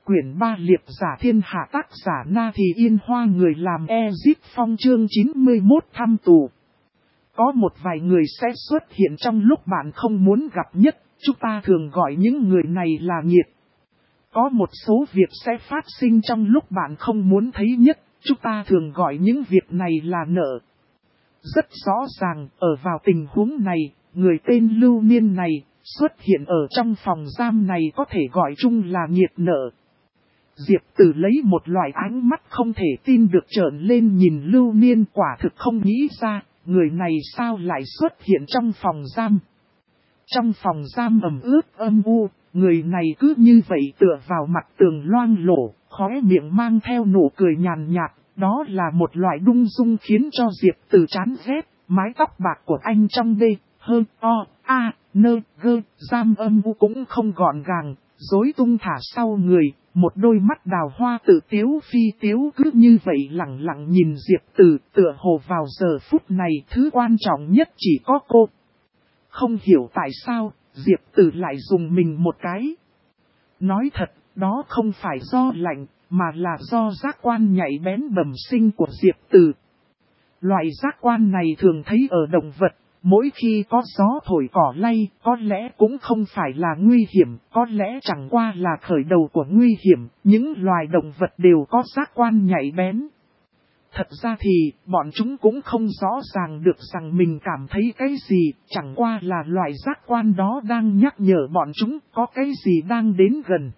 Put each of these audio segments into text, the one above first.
Quyển 3 Liệp giả thiên hạ tác giả Na Thì Yên Hoa người làm Ezip Phong chương 91 thăm tù. Có một vài người sẽ xuất hiện trong lúc bạn không muốn gặp nhất, chúng ta thường gọi những người này là nghiệt. Có một số việc sẽ phát sinh trong lúc bạn không muốn thấy nhất, chúng ta thường gọi những việc này là nợ. Rất rõ ràng, ở vào tình huống này, người tên Lưu Niên này xuất hiện ở trong phòng giam này có thể gọi chung là nghiệt nợ. Diệp Tử lấy một loại ánh mắt không thể tin được trợn lên nhìn Lưu Niên, quả thực không nghĩ ra, người này sao lại xuất hiện trong phòng giam. Trong phòng giam ẩm ướt âm u, người này cứ như vậy tựa vào mặt tường loang lổ, khóe miệng mang theo nụ cười nhàn nhạt, đó là một loại đung dung khiến cho Diệp Tử chán ghét. Mái tóc bạc của anh trong D, hơn, O, A, Nơ, Gơ, giam âm u cũng không gọn gàng, rối tung thả sau người, một đôi mắt đào hoa tự tiếu phi tiếu cứ như vậy lặng lặng nhìn Diệp Tử, tựa hồ vào giờ phút này thứ quan trọng nhất chỉ có cô. Không hiểu tại sao, Diệp Tử lại dùng mình một cái. Nói thật, đó không phải do lạnh, mà là do giác quan nhạy bén bẩm sinh của Diệp Tử. Loại giác quan này thường thấy ở động vật, mỗi khi có gió thổi cỏ lay, có lẽ cũng không phải là nguy hiểm, có lẽ chẳng qua là khởi đầu của nguy hiểm, những loài động vật đều có giác quan nhạy bén. Thật ra thì, bọn chúng cũng không rõ ràng được rằng mình cảm thấy cái gì, chẳng qua là loại giác quan đó đang nhắc nhở bọn chúng có cái gì đang đến gần.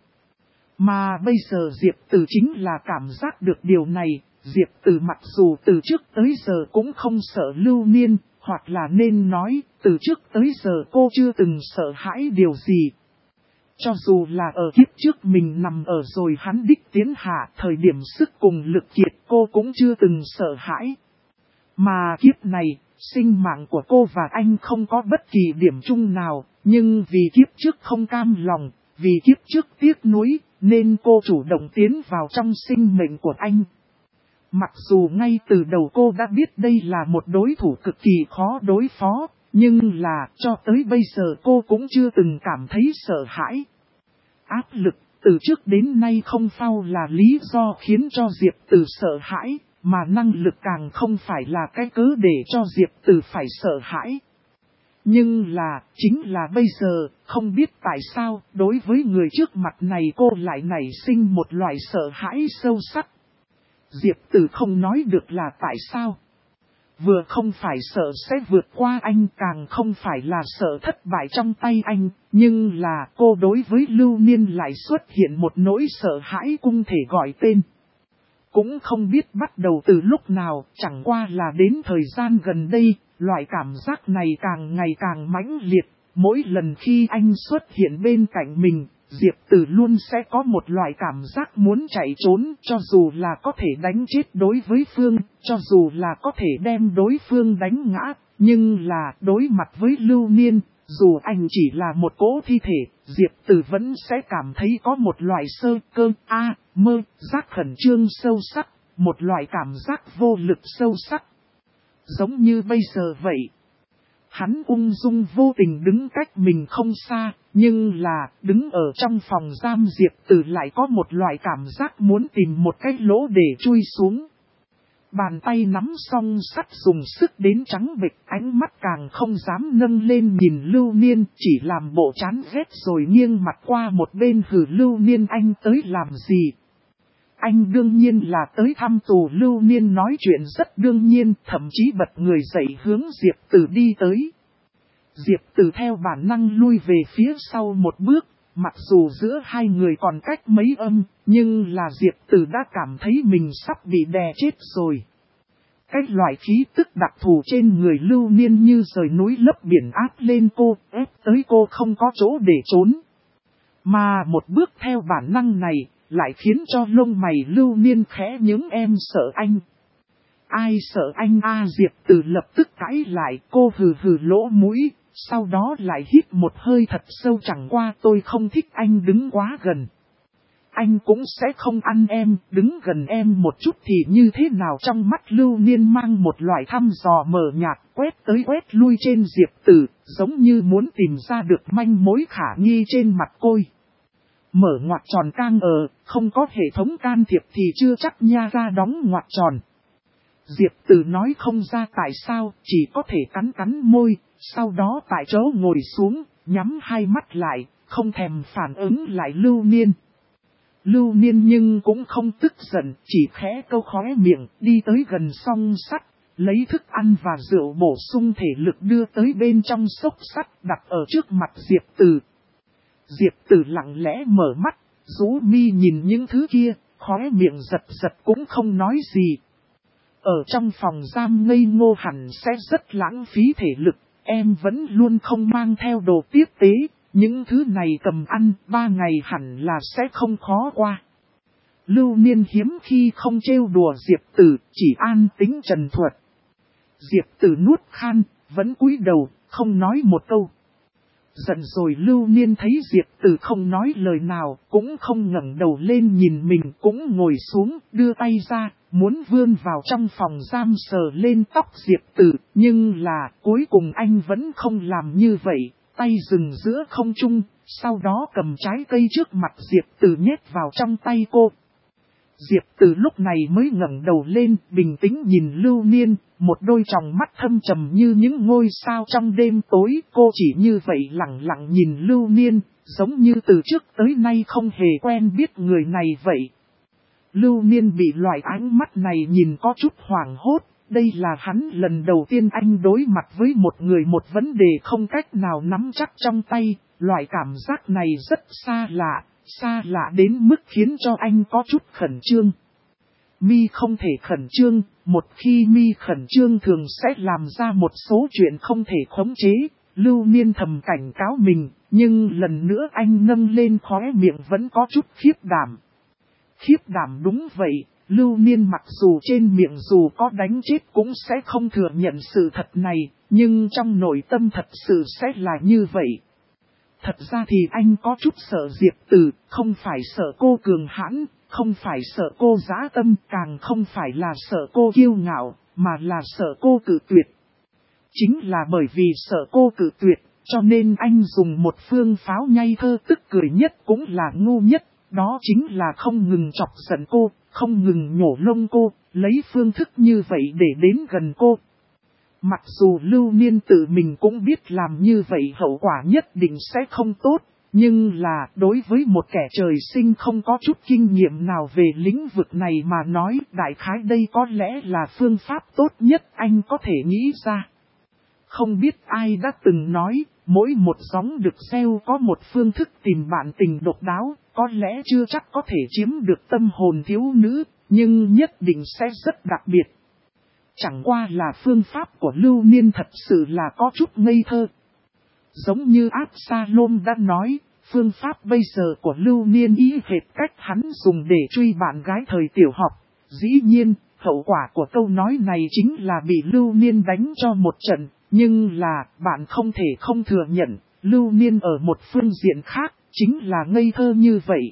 Mà bây giờ Diệp Tử chính là cảm giác được điều này. Diệp Tử mặc dù từ trước tới giờ cũng không sợ Lưu Niên, hoặc là nên nói, từ trước tới giờ cô chưa từng sợ hãi điều gì. Cho dù là ở kiếp trước mình nằm ở rồi hắn đích tiến hạ, thời điểm sức cùng lực kiệt cô cũng chưa từng sợ hãi. Mà kiếp này, sinh mạng của cô và anh không có bất kỳ điểm chung nào, nhưng vì kiếp trước không cam lòng, vì kiếp trước tiếc nuối, nên cô chủ động tiến vào trong sinh mệnh của anh. Mặc dù ngay từ đầu cô đã biết đây là một đối thủ cực kỳ khó đối phó, nhưng là cho tới bây giờ cô cũng chưa từng cảm thấy sợ hãi. Áp lực từ trước đến nay không phao là lý do khiến cho Diệp Tử sợ hãi, mà năng lực càng không phải là cái cớ để cho Diệp Tử phải sợ hãi. Nhưng là, chính là bây giờ, không biết tại sao, đối với người trước mặt này cô lại nảy sinh một loại sợ hãi sâu sắc. Diệp Tử không nói được là tại sao. Vừa không phải sợ sẽ vượt qua anh, càng không phải là sợ thất bại trong tay anh, nhưng là cô đối với Lưu Niên lại xuất hiện một nỗi sợ hãi không thể gọi tên. Cũng không biết bắt đầu từ lúc nào, chẳng qua là đến thời gian gần đây, loại cảm giác này càng ngày càng mãnh liệt. Mỗi lần khi anh xuất hiện bên cạnh mình, Diệp Tử luôn sẽ có một loại cảm giác muốn chạy trốn, cho dù là có thể đánh chết đối với phương, cho dù là có thể đem đối phương đánh ngã, nhưng là đối mặt với Lưu Niên, dù anh chỉ là một cỗ thi thể, Diệp Tử vẫn sẽ cảm thấy có một loại sơ cơ mơ giác khẩn trương sâu sắc, một loại cảm giác vô lực sâu sắc. Giống như bây giờ vậy. Hắn ung dung vô tình đứng cách mình không xa, nhưng là đứng ở trong phòng giam Diệp Tử lại có một loại cảm giác muốn tìm một cái lỗ để chui xuống. Bàn tay nắm song sắt dùng sức đến trắng bệch, ánh mắt càng không dám nâng lên nhìn Lưu Niên, chỉ làm bộ chán ghét rồi nghiêng mặt qua một bên hừ Lưu Niên anh tới làm gì. Anh đương nhiên là tới thăm tù. Lưu Niên nói chuyện rất đương nhiên, thậm chí bật người dậy hướng Diệp Tử đi tới. Diệp Tử theo bản năng lui về phía sau một bước, mặc dù giữa hai người còn cách mấy âm, nhưng là Diệp Tử đã cảm thấy mình sắp bị đè chết rồi. Cái loại khí tức đặc thù trên người Lưu Niên như rời núi lấp biển áp lên cô, ép tới cô không có chỗ để trốn. Mà một bước theo bản năng này, lại khiến cho lông mày Lưu Niên khẽ nhướng em sợ anh. Ai sợ anh Diệp Tử lập tức cãi lại, cô hừ hừ lỗ mũi, sau đó lại hít một hơi thật sâu, chẳng qua tôi không thích anh đứng quá gần. Anh cũng sẽ không ăn em, đứng gần em một chút thì như thế nào. Trong mắt Lưu Niên mang một loại thăm dò mờ nhạt, quét tới quét lui trên Diệp Tử, giống như muốn tìm ra được manh mối khả nghi trên mặt cô. mở ngoặc tròn cang không có hệ thống can thiệp thì chưa chắc nha ra đóng ngoặc tròn. Diệp Từ nói không ra tại sao, chỉ có thể cắn cắn môi, sau đó tại chỗ ngồi xuống, nhắm hai mắt lại, không thèm phản ứng lại Lưu Niên. Lưu Niên nhưng cũng không tức giận, chỉ khẽ câu khóe miệng, đi tới gần song sắt, lấy thức ăn và rượu bổ sung thể lực đưa tới bên trong xốc sắt đặt ở trước mặt Diệp Từ. Diệp Từ lặng lẽ mở mắt, rũ mi nhìn những thứ kia, khóe miệng giật giật cũng không nói gì. Ở trong phòng giam ngây ngô hẳn sẽ rất lãng phí thể lực, em vẫn luôn không mang theo đồ tiếp tế, những thứ này cầm ăn 3 ngày hẳn là sẽ không khó qua. Lưu Niên hiếm khi không trêu đùa Diệp Từ, chỉ an tính trần thuật. Diệp Từ nuốt khan, vẫn cúi đầu, không nói một câu. Giận rồi Lưu Niên thấy Diệp Từ không nói lời nào, cũng không ngẩng đầu lên nhìn mình, cũng ngồi xuống, đưa tay ra, muốn vươn vào trong phòng giam sờ lên tóc Diệp Từ, nhưng là cuối cùng anh vẫn không làm như vậy, tay dừng giữa không trung, sau đó cầm trái cây trước mặt Diệp Từ nhét vào trong tay cô. Diệp Từ lúc này mới ngẩng đầu lên, bình tĩnh nhìn Lưu Niên, một đôi tròng mắt thâm trầm như những ngôi sao trong đêm tối. Cô chỉ như vậy lặng lặng nhìn Lưu Niên, giống như từ trước tới nay không hề quen biết người này vậy. Lưu Niên bị loại ánh mắt này nhìn có chút hoảng hốt, đây là hắn lần đầu tiên anh đối mặt với một người một vấn đề không cách nào nắm chắc trong tay, loại cảm giác này rất xa lạ đến mức khiến cho anh có chút khẩn trương. Mi không thể khẩn trương, một khi Mi khẩn trương thường sẽ làm ra một số chuyện không thể khống chế, Lưu Niên thầm cảnh cáo mình, nhưng lần nữa anh nâng lên khóe miệng vẫn có chút khiếp đảm. Khiếp đảm đúng vậy, Lưu Niên mặc dù trên miệng dù có đánh chết cũng sẽ không thừa nhận sự thật này, nhưng trong nội tâm thật sự sẽ là như vậy. Thật ra thì anh có chút sợ Diệp Từ, không phải sợ cô cường hãn, không phải sợ cô dã tâm, càng không phải là sợ cô kiêu ngạo, mà là sợ cô cự tuyệt. Chính là bởi vì sợ cô cự tuyệt, cho nên anh dùng một phương pháo nhây thơ tức cười nhất cũng là ngu nhất, đó chính là không ngừng chọc giận cô, không ngừng nhổ lông cô, lấy phương thức như vậy để đến gần cô. Mặc dù Lưu Niên tự mình cũng biết làm như vậy hậu quả nhất định sẽ không tốt, nhưng là đối với một kẻ trời sinh không có chút kinh nghiệm nào về lĩnh vực này mà nói, đại khái đây có lẽ là phương pháp tốt nhất anh có thể nghĩ ra. Không biết ai đã từng nói, mỗi một gióng được gieo có một phương thức tìm bạn tình độc đáo, có lẽ chưa chắc có thể chiếm được tâm hồn thiếu nữ, nhưng nhất định sẽ rất đặc biệt. Chẳng qua là phương pháp của Lưu Niên thật sự là có chút ngây thơ. Giống như Absalom đã nói, phương pháp bây giờ của Lưu Niên y hệt cách hắn dùng để truy bạn gái thời tiểu học. Dĩ nhiên, hậu quả của câu nói này chính là bị Lưu Niên đánh cho một trận, nhưng là bạn không thể không thừa nhận, Lưu Niên ở một phương diện khác, chính là ngây thơ như vậy.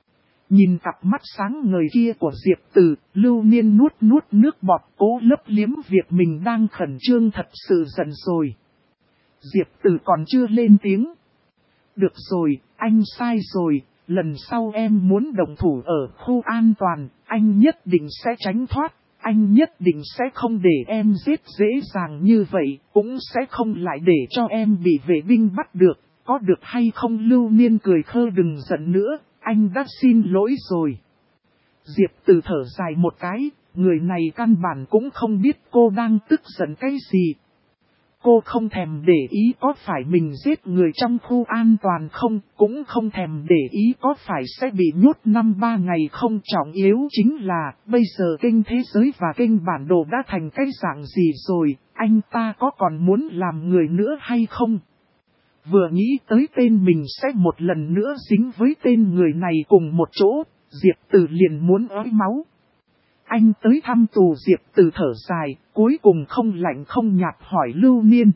Nhìn cặp mắt sáng ngời kia của Diệp Từ, Lưu Niên nuốt nước bọt cố lấp liếm việc mình đang khẩn trương thật sự giận rồi. Diệp Từ còn chưa lên tiếng. Được rồi, anh sai rồi, lần sau em muốn động thủ ở khu an toàn, anh nhất định sẽ tránh thoát, anh nhất định sẽ không để em giết dễ dàng như vậy, cũng sẽ không lại để cho em bị vệ binh bắt được, có được hay không? Lưu Niên cười khơ, đừng giận nữa. Anh đã xin lỗi rồi. Diệp Từ thở dài một cái, người này căn bản cũng không biết cô đang tức giận cái gì. Cô không thèm để ý có phải mình giết người trong khu an toàn không, cũng không thèm để ý có phải sẽ bị nhốt 5-3 ngày không. Trọng yếu chính là, bây giờ kinh thế giới và kinh bản đồ đã thành cái dạng gì rồi, anh ta có còn muốn làm người nữa hay không? Vừa nghĩ tới tên mình sẽ một lần nữa dính với tên người này cùng một chỗ, Diệp Từ liền muốn ói máu. Anh tới thăm tù. Diệp Từ thở dài, cuối cùng không lạnh không nhạt hỏi Lưu Niên.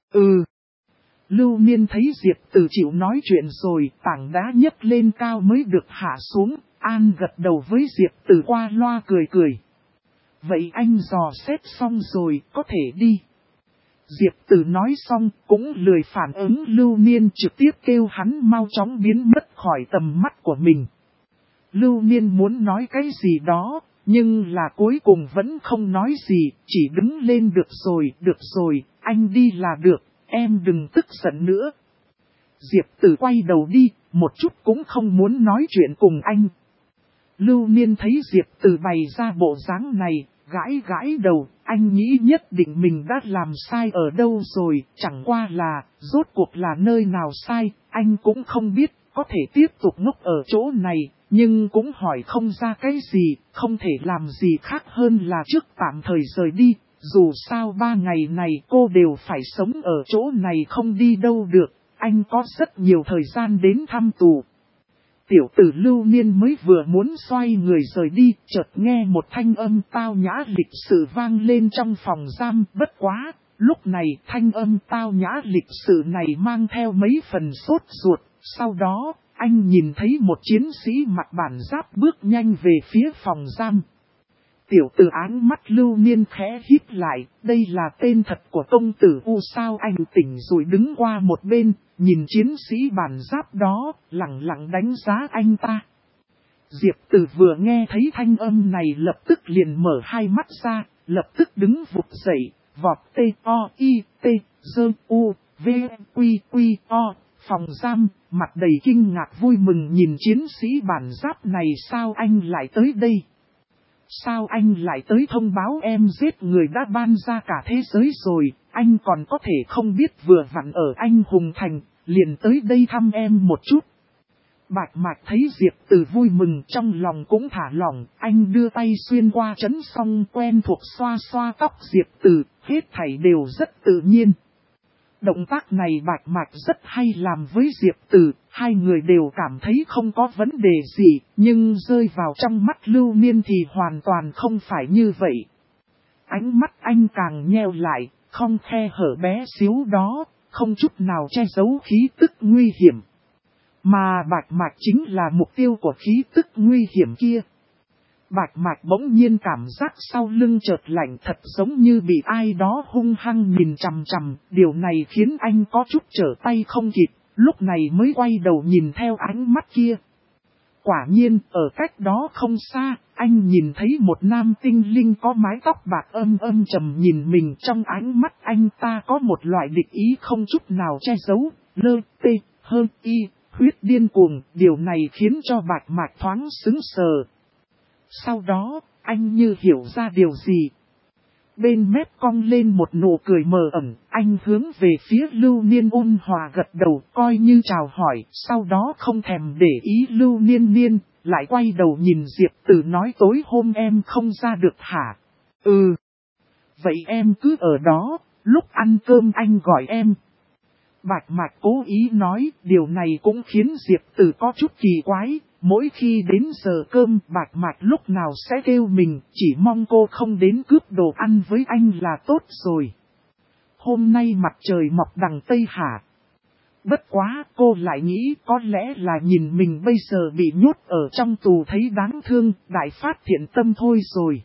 Lưu Niên thấy Diệp Từ chịu nói chuyện rồi, tảng đá nhấc lên cao mới được hạ xuống, an gật đầu với Diệp Từ qua loa cười cười. Vậy anh dò xét xong rồi, có thể đi. Diệp Tử nói xong cũng lười phản ứng Lưu Niên, trực tiếp kêu hắn mau chóng biến mất khỏi tầm mắt của mình. Lưu Niên muốn nói cái gì đó, nhưng là cuối cùng vẫn không nói gì, chỉ đứng lên. Được rồi, anh đi là được, em đừng tức giận nữa. Diệp Tử quay đầu đi, một chút cũng không muốn nói chuyện cùng anh. Lưu Niên thấy Diệp Tử bày ra bộ dáng này, gãi đầu, anh nghĩ nhất định mình đã làm sai ở đâu rồi, chẳng qua là, rốt cuộc là nơi nào sai, anh cũng không biết, có thể tiếp tục ngốc ở chỗ này, nhưng cũng hỏi không ra cái gì, không thể làm gì khác hơn là trước tạm thời rời đi, dù sao 3 ngày này cô đều phải sống ở chỗ này không đi đâu được, anh có rất nhiều thời gian đến thăm tù. Tiểu tử Lưu Niên mới vừa muốn xoay người rời đi, chợt nghe một thanh âm tao nhã lịch sự vang lên trong phòng giam. Bất quá, lúc này thanh âm tao nhã lịch sự này mang theo mấy phần sốt ruột. Sau đó, anh nhìn thấy một chiến sĩ mặc bản giáp bước nhanh về phía phòng giam. Tiểu tử áng mắt Lưu Niên khẽ híp lại, đây là tên thật của công tử U sao? Anh tỉnh rồi đứng qua một bên, nhìn chiến sĩ bản giáp đó, lẳng lặng đánh giá anh ta. Diệp Tử vừa nghe thấy thanh âm này lập tức liền mở hai mắt ra, lập tức đứng vụt dậy, vọt T-O-I-T-Z-U-V-Q-Q-O, phòng giam, mặt đầy kinh ngạc vui mừng nhìn chiến sĩ bản giáp này. Sao anh lại tới đây? Sao anh lại tới thông báo em giết người đã ban ra cả thế giới rồi, anh còn có thể không biết vừa vặn ở Anh Hùng Thành, liền tới đây thăm em một chút. Bạch Mạch thấy Diệp Tử vui mừng trong lòng cũng thả lỏng, anh đưa tay xuyên qua trấn xong quen thuộc xoa xoa tóc Diệp Tử, hết thảy đều rất tự nhiên. Động tác này Bạch Mạch rất hay làm với Diệp Tử, hai người đều cảm thấy không có vấn đề gì, nhưng rơi vào trong mắt Lưu Niên thì hoàn toàn không phải như vậy. Ánh mắt anh càng nheo lại, không khe hở bé xíu đó, không chút nào che giấu khí tức nguy hiểm. Mà Bạch Mạch chính là mục tiêu của khí tức nguy hiểm kia. Bạch Mạch bỗng nhiên cảm giác sau lưng chợt lạnh, thật giống như bị ai đó hung hăng nhìn chằm chằm, điều này khiến anh có chút trở tay không kịp, lúc này mới quay đầu nhìn theo ánh mắt kia. Quả nhiên, ở cách đó không xa, anh nhìn thấy một nam tinh linh có mái tóc bạc âm trầm nhìn mình, trong ánh mắt anh ta có một loại địch ý không chút nào che giấu, huyết điên cuồng, điều này khiến cho Bạch Mạch thoáng sững sờ. Sau đó, anh như hiểu ra điều gì. Bên mép cong lên một nụ cười mờ ẩn, anh hướng về phía Lưu Niên ôn hòa gật đầu coi như chào hỏi, sau đó không thèm để ý Lưu Niên, lại quay đầu nhìn Diệp Tử nói tối hôm em không ra được hả? Ừ. Vậy em cứ ở đó, lúc ăn cơm anh gọi em. Bạch Mạch cố ý nói, điều này cũng khiến Diệp Tử có chút kỳ quái, mỗi khi đến giờ cơm Bạch Mạch lúc nào sẽ kêu mình, chỉ mong cô không đến cướp đồ ăn với anh là tốt rồi. Hôm nay mặt trời mọc đằng Tây hả? Bất quá cô lại nghĩ có lẽ là nhìn mình bây giờ bị nhốt ở trong tù thấy đáng thương, đại phát thiện tâm thôi rồi.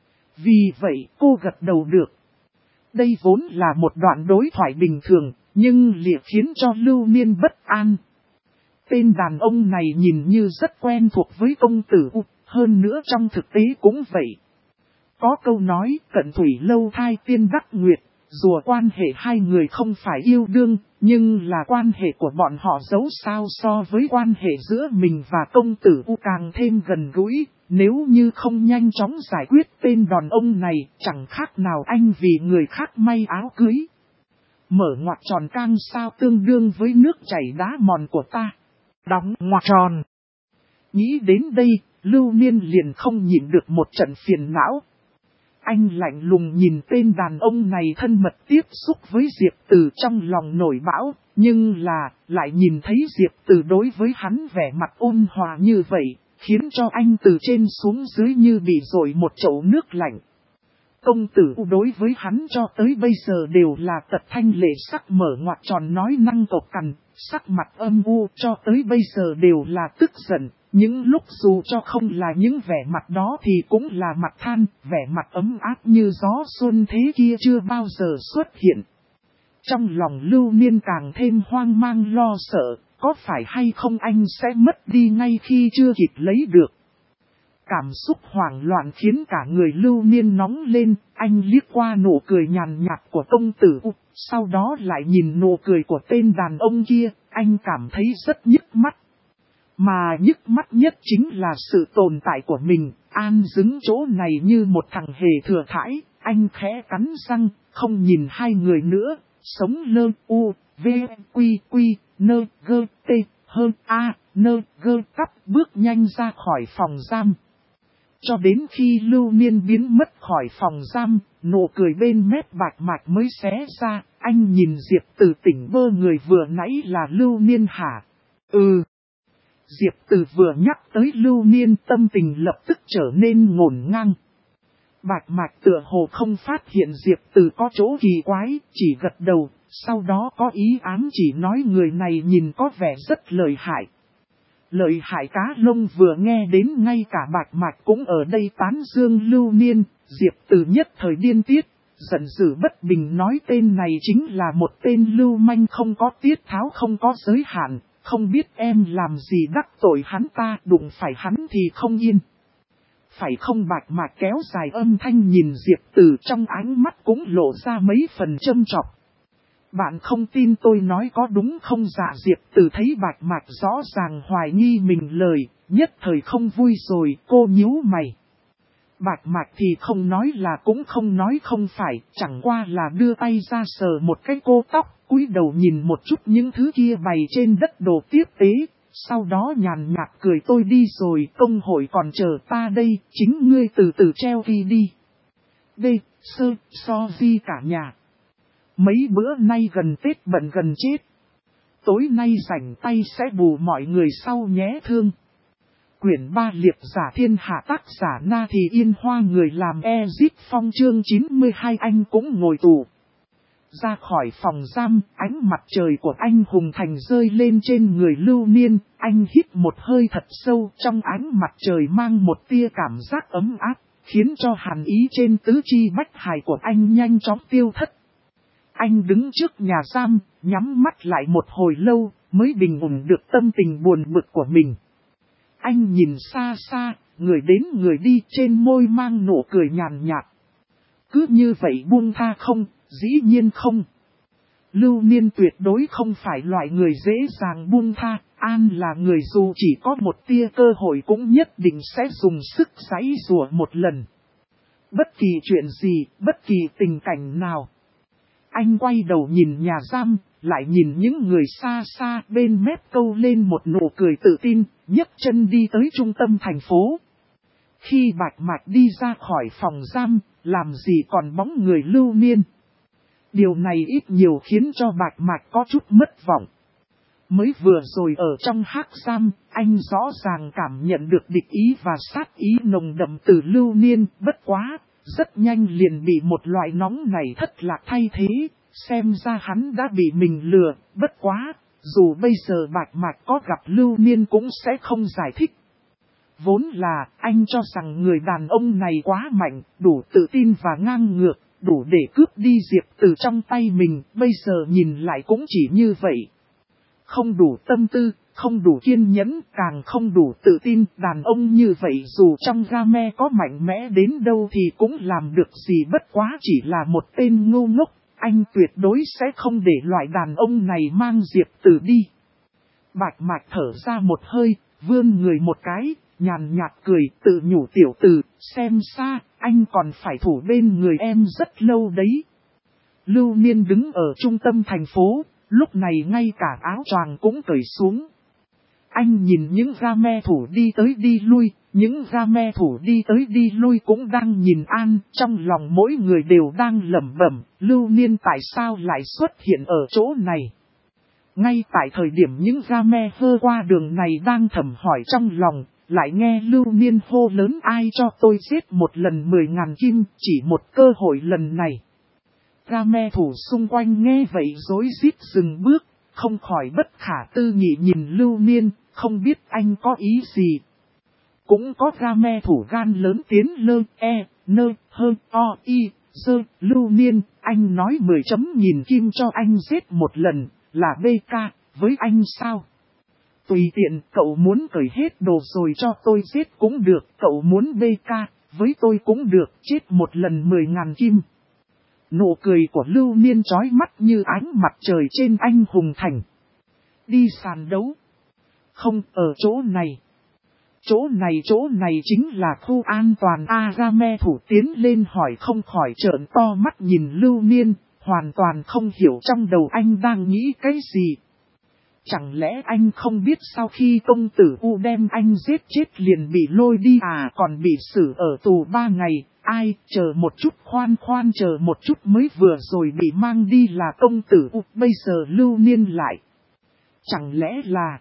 Vì vậy cô gật đầu được. Đây vốn là một đoạn đối thoại bình thường, nhưng liền khiến cho Lưu Niên bất an. Tên đàn ông này nhìn như rất quen thuộc với công tử U, hơn nữa trong thực tế cũng vậy. Có câu nói, cận thủy lâu thai tiên đắc nguyệt, dù quan hệ hai người không phải yêu đương, nhưng là quan hệ của bọn họ giấu sao so với quan hệ giữa mình và công tử U càng thêm gần gũi. Nếu như không nhanh chóng giải quyết tên đàn ông này, chẳng khác nào anh vì người khác may áo cưới. Mở ngoặc tròn cang sao tương đương với nước chảy đá mòn của ta. Đóng ngoặc tròn. Nghĩ đến đây, Lưu Niên liền không nhịn được một trận phiền não. Anh lạnh lùng nhìn tên đàn ông này thân mật tiếp xúc với Diệp Tử trong lòng nổi bão, nhưng là, lại nhìn thấy Diệp Tử đối với hắn vẻ mặt ôn hòa như vậy, khiến cho anh từ trên xuống dưới như bị dội một chậu nước lạnh. Công tử đối với hắn cho tới bây giờ đều là tật thanh lệ sắc mở ngoặc tròn nói năng cộc cằn, sắc mặt âm u cho tới bây giờ đều là tức giận, những lúc dù cho không là những vẻ mặt đó thì cũng là mặt than, vẻ mặt ấm áp như gió xuân thế kia chưa bao giờ xuất hiện. Trong lòng Lưu Niên càng thêm hoang mang lo sợ, có phải hay không anh sẽ mất đi ngay khi chưa kịp lấy được. Cảm xúc hoảng loạn khiến cả người Lưu Niên nóng lên, anh liếc qua nụ cười nhàn nhạt của công tử U, sau đó lại nhìn nụ cười của tên đàn ông kia, anh cảm thấy rất nhức mắt. Mà nhức mắt nhất chính là sự tồn tại của mình, An đứng chỗ này như một thằng hề thừa thãi, anh khẽ cắn răng, không nhìn hai người nữa, sống lơ u, v, quy quy, nơ, gơ, tê, hơn a, nơ, gơ cắp bước nhanh ra khỏi phòng giam. Cho đến khi Lưu Niên biến mất khỏi phòng giam, nụ cười bên mép Bạch Mạch mới xé ra, anh nhìn Diệp Tử tỉnh bơ người vừa nãy là Lưu Niên hả? Ừ. Diệp Tử vừa nhắc tới Lưu Niên tâm tình lập tức trở nên ngổn ngang. Bạch Mạch tựa hồ không phát hiện Diệp Tử có chỗ kỳ quái, chỉ gật đầu, sau đó có ý ám chỉ nói người này nhìn có vẻ rất lợi hại. Lợi hại cá lông vừa nghe đến ngay cả Bạch Mạch cũng ở đây tán dương Lưu Niên, Diệp Tử nhất thời điên tiết, giận dữ bất bình nói tên này chính là một tên lưu manh không có tiết tháo không có giới hạn, không biết em làm gì đắc tội hắn ta, đụng phải hắn thì không yên. Phải không? Bạch Mạch kéo dài âm thanh nhìn Diệp Tử, trong ánh mắt cũng lộ ra mấy phần châm chọc. Bạn không tin tôi nói có đúng không? Dạ. Diệp Tử thấy Bạch Mạch rõ ràng hoài nghi mình lời, nhất thời không vui rồi, cô nhíu mày. Bạch Mạch thì không nói là cũng không nói không phải, chẳng qua là đưa tay ra sờ một cái cô tóc, cúi đầu nhìn một chút những thứ kia bày trên đất đồ tiếp tế, sau đó nhàn nhạt cười tôi đi rồi, công hội còn chờ ta đây, chính ngươi từ từ treo ghi đi. Đây, sơ, so di cả nhà. Mấy bữa nay gần Tết bận gần chết. Tối nay rảnh tay sẽ bù mọi người sau nhé thương. Quyển 3 liệp giả thiên hạ tác giả Na Thì Yên Hoa người làm Ezip Phong chương 92 anh cũng ngồi tù. Ra khỏi phòng giam, ánh mặt trời của anh hùng thành rơi lên trên người Lưu Niên, anh hít một hơi thật sâu trong ánh mặt trời mang một tia cảm giác ấm áp, khiến cho hàn ý trên tứ chi bách hải của anh nhanh chóng tiêu thất. Anh đứng trước nhà giam, nhắm mắt lại một hồi lâu, mới bình ổn được tâm tình buồn bực của mình. Anh nhìn xa xa, người đến người đi trên môi mang nụ cười nhàn nhạt. Cứ như vậy buông tha không, dĩ nhiên không. Lưu Niên tuyệt đối không phải loại người dễ dàng buông tha, An là người dù chỉ có một tia cơ hội cũng nhất định sẽ dùng sức giãy giụa một lần. Bất kỳ chuyện gì, bất kỳ tình cảnh nào. Anh quay đầu nhìn nhà giam, lại nhìn những người xa xa bên mép câu lên một nụ cười tự tin, nhấc chân đi tới trung tâm thành phố. Khi Bạch Mạch đi ra khỏi phòng giam, làm gì còn bóng người Lưu Niên. Điều này ít nhiều khiến cho Bạch Mạch có chút mất vọng. Mới vừa rồi ở trong hắc giam, anh rõ ràng cảm nhận được địch ý và sát ý nồng đậm từ Lưu Niên, bất quá, rất nhanh liền bị một loại nóng này thất lạc thay thế, xem ra hắn đã bị mình lừa, bất quá, dù bây giờ Bạch Mạch có gặp Lưu Niên cũng sẽ không giải thích. Vốn là, anh cho rằng người đàn ông này quá mạnh, đủ tự tin và ngang ngược, đủ để cướp đi Diệp Tử trong tay mình, bây giờ nhìn lại cũng chỉ như vậy. Không đủ tâm tư, không đủ kiên nhẫn, càng không đủ tự tin, đàn ông như vậy dù trong game có mạnh mẽ đến đâu thì cũng làm được gì, bất quá chỉ là một tên ngu ngốc, anh tuyệt đối sẽ không để loại đàn ông này mang Diệp Tử đi. Bạch Mạch thở ra một hơi, vươn người một cái, nhàn nhạt cười, tự nhủ tiểu tử, xem xa, anh còn phải thủ bên người em rất lâu đấy. Lưu Niên đứng ở trung tâm thành phố, lúc này ngay cả áo choàng cũng cởi xuống. Anh nhìn những game thủ đi tới đi lui, những game thủ đi tới đi lui cũng đang nhìn An, trong lòng mỗi người đều đang lẩm bẩm, Lưu Niên tại sao lại xuất hiện ở chỗ này. Ngay tại thời điểm những game hơ qua đường này đang thầm hỏi trong lòng, lại nghe Lưu Niên hô lớn ai cho tôi giết một lần 10.000 kim, chỉ một cơ hội lần này. Game thủ xung quanh nghe vậy rối rít dừng bước, không khỏi bất khả tư nghị nhìn Lưu Niên, không biết anh có ý gì. Cũng có game thủ gan lớn tiến lơ, nơ, hơ, o, y, Lưu Niên, anh nói 10.000 kim cho anh giết một lần, là BK, với anh sao? Tùy tiện, cậu muốn cởi hết đồ rồi cho tôi giết cũng được, cậu muốn BK, với tôi cũng được, chết một lần 10.000 kim. Nụ cười của Lưu Niên chói mắt như ánh mặt trời trên anh hùng thành. Đi sàn đấu. Không, ở chỗ này. Chỗ này chính là khu an toàn. Arame thủ tiến lên hỏi không khỏi trợn to mắt nhìn Lưu Niên, hoàn toàn không hiểu trong đầu anh đang nghĩ cái gì. Chẳng lẽ anh không biết sau khi công tử U đem anh giết chết liền bị lôi đi còn bị xử ở tù 3 ngày, ai, chờ một chút khoan chờ một chút mới vừa rồi bị mang đi là công tử U, bây giờ Lưu Niên lại. Chẳng lẽ là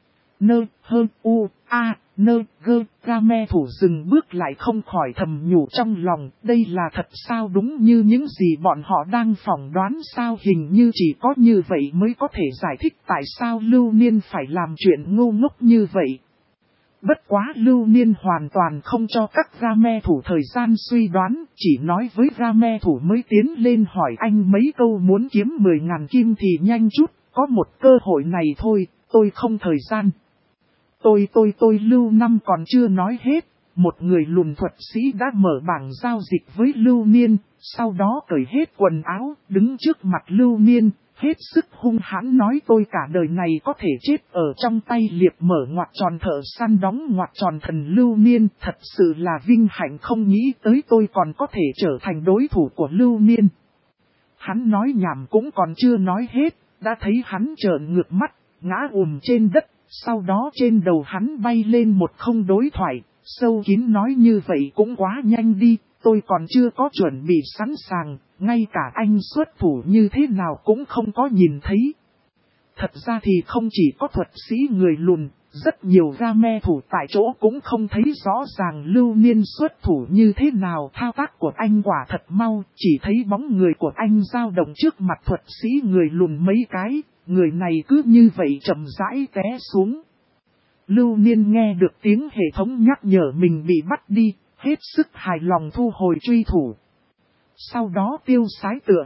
Game thủ dừng bước lại không khỏi thầm nhủ trong lòng, đây là thật sao, đúng như những gì bọn họ đang phỏng đoán sao, hình như chỉ có như vậy mới có thể giải thích tại sao Lưu Niên phải làm chuyện ngu ngốc như vậy. Bất quá Lưu Niên hoàn toàn không cho các Game thủ thời gian suy đoán, chỉ nói với Game thủ mới tiến lên hỏi anh mấy câu, muốn kiếm 10.000 kim thì nhanh chút, có một cơ hội này thôi, tôi không thời gian. Tôi Lưu Năm còn chưa nói hết, một người lùn thuật sĩ đã mở bảng giao dịch với Lưu Niên, sau đó cởi hết quần áo, đứng trước mặt Lưu Niên, hết sức hung hãn nói tôi cả đời này có thể chết ở trong tay liệp mở ngoặc tròn thợ săn đóng ngoặc tròn thần Lưu Niên, thật sự là vinh hạnh, không nghĩ tới tôi còn có thể trở thành đối thủ của Lưu Niên. Hắn nói nhảm cũng còn chưa nói hết, đã thấy hắn trợn ngược mắt, ngã trên đất. Sau đó trên đầu hắn bay lên một không đối thoại, sâu kín nói như vậy cũng quá nhanh đi, tôi còn chưa có chuẩn bị sẵn sàng, ngay cả anh xuất thủ như thế nào cũng không có nhìn thấy. Thật ra thì không chỉ có thuật sĩ người lùn, rất nhiều Game thủ tại chỗ cũng không thấy rõ ràng Lưu Niên xuất thủ như thế nào, thao tác của anh quả thật mau, chỉ thấy bóng người của anh dao động trước mặt thuật sĩ người lùn mấy cái. Người này cứ như vậy chậm rãi té xuống. Lưu Niên nghe được tiếng hệ thống nhắc nhở mình bị bắt đi, hết sức hài lòng thu hồi truy thủ. Sau đó tiêu sái tựa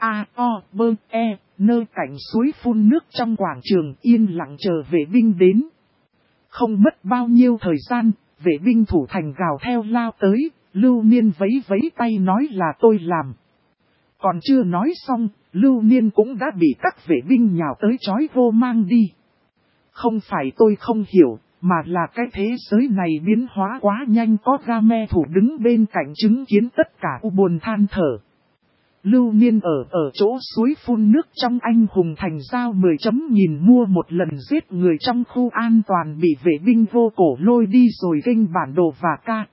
nơi cảnh suối phun nước trong quảng trường yên lặng chờ vệ binh đến. Không mất bao nhiêu thời gian, vệ binh thủ thành gào theo lao tới, Lưu Niên vẫy vẫy tay nói là tôi làm. Còn chưa nói xong, Lưu Niên cũng đã bị các vệ binh nhào tới trói vô mang đi. Không phải tôi không hiểu, mà là cái thế giới này biến hóa quá nhanh, có Game thủ đứng bên cạnh chứng kiến tất cả buồn than thở. Lưu Niên ở chỗ suối phun nước trong anh hùng thành giao 10.000 mua một lần giết người trong khu an toàn bị vệ binh vô cổ lôi đi rồi gênh bản đồ và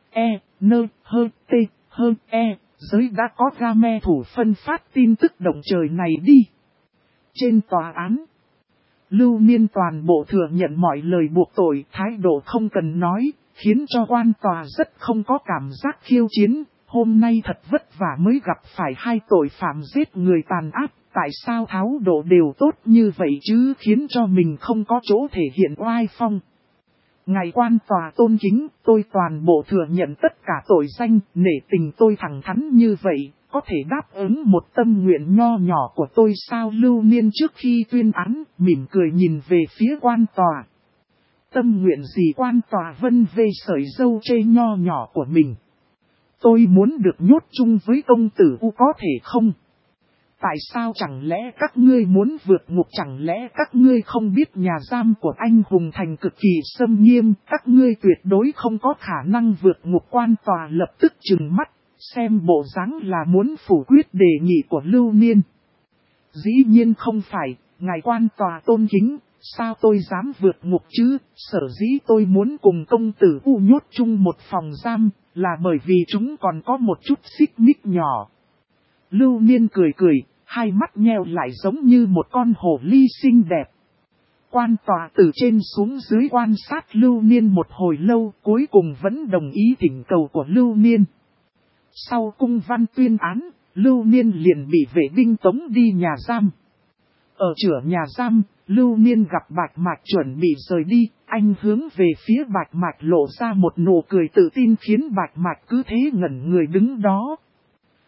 giới đã có Game thủ phân phát tin tức động trời này đi. Trên tòa án, Lưu Niên toàn bộ thừa nhận mọi lời buộc tội, thái độ không cần nói, khiến cho quan tòa rất không có cảm giác khiêu chiến. Hôm nay thật vất vả mới gặp phải hai tội phạm giết người tàn ác, tại sao thái độ đều tốt như vậy chứ, khiến cho mình không có chỗ thể hiện oai phong. Ngài quan tòa tôn kính, tôi toàn bộ thừa nhận tất cả tội danh, nể tình tôi thẳng thắn như vậy, có thể đáp ứng một tâm nguyện nho nhỏ của tôi sao? Lưu Niên trước khi tuyên án, mỉm cười nhìn về phía quan tòa. Tâm nguyện gì? Quan tòa vân về sợi râu chê nho nhỏ của mình. Tôi muốn được nhốt chung với công tử U có thể không? Tại sao chẳng lẽ các ngươi muốn vượt ngục, chẳng lẽ các ngươi không biết nhà giam của anh hùng thành cực kỳ xâm nghiêm, các ngươi tuyệt đối không có khả năng vượt ngục. Quan tòa lập tức trừng mắt, xem bộ dáng là muốn phủ quyết đề nghị của Lưu Niên. Dĩ nhiên không phải, ngài quan tòa tôn kính, sao tôi dám vượt ngục chứ, sở dĩ tôi muốn cùng công tử U nhốt chung một phòng giam, là bởi vì chúng còn có một chút xích mích nhỏ. Lưu Niên cười cười, hai mắt nheo lại giống như một con hồ ly xinh đẹp. Quan tòa từ trên xuống dưới quan sát Lưu Niên một hồi lâu, cuối cùng vẫn đồng ý thỉnh cầu của Lưu Niên. Sau cung văn tuyên án, Lưu Niên liền bị vệ binh tống đi nhà giam. Ở chửa nhà giam, Lưu Niên gặp Bạch Mạch chuẩn bị rời đi, anh hướng về phía Bạch Mạch lộ ra một nụ cười tự tin khiến Bạch Mạch cứ thế ngẩn người đứng đó.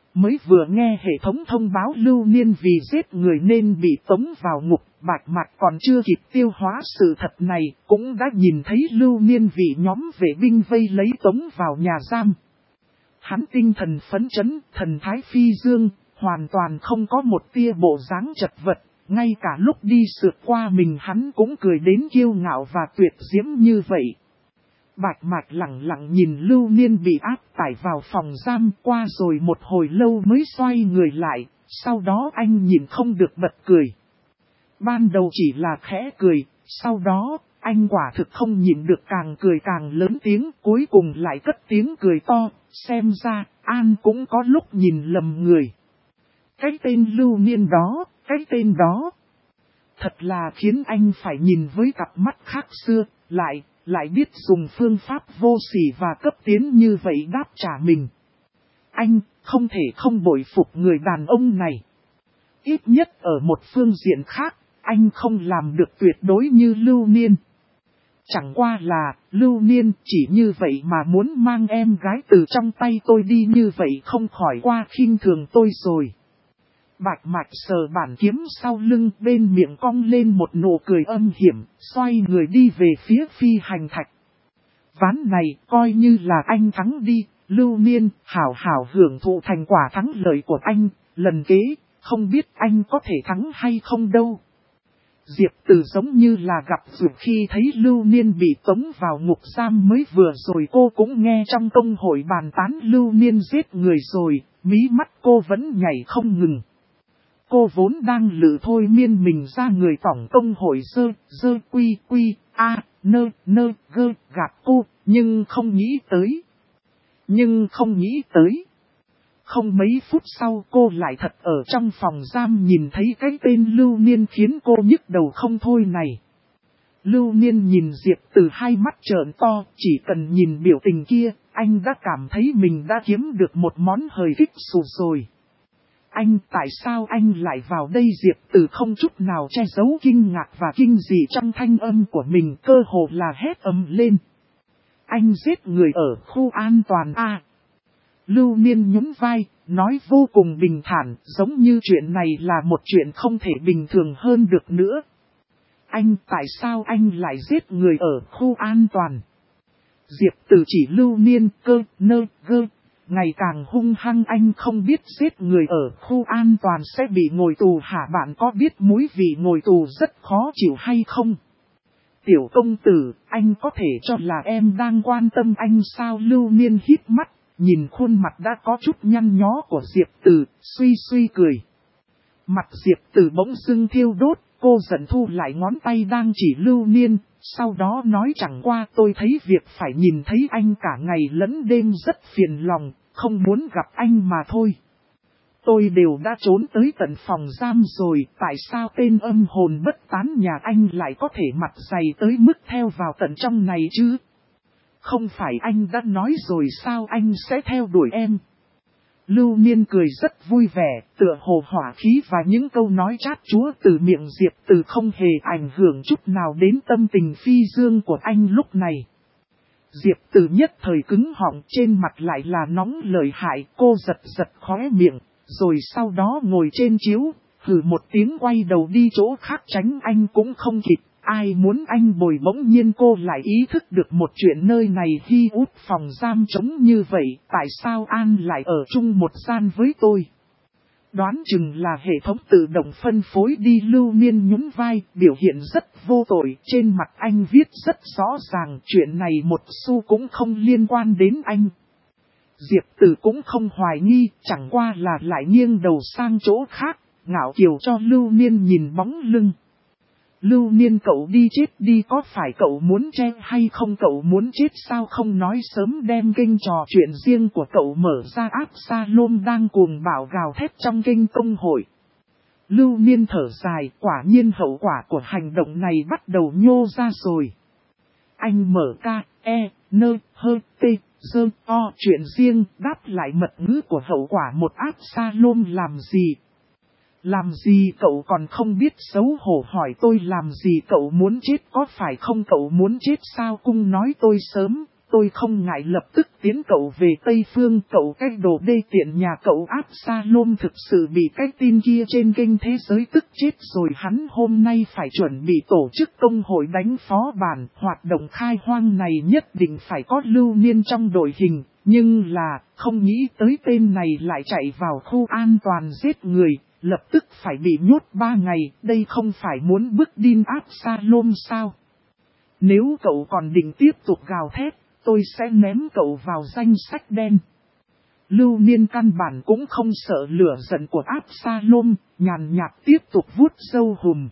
Mới vừa nghe hệ thống thông báo Lưu Niên vì giết người nên bị tống vào ngục, Bạch Mạch còn chưa kịp tiêu hóa sự thật này, cũng đã nhìn thấy Lưu Niên bị nhóm vệ binh vây lấy tống vào nhà giam. Hắn tinh thần phấn chấn, thần thái phi dương, hoàn toàn không có một tia bộ dáng chật vật, ngay cả lúc đi sượt qua mình hắn cũng cười đến kiêu ngạo và tuyệt diễm như vậy. Bạch Mạch lặng lặng nhìn Lưu Niên bị áp tải vào phòng giam, qua rồi một hồi lâu mới xoay người lại, sau đó anh nhìn không được bật cười. Ban đầu chỉ là khẽ cười, sau đó, anh quả thực không nhịn được càng cười càng lớn tiếng, cuối cùng lại cất tiếng cười to, xem ra, An cũng có lúc nhìn lầm người. Cái tên Lưu Niên đó, cái tên đó, thật là khiến anh phải nhìn với cặp mắt khác xưa, lại biết dùng phương pháp vô sỉ và cấp tiến như vậy đáp trả mình. Anh không thể không bội phục người đàn ông này. Ít nhất ở một phương diện khác, anh không làm được tuyệt đối như Lưu Niên. Chẳng qua là, Lưu Niên chỉ như vậy mà muốn mang em gái từ trong tay tôi đi như vậy không khỏi qua khinh thường tôi rồi. Bạch Mạch sờ bản kiếm sau lưng bên miệng cong lên một nụ cười âm hiểm, xoay người đi về phía phi hành thạch. Ván này coi như là anh thắng đi, Lưu Niên hảo hảo hưởng thụ thành quả thắng lợi của anh, lần kế, không biết anh có thể thắng hay không đâu. Diệp Từ giống như là gặp duyệt khi thấy Lưu Niên bị tống vào ngục giam mới vừa rồi cô cũng nghe trong công hội bàn tán Lưu Niên giết người rồi, mí mắt cô vẫn nhảy không ngừng. Cô vốn đang lự thôi miên mình ra người tổng công hội dơ quy nơ gơ gạt cô, nhưng không nghĩ tới. Không mấy phút sau cô lại thật ở trong phòng giam nhìn thấy cái tên Lưu Niên khiến cô nhức đầu không thôi này. Lưu Niên nhìn Diệp Từ hai mắt trợn to, chỉ cần nhìn biểu tình kia, anh đã cảm thấy mình đã kiếm được một món hời kích xù rồi. Tại sao anh lại vào đây? Diệp Từ không chút nào che giấu kinh ngạc và kinh dị trong thanh âm của mình, cơ hồ là hét ầm lên. Anh giết người ở khu an toàn A. Lưu Niên nhún vai, nói vô cùng bình thản, giống như chuyện này là một chuyện không thể bình thường hơn được nữa. Tại sao anh lại giết người ở khu an toàn? Diệp Từ chỉ Lưu Niên gơ. Ngày càng hung hăng, anh không biết giết người ở khu an toàn sẽ bị ngồi tù hả? Bạn có biết mùi vị ngồi tù rất khó chịu hay không? Tiểu công tử, anh có thể cho là em đang quan tâm anh sao? Lưu Niên hít mắt, nhìn khuôn mặt đã có chút nhăn nhó của Diệp Từ, suy cười. Mặt Diệp Từ bỗng dưng thiêu đốt, cô giận thu lại ngón tay đang chỉ Lưu Niên, sau đó nói chẳng qua tôi thấy việc phải nhìn thấy anh cả ngày lẫn đêm rất phiền lòng, không muốn gặp anh mà thôi. Tôi đều đã trốn tới tận phòng giam rồi, tại sao tên âm hồn bất tán nhà anh lại có thể mặt dày tới mức theo vào tận trong này chứ? Không phải anh đã nói rồi sao anh sẽ theo đuổi em? Lưu Niên cười rất vui vẻ, tựa hồ hỏa khí và những câu nói chát chúa từ miệng Diệp Từ không hề ảnh hưởng chút nào đến tâm tình phi dương của anh lúc này. Diệp Từ nhất thời cứng họng, trên mặt lại là nóng lợi hại, cô giật khóe miệng, rồi sau đó ngồi trên chiếu, hừ một tiếng quay đầu đi chỗ khác tránh anh cũng không kịp. Ai muốn anh bồi? Bỗng nhiên cô lại ý thức được một chuyện, nơi này hi út phòng giam trống như vậy, tại sao An lại ở chung một gian với tôi? Đoán chừng là hệ thống tự động phân phối đi. Lưu Niên nhún vai, biểu hiện rất vô tội, trên mặt anh viết rất rõ ràng, chuyện này một xu cũng không liên quan đến anh. Diệp Từ cũng không hoài nghi, chẳng qua là lại nghiêng đầu sang chỗ khác, ngạo kiều cho Lưu Niên nhìn bóng lưng. Lưu Niên, cậu đi chết đi, có phải cậu muốn che hay không? Cậu muốn chết sao không nói sớm đem kênh trò chuyện riêng của cậu mở ra? Absalom đang cuồng bạo gào thét trong kênh công hội. Lưu Niên thở dài, quả nhiên hậu quả của hành động này bắt đầu nhô ra rồi. Anh mở chuyện riêng, đáp lại mật ngữ của hậu quả một Absalom làm gì? Làm gì cậu còn không biết xấu hổ hỏi tôi làm gì? Cậu muốn chết có phải không? Cậu muốn chết sao? Cung nói tôi sớm, tôi không ngại lập tức tiến cậu về Tây Phương. Cậu cái đồ đê tiện nhà cậu Absalom thực sự bị cái tin kia trên kênh thế giới tức chết rồi. Hắn hôm nay phải chuẩn bị tổ chức công hội đánh phó bản. Hoạt động khai hoang này nhất định phải có Lưu Niên trong đội hình. Nhưng là, không nghĩ tới tên này lại chạy vào khu an toàn giết người, lập tức phải bị nhốt 3 ngày. Đây không phải muốn bức điên Absalom sao? Nếu cậu còn định tiếp tục gào thét, tôi sẽ ném cậu vào danh sách đen. Lưu Niên căn bản cũng không sợ lửa giận của Absalom, nhàn nhạt tiếp tục vuốt râu hùm.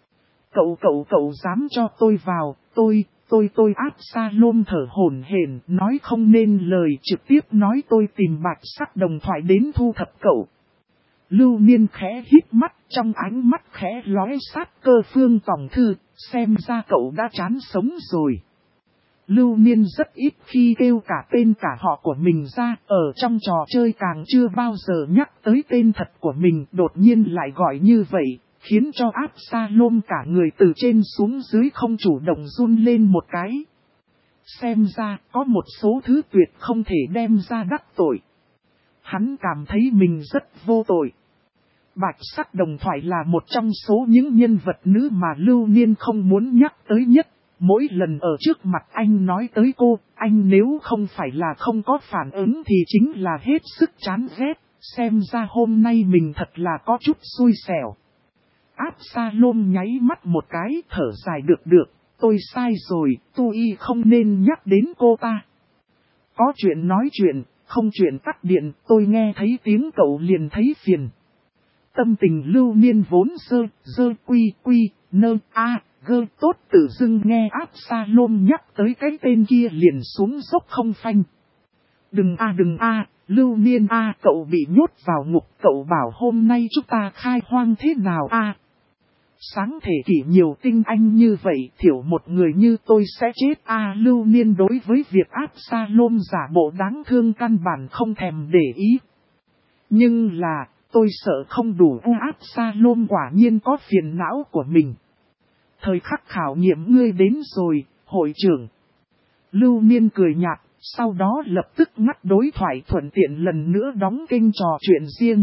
Cậu dám cho tôi vào, tôi Absalom thở hổn hển, nói không nên lời, trực tiếp nói tôi tìm Bạch Sắc Đồng Thoại đến thu thập cậu. Lưu Niên khẽ hít mắt, trong ánh mắt khẽ lóe sát cơ. Phương Tòng Thư, xem ra cậu đã chán sống rồi. Lưu Niên rất ít khi kêu cả tên cả họ của mình ra, ở trong trò chơi càng chưa bao giờ nhắc tới tên thật của mình, đột nhiên lại gọi như vậy, khiến cho Absalom cả người từ trên xuống dưới không chủ động run lên một cái. Xem ra có một số thứ tuyệt không thể đem ra đắc tội. Hắn cảm thấy mình rất vô tội. Bạch Sắc Đồng Thoại là một trong số những nhân vật nữ mà Lưu Niên không muốn nhắc tới nhất. Mỗi lần ở trước mặt anh nói tới cô, anh nếu không phải là không có phản ứng thì chính là hết sức chán ghét. Xem ra hôm nay mình thật là có chút xui xẻo. Absalom nháy mắt một cái, thở dài được, tôi sai rồi, tôi không nên nhắc đến cô ta. Có chuyện nói chuyện, không chuyện tắt điện, tôi nghe thấy tiếng cậu liền thấy phiền. Tâm tình Lưu Niên vốn quy, nơ, gơ tốt, tự dưng nghe Absalom nhắc tới cái tên kia liền xuống dốc không phanh. Đừng Lưu Niên cậu bị nhốt vào ngục, cậu bảo hôm nay chúng ta khai hoang thế nào Sáng thể kỷ nhiều tinh anh như vậy, thiểu một người như tôi sẽ chết Lưu Niên đối với việc Absalom giả bộ đáng thương căn bản không thèm để ý. Nhưng là, tôi sợ không đủ. Absalom quả nhiên có phiền não của mình. Thời khắc khảo nghiệm ngươi đến rồi, hội trưởng. Lưu Niên cười nhạt, sau đó lập tức ngắt đối thoại thuận tiện lần nữa đóng kênh trò chuyện riêng.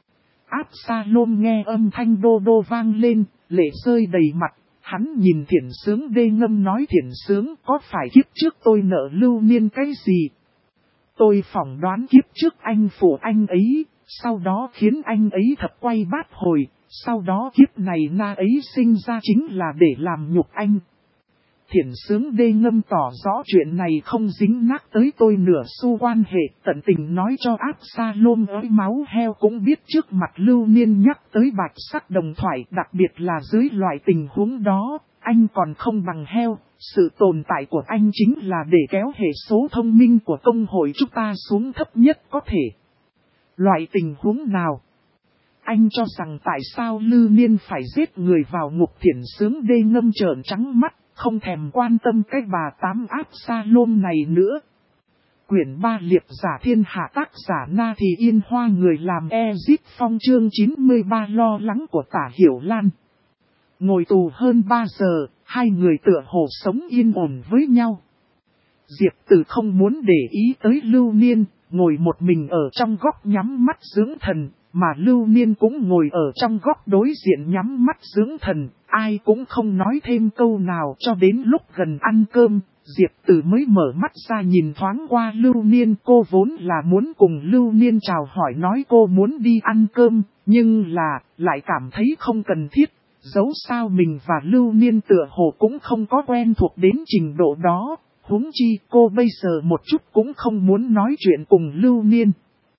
Absalom nghe âm thanh đô đô vang lên, lệ rơi đầy mặt. Hắn nhìn Thiển Sướng đê ngâm nói, Thiển Sướng, có phải kiếp trước tôi nợ Lưu Niên cái gì? Tôi phỏng đoán kiếp trước anh phụ anh ấy, sau đó khiến anh ấy thập quay bát hồi, sau đó kiếp này na ấy sinh ra chính là để làm nhục anh. Thiển Sướng đê ngâm tỏ rõ chuyện này không dính nát tới tôi nửa xu quan hệ, tận tình nói cho Absalom ới máu heo cũng biết trước mặt Lưu Niên nhắc tới Bạch Sắc Đồng Thoại, đặc biệt là dưới loại tình huống đó, anh còn không bằng heo. Sự tồn tại của anh chính là để kéo hệ số thông minh của công hội chúng ta xuống thấp nhất có thể. Loại tình huống nào? Anh cho rằng tại sao Lưu Niên phải giết người vào ngục? Thiển Sướng đê ngâm trợn trắng mắt, không thèm quan tâm cái bà tám Absalom này nữa. Quyển 3 Liệp giả thiên hạ, tác giả Na Thì Yên Hoa, người làm Ezip Phong, chương 93 lo lắng của Tả Hiểu Lan. Ngồi tù hơn 3 giờ, hai người tựa hồ sống yên ổn với nhau. Diệp Tử không muốn để ý tới Lưu Niên, ngồi một mình ở trong góc nhắm mắt dưỡng thần, mà Lưu Niên cũng ngồi ở trong góc đối diện nhắm mắt dưỡng thần, ai cũng không nói thêm câu nào cho đến lúc gần ăn cơm. Diệp Tử mới mở mắt ra nhìn thoáng qua Lưu Niên, cô vốn là muốn cùng Lưu Niên chào hỏi nói cô muốn đi ăn cơm, nhưng là, lại cảm thấy không cần thiết, dẫu sao mình và Lưu Niên tựa hồ cũng không có quen thuộc đến trình độ đó, huống chi cô bây giờ một chút cũng không muốn nói chuyện cùng Lưu Niên.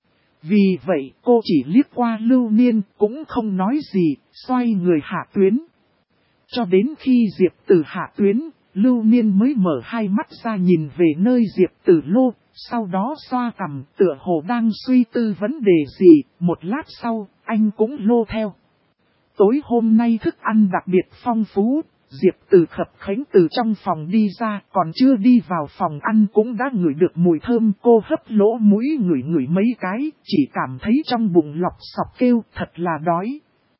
Vì vậy cô chỉ liếc qua Lưu Niên cũng không nói gì, xoay người hạ tuyến. Cho đến khi Diệp Tử hạ tuyến, Lưu Niên mới mở hai mắt ra nhìn về nơi Diệp Tử lô, sau đó xoa cằm tựa hồ đang suy tư vấn đề gì, một lát sau, anh cũng lô theo. Tối hôm nay thức ăn đặc biệt phong phú, Diệp Tử khập khánh từ trong phòng đi ra, còn chưa đi vào phòng ăn cũng đã ngửi được mùi thơm. Cô hấp lỗ mũi ngửi mấy cái, chỉ cảm thấy trong bụng lọc sọc kêu thật là đói.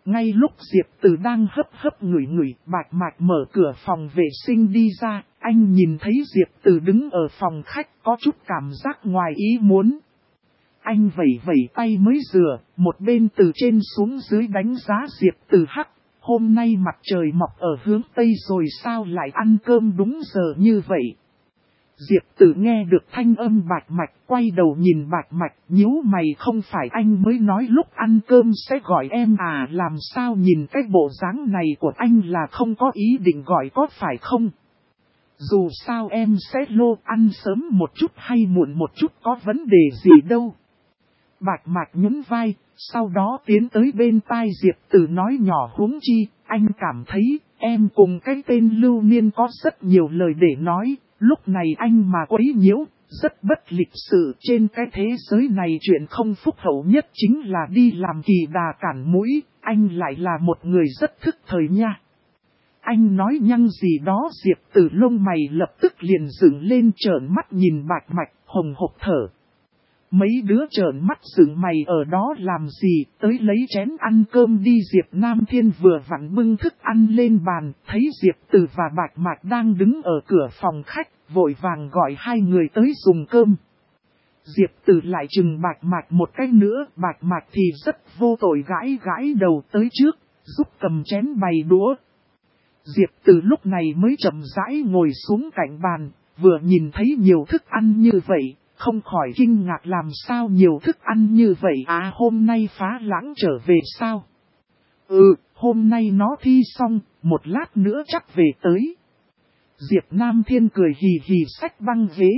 Ngay lúc Diệp Từ đang hấp hấp ngửi ngửi, Bạch Mạch mở cửa phòng vệ sinh đi ra, anh nhìn thấy Diệp Từ đứng ở phòng khách có chút cảm giác ngoài ý muốn. Anh vẩy vẩy tay mới rửa, một bên từ trên xuống dưới đánh giá Diệp Từ hắc. Hôm nay mặt trời mọc ở hướng Tây rồi sao lại ăn cơm đúng giờ như vậy? Diệp Tử nghe được thanh âm Bạch Mạch, quay đầu nhìn Bạch Mạch, nhíu mày, không phải anh mới nói lúc ăn cơm sẽ gọi em à, làm sao nhìn cái bộ dáng này của anh là không có ý định gọi có phải không? Dù sao em sẽ lô, ăn sớm một chút hay muộn một chút có vấn đề gì đâu. Bạch Mạch nhún vai, sau đó tiến tới bên tai Diệp Tử nói nhỏ, huống chi, anh cảm thấy em cùng cái tên Lưu Niên có rất nhiều lời để nói. Lúc này anh mà quấy nhiễu, rất bất lịch sự. Trên cái thế giới này chuyện không phúc hậu nhất chính là đi làm kỳ đà cản mũi. Anh lại là một người rất thức thời nha. Anh nói nhăng gì đó, Diệp Tử lông mày lập tức liền dựng lên, trợn mắt nhìn Bạch Mạch, hồng hộc thở. Mấy đứa trợn mắt dựng mày ở đó làm gì, tới lấy chén ăn cơm đi. Diệp Nam Thiên vừa vặn bưng thức ăn lên bàn, thấy Diệp Từ và Bạch Mạch đang đứng ở cửa phòng khách, vội vàng gọi hai người tới dùng cơm. Diệp Từ lại chừng Bạch Mạch một cái nữa, Bạch Mạch thì rất vô tội gãi gãi đầu tới trước, giúp cầm chén bày đũa. Diệp Từ lúc này mới chậm rãi ngồi xuống cạnh bàn, vừa nhìn thấy nhiều thức ăn như vậy, không khỏi kinh ngạc, làm sao nhiều thức ăn như vậy à, hôm nay Phá Lãng trở về sao? Hôm nay nó thi xong, một lát nữa chắc về tới. Diệp Nam Thiên cười hì hì xách băng ghế.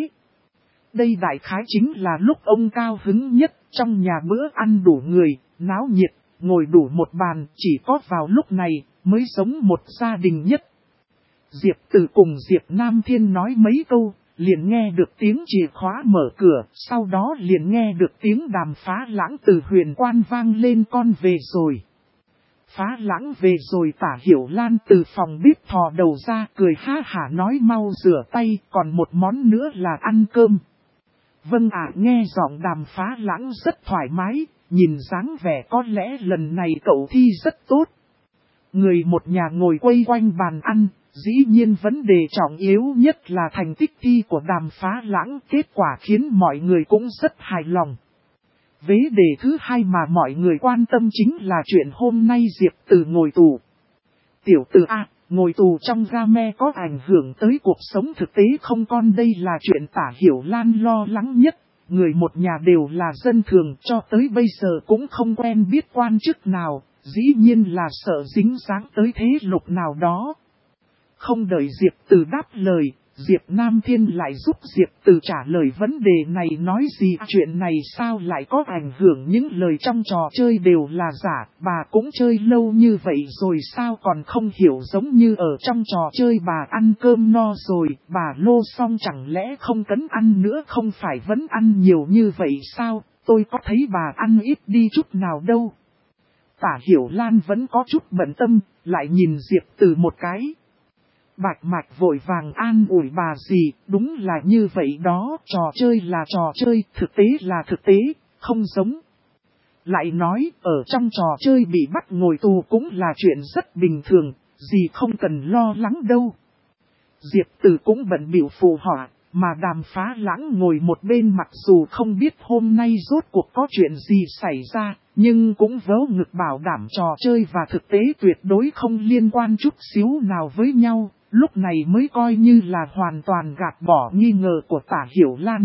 Đây đại khái chính là lúc ông cao hứng nhất, trong nhà bữa ăn đủ người, náo nhiệt, ngồi đủ một bàn, chỉ có vào lúc này mới giống một gia đình nhất. Diệp Từ cùng Diệp Nam Thiên nói mấy câu, liền nghe được tiếng chìa khóa mở cửa, sau đó liền nghe được tiếng đàm Phá Lãng từ huyền quan vang lên, con về rồi. Phá Lãng về rồi. Tả Hiểu Lan từ phòng bếp thò đầu ra, cười ha hả nói, mau rửa tay, còn một món nữa là ăn cơm. Vâng ạ, nghe giọng đàm Phá Lãng rất thoải mái, nhìn dáng vẻ có lẽ lần này cậu thi rất tốt. Người một nhà ngồi quây quanh bàn ăn, dĩ nhiên vấn đề trọng yếu nhất là thành tích thi của đàm Phá Lãng, kết quả khiến mọi người cũng rất hài lòng. Vế đề thứ hai mà mọi người quan tâm chính là chuyện hôm nay Diệp Từ ngồi tù. Tiểu Từ à, ngồi tù trong game có ảnh hưởng tới cuộc sống thực tế không con? Đây là chuyện Tả Hiểu Lan lo lắng nhất. Người một nhà đều là dân thường, cho tới bây giờ cũng không quen biết quan chức nào, dĩ nhiên là sợ dính dáng tới thế lực nào đó. Không đợi Diệp Từ đáp lời, Diệp Nam Thiên lại giúp Diệp Từ trả lời vấn đề này, nói gì chuyện này sao lại có ảnh hưởng, những lời trong trò chơi đều là giả, bà cũng chơi lâu như vậy rồi sao còn không hiểu, giống như ở trong trò chơi bà ăn cơm no rồi, bà lô xong chẳng lẽ không cấn ăn nữa, không phải vẫn ăn nhiều như vậy sao, tôi có thấy bà ăn ít đi chút nào đâu. Tả Hiểu Lan vẫn có chút bận tâm, lại nhìn Diệp Từ một cái. Bạch Mạch vội vàng an ủi bà dì, đúng là như vậy đó, trò chơi là trò chơi, thực tế là thực tế, không giống. Lại nói, ở trong trò chơi bị bắt ngồi tù cũng là chuyện rất bình thường, dì không cần lo lắng đâu. Diệp Từ cũng bận bịu phụ họa, mà đàm Phá Lãng ngồi một bên mặc dù không biết hôm nay rốt cuộc có chuyện gì xảy ra, nhưng cũng vớ ngực bảo đảm trò chơi và thực tế tuyệt đối không liên quan chút xíu nào với nhau. Lúc này mới coi như là hoàn toàn gạt bỏ nghi ngờ của Tả Hiểu Lan.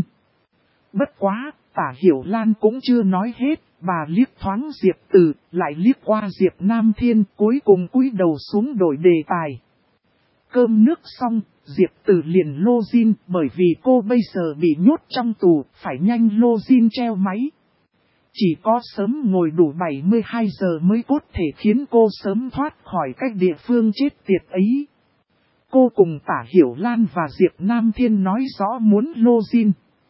Bất quá, Tả Hiểu Lan cũng chưa nói hết, bà liếc thoáng Diệp Từ, lại liếc qua Diệp Nam Thiên, cuối cùng cúi đầu xuống đổi đề tài. Cơm nước xong, Diệp Từ liền lô zin, bởi vì cô bây giờ bị nhốt trong tù, phải nhanh lô zin treo máy. Chỉ có sớm ngồi đủ 72 giờ mới có thể khiến cô sớm thoát khỏi cái địa phương chết tiệt ấy. Cô cùng Tả Hiểu Lan và Diệp Nam Thiên nói rõ muốn lô zin.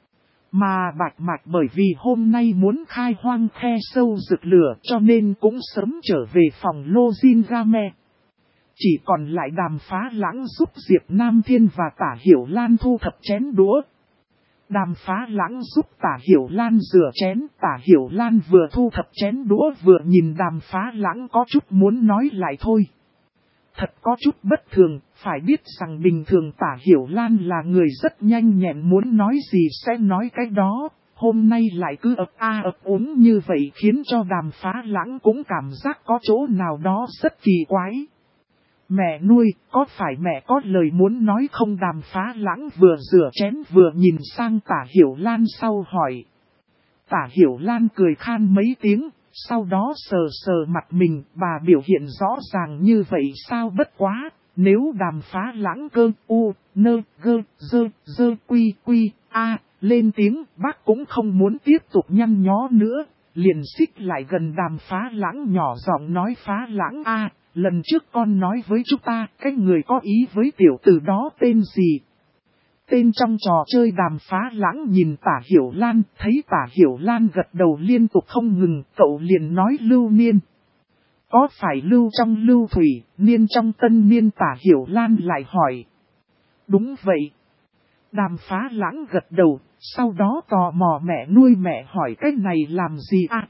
Mà Bạch Mạch bởi vì hôm nay muốn khai hoang khe sâu rực lửa cho nên cũng sớm trở về phòng lô zin game. Chỉ còn lại đàm Phá Lãng giúp Diệp Nam Thiên và Tả Hiểu Lan thu thập chén đũa. Đàm Phá Lãng giúp Tả Hiểu Lan rửa chén, Tả Hiểu Lan vừa thu thập chén đũa vừa nhìn Đàm Phá Lãng có chút muốn nói lại thôi. Thật có chút bất thường, phải biết rằng bình thường Tả Hiểu Lan là người rất nhanh nhẹn, muốn nói gì sẽ nói cái đó, hôm nay lại cứ ấp a ấp úng như vậy khiến cho Đàm Phá Lãng cũng cảm giác có chỗ nào đó rất kỳ quái. Mẹ nuôi, có phải mẹ có lời muốn nói không? Đàm Phá Lãng vừa rửa chén vừa nhìn sang Tả Hiểu Lan sau hỏi. Tả Hiểu Lan cười khan mấy tiếng, sau đó sờ sờ mặt mình, bà biểu hiện rõ ràng như vậy sao? Bất quá, nếu Đàm Phá Lãng cơ u, nơ, gơ, dơ quy quy, a, lên tiếng, bác cũng không muốn tiếp tục nhăn nhó nữa, liền xích lại gần Đàm Phá Lãng nhỏ giọng nói. Phá Lãng a, lần trước con nói với chúng ta, cái người có ý với tiểu tử đó tên gì? Tên trong trò chơi. Đàm Phá Lãng nhìn Tả Hiểu Lan, thấy Tả Hiểu Lan gật đầu liên tục không ngừng, cậu liền nói Lưu Niên. Có phải Lưu trong Lưu Thủy, Niên trong Tân Niên? Tả Hiểu Lan lại hỏi. Đúng vậy. Đàm Phá Lãng gật đầu, sau đó tò mò mẹ nuôi mẹ hỏi cái này làm gì à?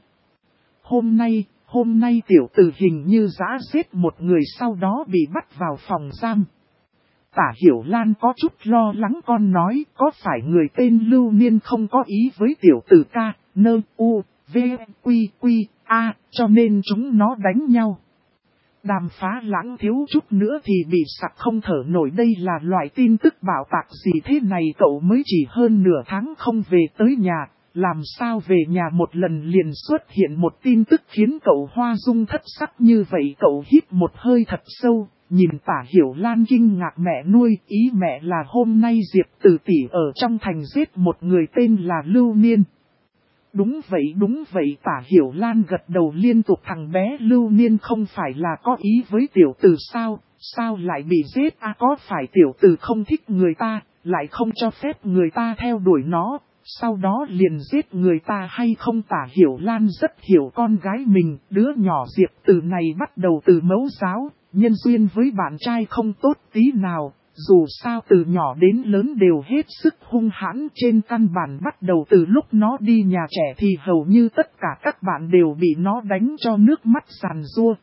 Hôm nay tiểu tử hình như giã giết một người sau đó bị bắt vào phòng giam. Tả Hiểu Lan có chút lo lắng, con nói có phải người tên Lưu Niên không có ý với tiểu tử ca, nơ, u, v, quy, quy, a, cho nên chúng nó đánh nhau. Đàm Phá Lãng thiếu chút nữa thì bị sặc không thở nổi. Đây là loại tin tức bạo tạc gì thế này? Cậu mới chỉ hơn nửa tháng không về tới nhà, làm sao về nhà một lần liền xuất hiện một tin tức khiến cậu hoa dung thất sắc như vậy? Cậu hít một hơi thật sâu, nhìn Tả Hiểu Lan kinh ngạc. Mẹ nuôi, ý mẹ là hôm nay Diệp Tử tỷ ở trong thành giết một người tên là Lưu Niên. Đúng vậy, Tả Hiểu Lan gật đầu liên tục. Thằng bé Lưu Niên không phải là có ý với tiểu tử sao, sao lại bị giết à? Có phải tiểu tử không thích người ta, lại không cho phép người ta theo đuổi nó, sau đó liền giết người ta hay không? Tả Hiểu Lan rất hiểu con gái mình, đứa nhỏ Diệp Tử này bắt đầu từ mẫu giáo, nhân duyên với bạn trai không tốt tí nào. Dù sao từ nhỏ đến lớn đều hết sức hung hãn, trên căn bản bắt đầu từ lúc nó đi nhà trẻ thì hầu như tất cả các bạn đều bị nó đánh cho nước mắt giàn giụa.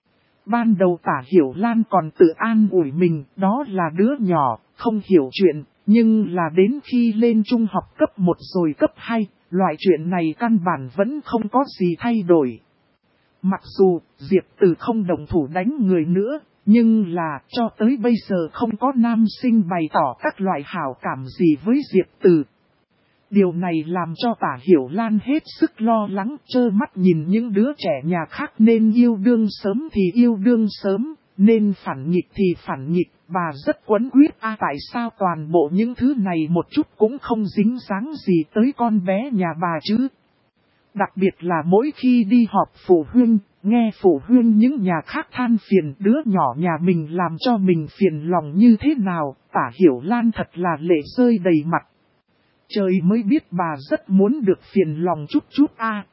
Ban đầu Tả Hiểu Lan còn tự an ủi mình, đó là đứa nhỏ, không hiểu chuyện, nhưng là đến khi lên trung học cấp 1 rồi cấp 2, loại chuyện này căn bản vẫn không có gì thay đổi. Mặc dù Diệp Tử không động thủ đánh người nữa, nhưng là cho tới bây giờ không có nam sinh bày tỏ các loại hảo cảm gì với Diệp Tử. Điều này làm cho Tả Hiểu Lan hết sức lo lắng, trơ mắt nhìn những đứa trẻ nhà khác nên yêu đương sớm thì yêu đương sớm, nên phản nghịch thì phản nghịch, bà rất quấn quýt. Tại sao toàn bộ những thứ này một chút cũng không dính dáng gì tới con bé nhà bà chứ? Đặc biệt là mỗi khi đi họp phụ huynh, nghe phụ huynh những nhà khác than phiền đứa nhỏ nhà mình làm cho mình phiền lòng như thế nào, Tả Hiểu Lan thật là lệ rơi đầy mặt. Trời mới biết bà rất muốn được phiền lòng chút chút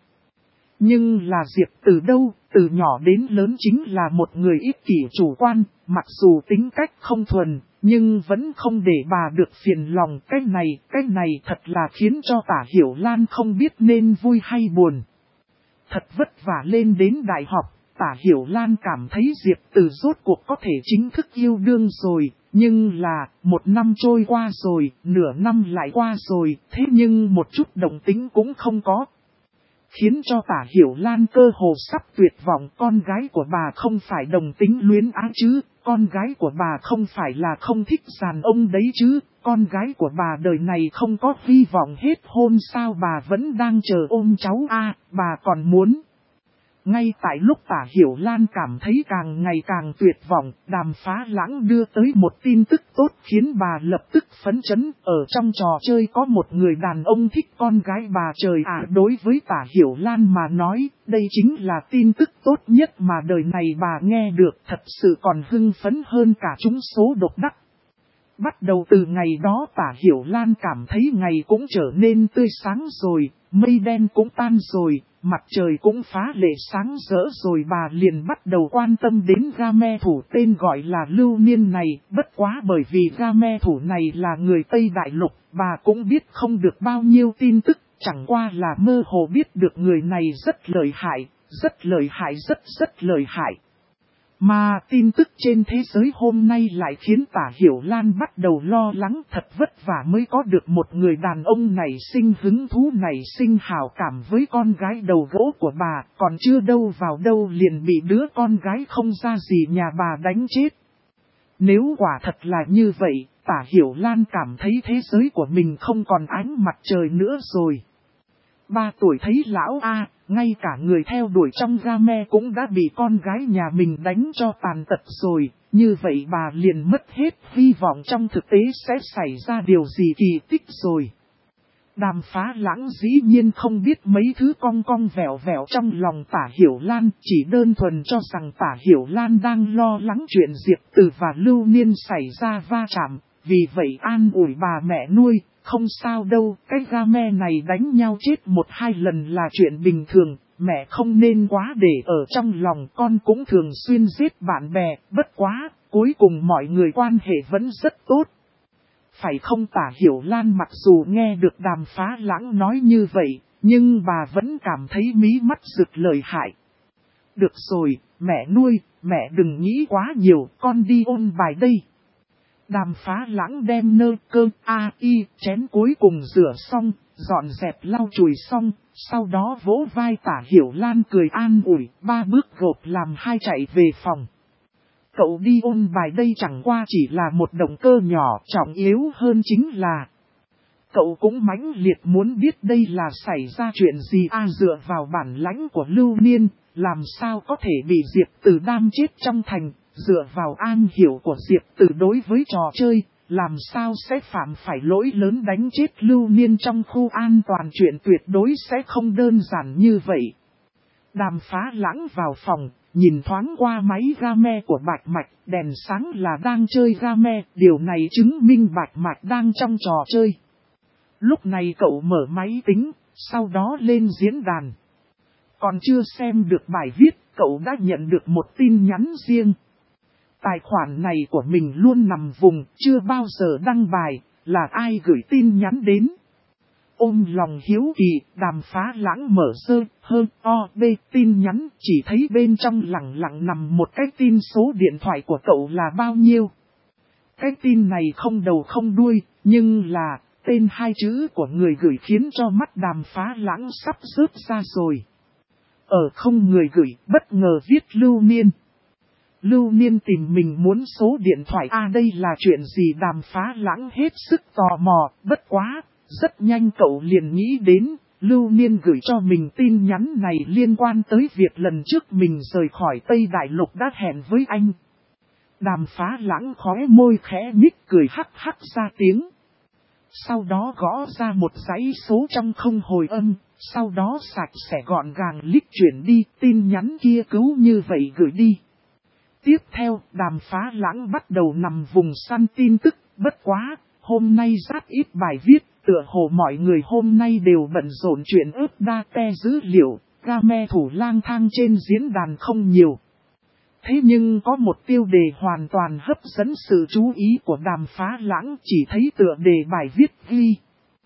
Nhưng là Diệp Tử đâu, từ nhỏ đến lớn chính là một người ích kỷ chủ quan, mặc dù tính cách không thuần, nhưng vẫn không để bà được phiền lòng. Cái này thật là khiến cho Tả Hiểu Lan không biết nên vui hay buồn. Thật vất vả lên đến đại học, Tả Hiểu Lan cảm thấy Diệp Tử rốt cuộc có thể chính thức yêu đương rồi, nhưng là, một năm trôi qua rồi, nửa năm lại qua rồi, thế nhưng một chút động tĩnh cũng không có. Khiến cho Tả Hiểu Lan cơ hồ sắp tuyệt vọng. Con gái của bà không phải đồng tính luyến ái chứ, con gái của bà không phải là không thích đàn ông đấy chứ, con gái của bà đời này không có hy vọng hết hôn sao? Bà vẫn đang chờ ôm cháu bà còn muốn. Ngay tại lúc Tả Hiểu Lan cảm thấy càng ngày càng tuyệt vọng, Đàm Phá Lãng đưa tới một tin tức tốt khiến bà lập tức phấn chấn. Ở trong trò chơi có một người đàn ông thích con gái bà. Trời ạ, đối với Tả Hiểu Lan mà nói, đây chính là tin tức tốt nhất mà đời này bà nghe được, thật sự còn hưng phấn hơn cả trúng số độc đắc. Bắt đầu từ ngày đó Tả Hiểu Lan cảm thấy ngày cũng trở nên tươi sáng rồi, mây đen cũng tan rồi, mặt trời cũng phá lệ sáng rỡ rồi bà liền bắt đầu quan tâm đến Game thủ tên gọi là Lưu Niên này. Bất quá bởi vì Game thủ này là người Tây Đại Lục, bà cũng biết không được bao nhiêu tin tức, chẳng qua là mơ hồ biết được người này rất lợi hại, rất lợi hại. Mà tin tức trên thế giới hôm nay lại khiến Tả Hiểu Lan bắt đầu lo lắng, thật vất vả mới có được một người đàn ông này sinh hứng thú này sinh hảo cảm với con gái đầu gỗ của bà, còn chưa đâu vào đâu liền bị đứa con gái không ra gì nhà bà đánh chết. Nếu quả thật là như vậy, Tả Hiểu Lan cảm thấy thế giới của mình không còn ánh mặt trời nữa rồi. 3 tuổi thấy lão A, ngay cả người theo đuổi trong Game cũng đã bị con gái nhà mình đánh cho tàn tật rồi, như vậy bà liền mất hết hy vọng trong thực tế sẽ xảy ra điều gì kỳ tích rồi. Đàm Phá Lãng dĩ nhiên không biết mấy thứ cong cong vẹo vẹo trong lòng Tả Hiểu Lan, chỉ đơn thuần cho rằng Tả Hiểu Lan đang lo lắng chuyện Diệp Từ và Lưu Niên xảy ra va chạm, vì vậy an ủi bà mẹ nuôi. Không sao đâu, cái Game này đánh nhau chết 1-2 lần là chuyện bình thường, mẹ không nên quá để ở trong lòng, con cũng thường xuyên giết bạn bè, bất quá, cuối cùng mọi người quan hệ vẫn rất tốt. Phải không? Tả Hiểu Lan mặc dù nghe được Đàm Phá Lãng nói như vậy, nhưng bà vẫn cảm thấy mí mắt rực lợi hại. Được rồi, mẹ nuôi, mẹ đừng nghĩ quá nhiều, con đi ôn bài đây. Đàm Phá Lãng đem chén cuối cùng rửa xong, dọn dẹp lau chùi xong, sau đó vỗ vai Tả Hiểu Lan cười an ủi, 3 bước gộp làm 2 chạy về phòng. Cậu đi ôn bài đây chẳng qua chỉ là một động cơ nhỏ, trọng yếu hơn chính là cậu cũng mãnh liệt muốn biết đây là xảy ra chuyện gì. Dựa vào bản lãnh của Lưu Niên, làm sao có thể bị Diệp Từ đam chết trong thành. Dựa vào am hiểu của Diệp Từ đối với trò chơi, làm sao sẽ phạm phải lỗi lớn đánh chết Lưu Niên trong khu an toàn, chuyện tuyệt đối sẽ không đơn giản như vậy. Đàm Phá Lãng vào phòng, nhìn thoáng qua máy Game của Bạch Mạch, đèn sáng là đang chơi Game, điều này chứng minh Bạch Mạch đang trong trò chơi. Lúc này cậu mở máy tính, sau đó lên diễn đàn. Còn chưa xem được bài viết, cậu đã nhận được một tin nhắn riêng. Tài khoản này của mình luôn nằm vùng, chưa bao giờ đăng bài, là ai gửi tin nhắn đến. Ôm lòng hiếu kỳ, Đàm Phá Lãng mở tin nhắn, chỉ thấy bên trong lẳng lặng nằm một cái tin số điện thoại của cậu là bao nhiêu. Cái tin này không đầu không đuôi, nhưng là tên 2 chữ của người gửi khiến cho mắt Đàm Phá Lãng sắp rớt ra rồi. Ở không người gửi, bất ngờ viết Lưu Niên. Lưu Niên tìm mình muốn số điện thoại. Đây là chuyện gì? Đàm Phá Lãng hết sức tò mò, bất quá, rất nhanh cậu liền nghĩ đến, Lưu Niên gửi cho mình tin nhắn này liên quan tới việc lần trước mình rời khỏi Tây Đại Lục đã hẹn với anh. Đàm Phá Lãng khóe môi khẽ nhích cười hắc hắc ra tiếng. Sau đó gõ ra một dãy số trong không hồi âm, sau đó sạch sẽ gọn gàng lít chuyển đi, tin nhắn kia cứu như vậy gửi đi. Tiếp theo, Đàm Phá Lãng bắt đầu nằm vùng săn tin tức, bất quá, hôm nay rất ít bài viết, tựa hồ mọi người hôm nay đều bận rộn chuyện update dữ liệu, Game thủ lang thang trên diễn đàn không nhiều. Thế nhưng có một tiêu đề hoàn toàn hấp dẫn sự chú ý của Đàm Phá Lãng, chỉ thấy tựa đề bài viết ghi.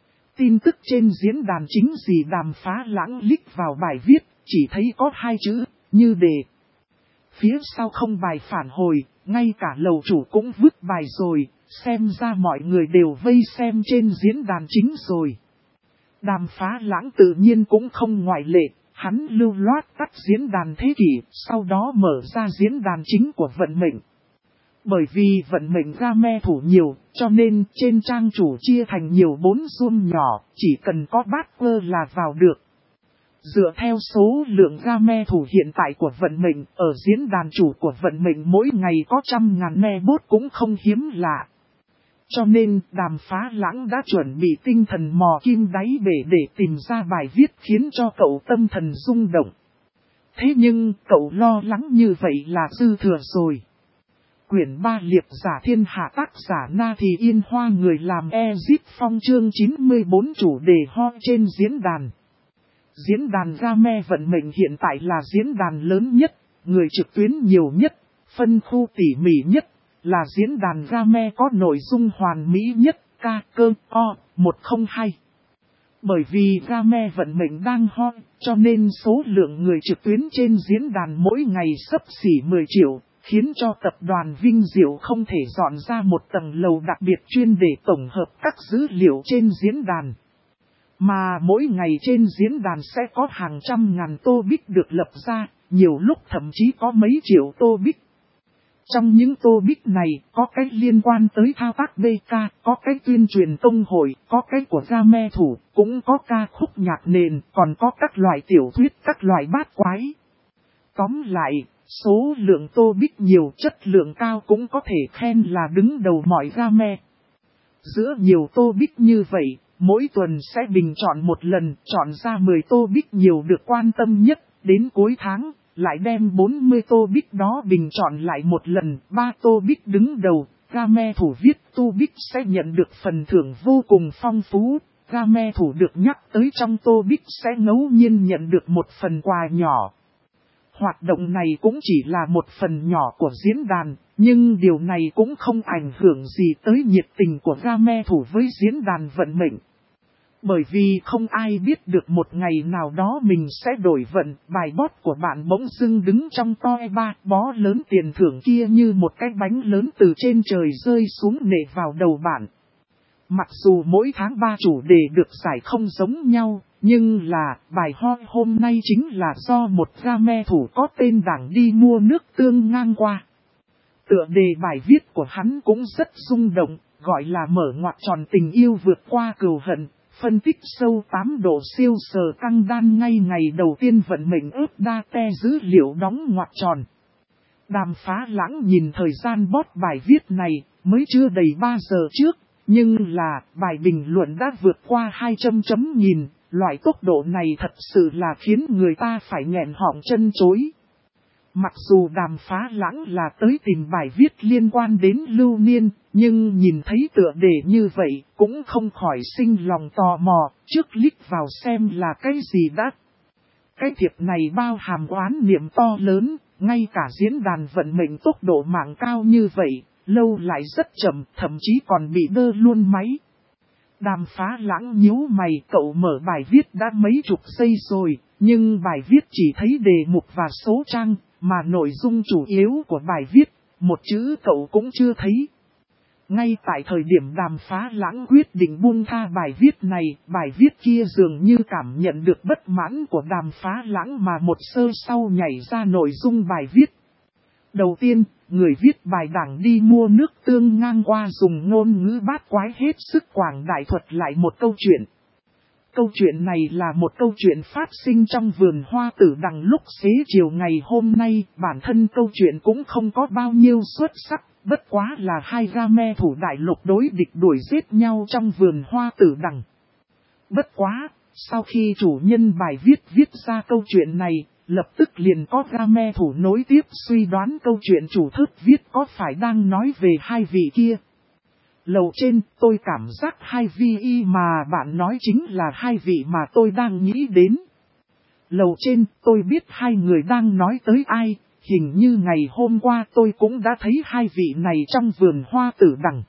Tin tức trên diễn đàn chính gì? Đàm Phá Lãng click vào bài viết, chỉ thấy có 2 chữ, như đề. Phía sau không bài phản hồi, ngay cả lầu chủ cũng vứt bài rồi, xem ra mọi người đều vây xem trên diễn đàn chính rồi. Đàm Phá Lãng tự nhiên cũng không ngoại lệ, hắn lưu loát tắt diễn đàn thế kỷ, sau đó mở ra diễn đàn chính của vận mệnh. Bởi vì vận mệnh Game thủ nhiều, cho nên trên trang chủ chia thành nhiều 4 room nhỏ, chỉ cần có backer là vào được. Dựa theo số lượng Game thủ hiện tại của vận mệnh, ở diễn đàn chủ của vận mệnh mỗi ngày có 100.000 me bot cũng không hiếm lạ. Cho nên, Đàm Phá Lãng đã chuẩn bị tinh thần mò kim đáy bể để tìm ra bài viết khiến cho cậu tâm thần rung động. Thế nhưng, cậu lo lắng như vậy là dư thừa rồi. Quyển 3 Liệp giả thiên hạ, tác giả Na Thì Yên Hoa, người làm Ezip Phong, chương 94, chủ đề ho trên diễn đàn. Diễn đàn Game vận mệnh hiện tại là diễn đàn lớn nhất, người trực tuyến nhiều nhất, phân khu tỉ mỉ nhất, là diễn đàn Game có nội dung hoàn mỹ nhất, KCO102. Bởi vì Game vận mệnh đang hot, cho nên số lượng người trực tuyến trên diễn đàn mỗi ngày xấp xỉ 10 triệu, khiến cho tập đoàn Vinh Diệu không thể dọn ra một tầng lầu đặc biệt chuyên để tổng hợp các dữ liệu trên diễn đàn. Mà mỗi ngày trên diễn đàn sẽ có hàng trăm ngàn tô bích được lập ra, nhiều lúc thậm chí có mấy triệu tô bích. Trong những tô bích này, có cái liên quan tới thao tác BK, có cái tuyên truyền công hội, có cái của Game thủ, cũng có ca khúc nhạc nền, còn có các loại tiểu thuyết, các loại bát quái. Tóm lại, số lượng tô bích nhiều, chất lượng cao cũng có thể khen là đứng đầu mọi Game. Giữa nhiều tô bích như vậy, mỗi tuần sẽ bình chọn một lần, chọn ra 10 tô bích nhiều được quan tâm nhất, đến cuối tháng, lại đem 40 tô bích đó bình chọn lại một lần, 3 tô bích đứng đầu, Game thủ viết tô bích sẽ nhận được phần thưởng vô cùng phong phú, Game thủ được nhắc tới trong tô bích sẽ ngẫu nhiên nhận được một phần quà nhỏ. Hoạt động này cũng chỉ là một phần nhỏ của diễn đàn, nhưng điều này cũng không ảnh hưởng gì tới nhiệt tình của Game thủ với diễn đàn vận mệnh. Bởi vì không ai biết được một ngày nào đó mình sẽ đổi vận, bài bot của bạn bỗng dưng đứng trong toi ba bó lớn tiền thưởng kia như một cái bánh lớn từ trên trời rơi xuống nện vào đầu bạn. Mặc dù mỗi tháng 3 chủ đề được giải không giống nhau, nhưng là bài hot hôm nay chính là do một Game thủ có tên Đảng đi mua nước tương ngang qua. Tựa đề bài viết của hắn cũng rất rung động, gọi là mở ngoặc tròn tình yêu vượt qua cừu hận, phân tích sâu 8 độ siêu sờ căng đan ngay ngày đầu tiên vận mệnh ướp đa te dữ liệu đóng ngoặc tròn. Đàm Phá Lãng nhìn thời gian bot bài viết này, mới chưa đầy 3 giờ trước, nhưng là bài bình luận đã vượt qua 200 chấm nghìn, loại tốc độ này thật sự là khiến người ta phải nghẹn họng chân chối. Mặc dù Đàm Phá Lãng là tới tìm bài viết liên quan đến Lưu Niên, nhưng nhìn thấy tựa đề như vậy cũng không khỏi sinh lòng tò mò, trước click vào xem là cái gì đã. Cái thiệp này bao hàm oán niệm to lớn, ngay cả diễn đàn vận mệnh tốc độ mạng cao như vậy, lâu lại rất chậm, thậm chí còn bị đơ luôn máy. Đàm Phá Lãng nhíu mày, cậu mở bài viết đã mấy chục giây rồi, nhưng bài viết chỉ thấy đề mục và số trang, mà nội dung chủ yếu của bài viết, một chữ cậu cũng chưa thấy. Ngay tại thời điểm Đàm Phá Lãng quyết định buông tha bài viết này, bài viết kia dường như cảm nhận được bất mãn của Đàm Phá Lãng mà một sơ sau nhảy ra nội dung bài viết. Đầu tiên, người viết bài Đảng đi mua nước tương ngang qua dùng ngôn ngữ bát quái hết sức quảng đại thuật lại một câu chuyện. Câu chuyện này là một câu chuyện phát sinh trong vườn hoa tử đằng lúc xế chiều ngày hôm nay, bản thân câu chuyện cũng không có bao nhiêu xuất sắc, bất quá là hai Game thủ đại lục đối địch đuổi giết nhau trong vườn hoa tử đằng. Bất quá, sau khi chủ nhân bài viết ra câu chuyện này, lập tức liền có Game thủ nối tiếp suy đoán câu chuyện chủ thức viết có phải đang nói về hai vị kia. Lầu trên, tôi cảm giác hai vị mà bạn nói chính là hai vị mà tôi đang nghĩ đến. Lầu trên, tôi biết hai người đang nói tới ai, hình như ngày hôm qua tôi cũng đã thấy hai vị này trong vườn hoa tử đằng.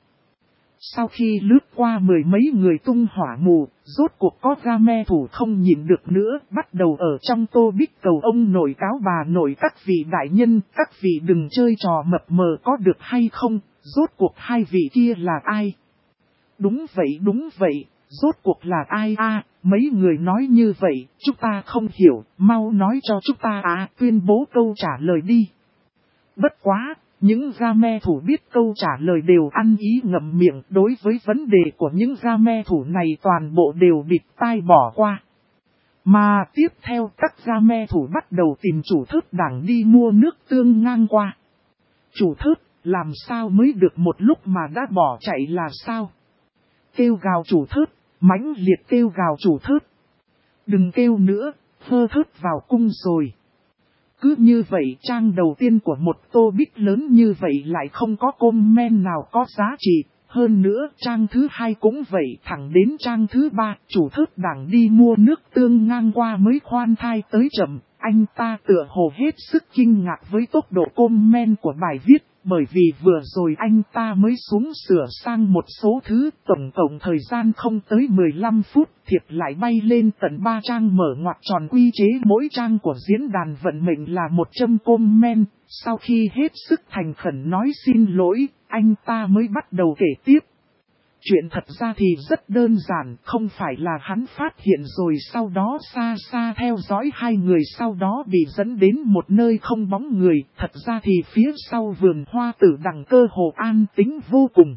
Sau khi lướt qua mười mấy người tung hỏa mù, rốt cuộc có Game thủ không nhìn được nữa, bắt đầu ở trong tô bích cầu ông nội cáo bà nội các vị đại nhân, các vị đừng chơi trò mập mờ có được hay không, rốt cuộc hai vị kia là ai? Đúng vậy, rốt cuộc là ai a? Mấy người nói như vậy, chúng ta không hiểu, mau nói cho chúng ta tuyên bố câu trả lời đi. Bất quá! Những Game thủ biết câu trả lời đều ăn ý ngậm miệng, đối với vấn đề của những Game thủ này toàn bộ đều bịt tai bỏ qua. Mà tiếp theo các Game thủ bắt đầu tìm chủ thức Đảng đi mua nước tương ngang qua. Chủ thức, làm sao mới được một lúc mà đã bỏ chạy là sao? Kêu gào chủ thức, mãnh liệt kêu gào chủ thức. Đừng kêu nữa, phơ thức vào cung rồi. Cứ như vậy trang đầu tiên của một tô bích lớn như vậy lại không có comment nào có giá trị, Hơn nữa trang thứ 2 cũng vậy, thẳng đến trang thứ 3, chủ thớt đảng đi mua nước tương ngang qua mới khoan thai tới chậm. Anh ta tựa hồ hết sức kinh ngạc với tốc độ comment của bài viết, bởi vì vừa rồi anh ta mới xuống sửa sang một số thứ, tổng cộng thời gian không tới 15 phút, thiệt lại bay lên tận 3 trang mở ngoặc tròn quy chế mỗi trang của diễn đàn vận mệnh là 100 comment. Sau khi hết sức thành khẩn nói xin lỗi, anh ta mới bắt đầu kể tiếp. Chuyện thật ra thì rất đơn giản, không phải là hắn phát hiện rồi sau đó xa xa theo dõi hai người sau đó bị dẫn đến một nơi không bóng người. Thật ra thì phía sau vườn hoa tử đằng cơ hồ an tĩnh vô cùng.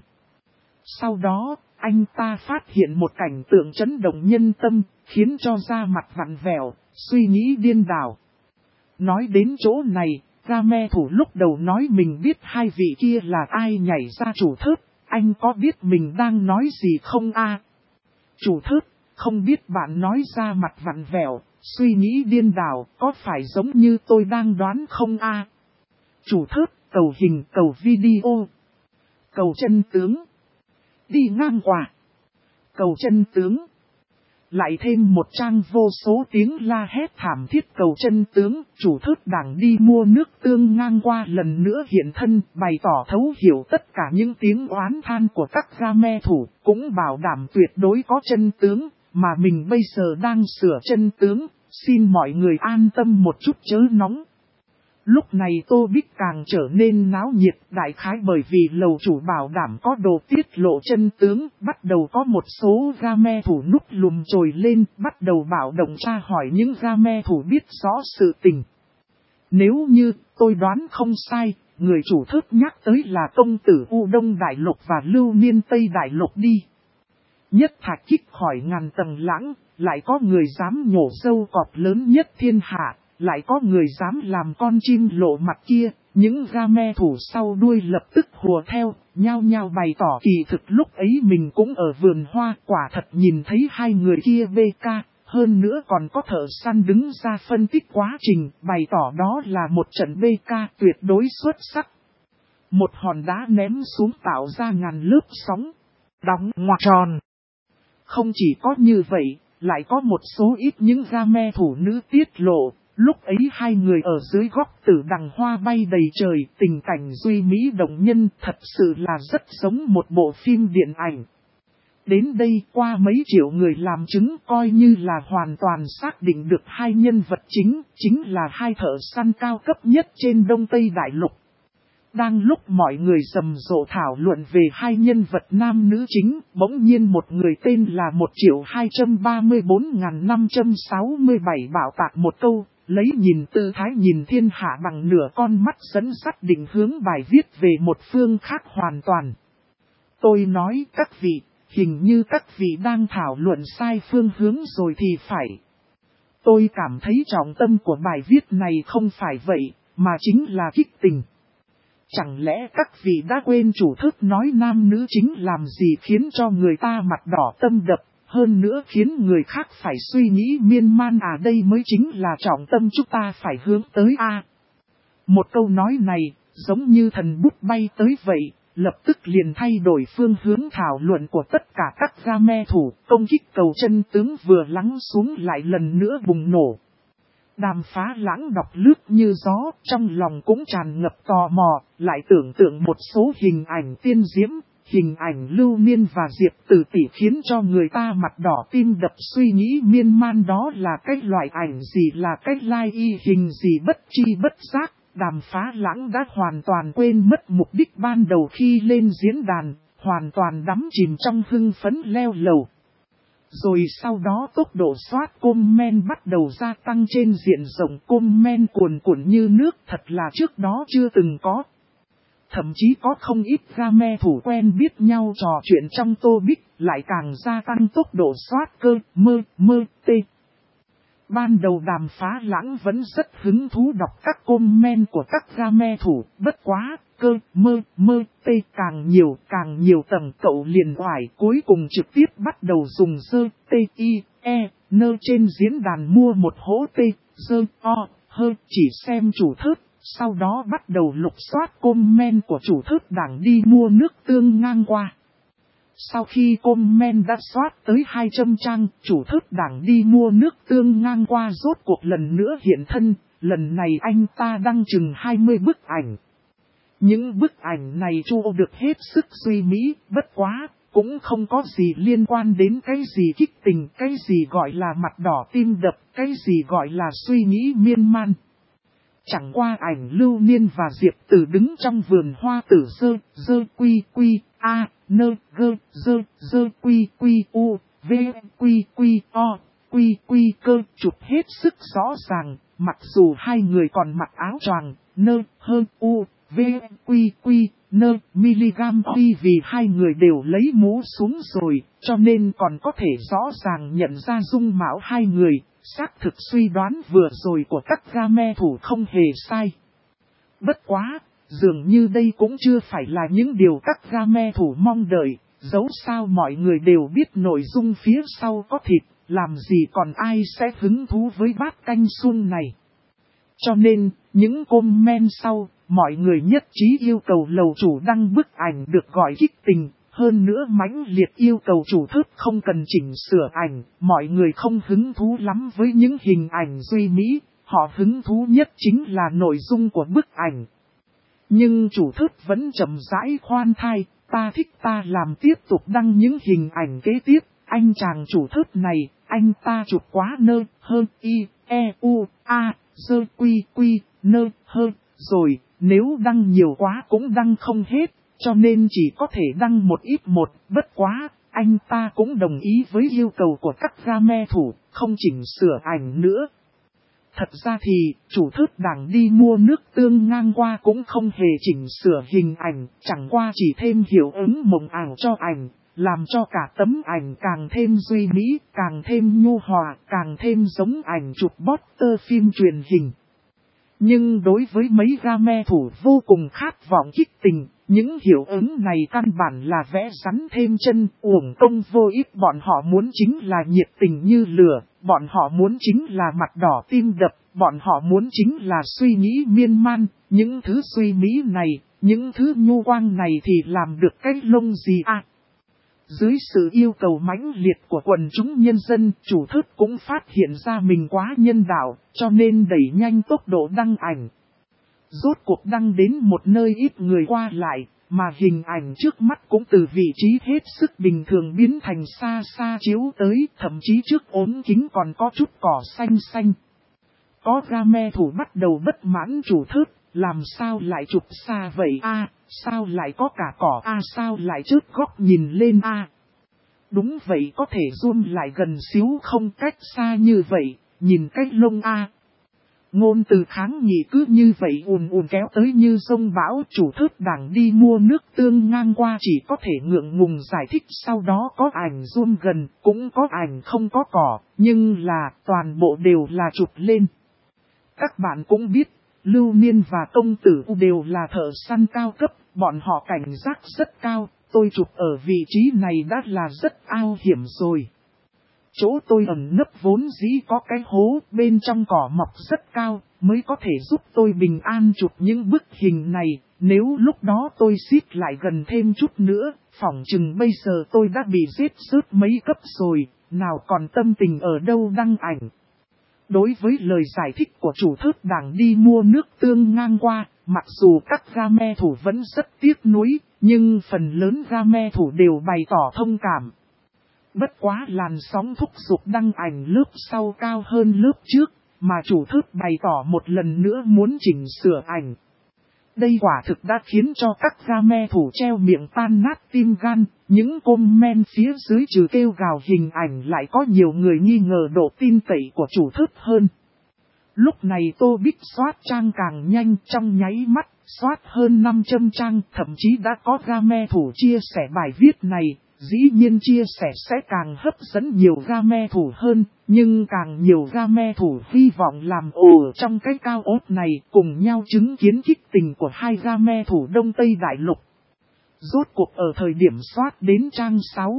Sau đó, anh ta phát hiện một cảnh tượng chấn động nhân tâm, khiến cho da mặt vặn vẹo, suy nghĩ điên đảo. Nói đến chỗ này, Game thủ lúc đầu nói mình biết hai vị kia là ai nhảy ra chủ thớt. Anh có biết mình đang nói gì không a? Chủ thớt, không biết bạn nói ra mặt vặn vẹo, suy nghĩ điên đảo, có phải giống như tôi đang đoán không a? Chủ thớt, cầu hình, cầu video, cầu chân tướng, đi ngang qua, cầu chân tướng. Lại thêm một trang vô số tiếng la hét thảm thiết cầu chân tướng, chủ thớt đảng đi mua nước tương ngang qua lần nữa hiện thân, bày tỏ thấu hiểu tất cả những tiếng oán than của các game thủ, cũng bảo đảm tuyệt đối có chân tướng, mà mình bây giờ đang sửa chân tướng, xin mọi người an tâm một chút chớ nóng. Lúc này Tô Bích càng trở nên náo nhiệt, đại khái bởi vì lầu chủ bảo đảm có đồ tiết lộ chân tướng, bắt đầu có một số game thủ núp lùm trồi lên, bắt đầu bảo động tra hỏi những game thủ biết rõ sự tình. Nếu như tôi đoán không sai, người chủ thớt nhắc tới là công tử U Đông Đại Lục và Lưu Niên Tây Đại Lục đi. Nhất thạch kích khỏi ngàn tầng lãng, lại có người dám nhổ sâu cọp lớn nhất thiên hạ. Lại có người dám làm con chim lộ mặt kia, những game thủ sau đuôi lập tức hùa theo, nhao nhao bày tỏ kỳ thực lúc ấy mình cũng ở vườn hoa, quả thật nhìn thấy hai người kia BK, hơn nữa còn có thợ săn đứng ra phân tích quá trình, bày tỏ đó là một trận BK tuyệt đối xuất sắc. Một hòn đá ném xuống tạo ra ngàn lớp sóng, đóng ngoặc tròn. Không chỉ có như vậy, lại có một số ít những game thủ nữ tiết lộ. Lúc ấy hai người ở dưới góc tử đằng hoa bay đầy trời, tình cảnh duy mỹ động nhân thật sự là rất giống một bộ phim điện ảnh. Đến đây qua mấy triệu người làm chứng coi như là hoàn toàn xác định được hai nhân vật chính là hai thợ săn cao cấp nhất trên Đông Tây Đại Lục. Đang lúc mọi người rầm rộ thảo luận về hai nhân vật nam nữ chính, bỗng nhiên một người tên là 1.234.567 bảo tạc một câu, lấy nhìn tư thái nhìn thiên hạ bằng nửa con mắt dẫn dắt định hướng bài viết về một phương khác hoàn toàn. Tôi nói các vị, hình như các vị đang thảo luận sai phương hướng rồi thì phải. Tôi cảm thấy trọng tâm của bài viết này không phải vậy, mà chính là kích tình. Chẳng lẽ các vị đã quên chủ thức nói nam nữ chính làm gì khiến cho người ta mặt đỏ tâm đập, hơn nữa khiến người khác phải suy nghĩ miên man à, đây mới chính là trọng tâm chúng ta phải hướng tới a. Một câu nói này, giống như thần bút bay tới vậy, lập tức liền thay đổi phương hướng thảo luận của tất cả các game thủ, công kích cầu chân tướng vừa lắng xuống lại lần nữa bùng nổ. Đàm Phá Lãng đọc lướt như gió, trong lòng cũng tràn ngập tò mò, lại tưởng tượng một số hình ảnh tiên diễm, hình ảnh Lưu Niên và Diệp Tử Tỷ khiến cho người ta mặt đỏ tim đập suy nghĩ miên man đó là cái loại ảnh gì, là cái lai y hình gì, bất chi bất giác. Đàm Phá Lãng đã hoàn toàn quên mất mục đích ban đầu khi lên diễn đàn, hoàn toàn đắm chìm trong hưng phấn leo lầu. Rồi sau đó tốc độ soát comment bắt đầu gia tăng trên diện rộng, comment cuồn cuộn như nước thật là trước đó chưa từng có. Thậm chí có không ít game thủ quen biết nhau trò chuyện trong Tô Bích, lại càng gia tăng tốc độ soát cơ, tê. Ban đầu Đàm Phá Lãng vẫn rất hứng thú đọc các comment của các game thủ, bất quá, cơ, tê càng nhiều tầng cậu liền oải, cuối cùng trực tiếp bắt đầu dùng nơ trên diễn đàn mua một hố chỉ xem chủ thớt, sau đó bắt đầu lục soát comment của chủ thớt đảng đi mua nước tương ngang qua. Sau khi comment đã soát tới 200 trang, chủ thức đảng đi mua nước tương ngang qua rốt cuộc lần nữa hiện thân, lần này anh ta đăng chừng 20 bức ảnh. Những bức ảnh này Chu được hết sức suy mỹ, bất quá, cũng không có gì liên quan đến cái gì kích tình, cái gì gọi là mặt đỏ tim đập, cái gì gọi là suy nghĩ miên man. Chẳng qua ảnh Lưu Niên và Diệp Tử đứng trong vườn hoa tử dơ quy quy a nơ gơ dơ quy quy u v quy quy o quy quy cơ chụp hết sức rõ ràng, mặc dù hai người còn mặc áo choàng nơ hơn u v quy quy nơ miligam tuy vì hai người đều lấy mũ xuống rồi, cho nên còn có thể rõ ràng nhận ra dung mạo hai người. Xác thực suy đoán vừa rồi của các game thủ không hề sai. Bất quá, dường như đây cũng chưa phải là những điều các game thủ mong đợi, dẫu sao mọi người đều biết nội dung phía sau có thịt, làm gì còn ai sẽ hứng thú với bát canh sung này. Cho nên, những comment sau, mọi người nhất trí yêu cầu lầu chủ đăng bức ảnh được gọi kích tình. Hơn nữa mãnh liệt yêu cầu chủ thức không cần chỉnh sửa ảnh, mọi người không hứng thú lắm với những hình ảnh duy mỹ, họ hứng thú nhất chính là nội dung của bức ảnh. Nhưng chủ thức vẫn chậm rãi khoan thai, ta thích ta làm tiếp tục đăng những hình ảnh kế tiếp, anh chàng chủ thức này, anh ta chụp quá nơ, hơn, y, e, u, a, dơ quy quy, nơ, hơn, rồi, nếu đăng nhiều quá cũng đăng không hết. Cho nên chỉ có thể đăng một ít một, bất quá, anh ta cũng đồng ý với yêu cầu của các game thủ, không chỉnh sửa ảnh nữa. Thật ra thì, chủ thức đảng đi mua nước tương ngang qua cũng không hề chỉnh sửa hình ảnh, chẳng qua chỉ thêm hiệu ứng mộng ảo cho ảnh, làm cho cả tấm ảnh càng thêm duy mỹ, càng thêm nhu hòa, càng thêm giống ảnh chụp poster phim truyền hình. Nhưng đối với mấy game thủ vô cùng khát vọng kích tình, những hiệu ứng này căn bản là vẽ rắn thêm chân, uổng công vô ích. Bọn họ muốn chính là nhiệt tình như lửa, bọn họ muốn chính là mặt đỏ tim đập, bọn họ muốn chính là suy nghĩ miên man. Những thứ suy mỹ này, những thứ nhu quang này thì làm được cái lông gì à? Dưới sự yêu cầu mãnh liệt của quần chúng nhân dân, chủ thức cũng phát hiện ra mình quá nhân đạo, cho nên đẩy nhanh tốc độ đăng ảnh. Rốt cuộc đăng đến một nơi ít người qua lại, mà hình ảnh trước mắt cũng từ vị trí hết sức bình thường biến thành xa xa chiếu tới, thậm chí trước ốm kính còn có chút cỏ xanh xanh. Có game thủ bắt đầu bất mãn chủ thức, làm sao lại chụp xa vậy a? Sao lại có cả cỏ a? Sao lại trước góc nhìn lên a? Đúng vậy, có thể zoom lại gần xíu không, cách xa như vậy, nhìn cái lông a. Ngôn từ kháng nghị cứ như vậy ùn kéo tới như sông bão. Chủ thức đảng đi mua nước tương ngang qua chỉ có thể ngượng ngùng giải thích, sau đó có ảnh zoom gần, cũng có ảnh không có cỏ, nhưng là toàn bộ đều là chụp lên. Các bạn cũng biết, Lưu Niên và công tử đều là thợ săn cao cấp, bọn họ cảnh giác rất cao, tôi chụp ở vị trí này đã là rất ao hiểm rồi. Chỗ tôi ẩn nấp vốn dĩ có cái hố, bên trong cỏ mọc rất cao, mới có thể giúp tôi bình an chụp những bức hình này. Nếu lúc đó tôi xít lại gần thêm chút nữa, phỏng chừng bây giờ tôi đã bị giết rớt mấy cấp rồi, nào còn tâm tình ở đâu đăng ảnh. Đối với lời giải thích của chủ thức đảng đi mua nước tương ngang qua, mặc dù các game thủ vẫn rất tiếc nuối, nhưng phần lớn game thủ đều bày tỏ thông cảm. Bất quá làn sóng thúc giục đăng ảnh lớp sau cao hơn lớp trước, mà chủ thức bày tỏ một lần nữa muốn chỉnh sửa ảnh. Đây quả thực đã khiến cho các game thủ treo miệng tan nát tim gan, những comment phía dưới trừ kêu gào hình ảnh lại có nhiều người nghi ngờ độ tin cậy của chủ thức hơn. Lúc này Tô Bích soát trang càng nhanh, trong nháy mắt, soát hơn 500 trang, thậm chí đã có game thủ chia sẻ bài viết này. Dĩ nhiên chia sẻ sẽ càng hấp dẫn nhiều game thủ hơn, nhưng càng nhiều game thủ hy vọng làm ồ trong cái cao ốt này, cùng nhau chứng kiến kích tình của hai game thủ Đông Tây Đại Lục. Rốt cuộc ở thời điểm soát đến trang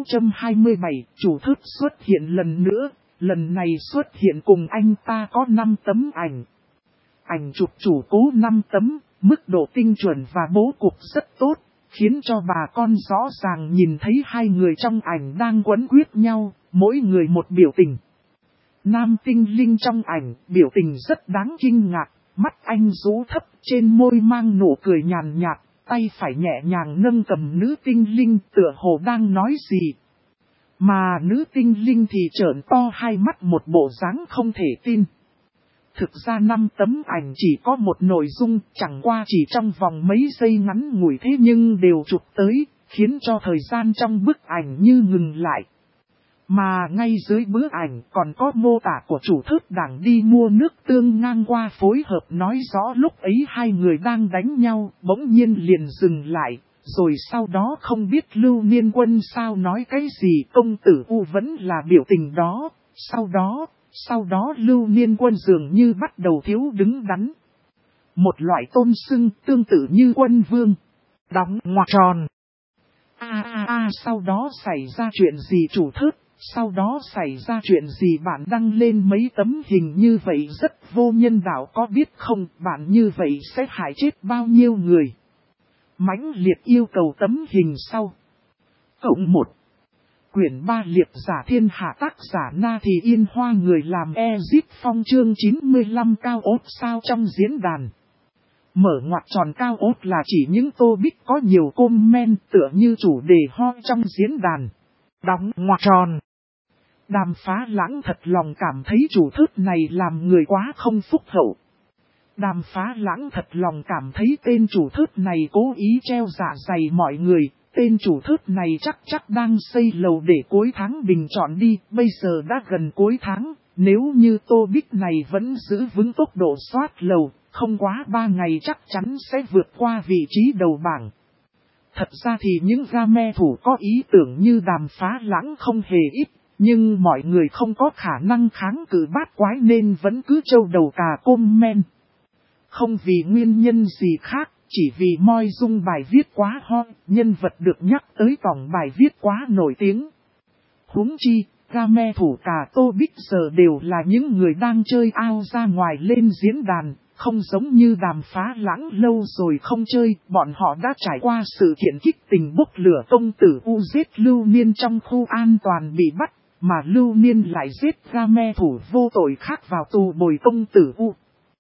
627, chủ thức xuất hiện lần nữa, lần này xuất hiện cùng anh ta có 5 tấm ảnh. Ảnh chụp chủ cố 5 tấm, mức độ tinh chuẩn và bố cục rất tốt. khiến cho bà con rõ ràng nhìn thấy hai người trong ảnh đang quấn quýt nhau, mỗi người một biểu tình. Nam tinh linh trong ảnh, biểu tình rất đáng kinh ngạc, mắt anh rũ thấp, trên môi mang nụ cười nhàn nhạt, tay phải nhẹ nhàng nâng cầm nữ tinh linh tựa hồ đang nói gì. Mà nữ tinh linh thì trợn to hai mắt một bộ dáng không thể tin. Thực ra 5 tấm ảnh chỉ có một nội dung, chẳng qua chỉ trong vòng mấy giây ngắn ngủi thế nhưng đều chụp tới, khiến cho thời gian trong bức ảnh như ngừng lại. Mà ngay dưới bức ảnh còn có mô tả của chủ thức đảng đi mua nước tương ngang qua phối hợp nói rõ lúc ấy hai người đang đánh nhau, bỗng nhiên liền dừng lại, rồi sau đó không biết Lưu Niên Quân sao nói cái gì, công tử U vẫn là biểu tình đó, sau đó Lưu Niên Quân dường như bắt đầu thiếu đứng đắn. Một loại tôn xưng tương tự như quân vương, đóng ngoặc tròn. Sau đó xảy ra chuyện gì chủ thức? Sau đó xảy ra chuyện gì bạn đăng lên mấy tấm hình như vậy rất vô nhân đạo có biết không, bạn như vậy sẽ hại chết bao nhiêu người. Mãnh liệt yêu cầu tấm hình sau. Cộng 1. Quyển 3 liệt giả thiên hạ tác giả Na Thì Yên Hoa người làm Ezip Phong chương 95 cao ốt sao trong diễn đàn. Mở ngoặc tròn cao ốt là chỉ những tô bích có nhiều comment tựa như chủ đề ho trong diễn đàn. Đóng ngoặc tròn. Đàm Phá Lãng thật lòng cảm thấy chủ thức này làm người quá không phúc hậu. Đàm Phá Lãng thật lòng cảm thấy tên chủ thức này cố ý treo dạ dày mọi người. Tên chủ thức này chắc đang xây lầu để cuối tháng bình chọn đi. Bây giờ đã gần cuối tháng, nếu như tô bích này vẫn giữ vững tốc độ soát lầu, không quá 3 ngày chắc chắn sẽ vượt qua vị trí đầu bảng. Thật ra thì những game thủ có ý tưởng như Đàm Phá Lãng không hề ít. Nhưng mọi người không có khả năng kháng cự bát quái nên vẫn cứ trâu đầu cà comment. Không vì nguyên nhân gì khác, chỉ vì moi dung bài viết quá hot, nhân vật được nhắc tới tổng bài viết quá nổi tiếng. Huống chi, game thủ cả tô bích giờ đều là những người đang chơi ao ra ngoài lên diễn đàn, không giống như Đàm Phá Lãng lâu rồi không chơi, bọn họ đã trải qua sự kiện kích tình bốc lửa công tử U giết Lưu Niên trong khu an toàn bị bắt. Mà Lưu Niên lại giết game thủ vô tội khác vào tù bồi công tử U.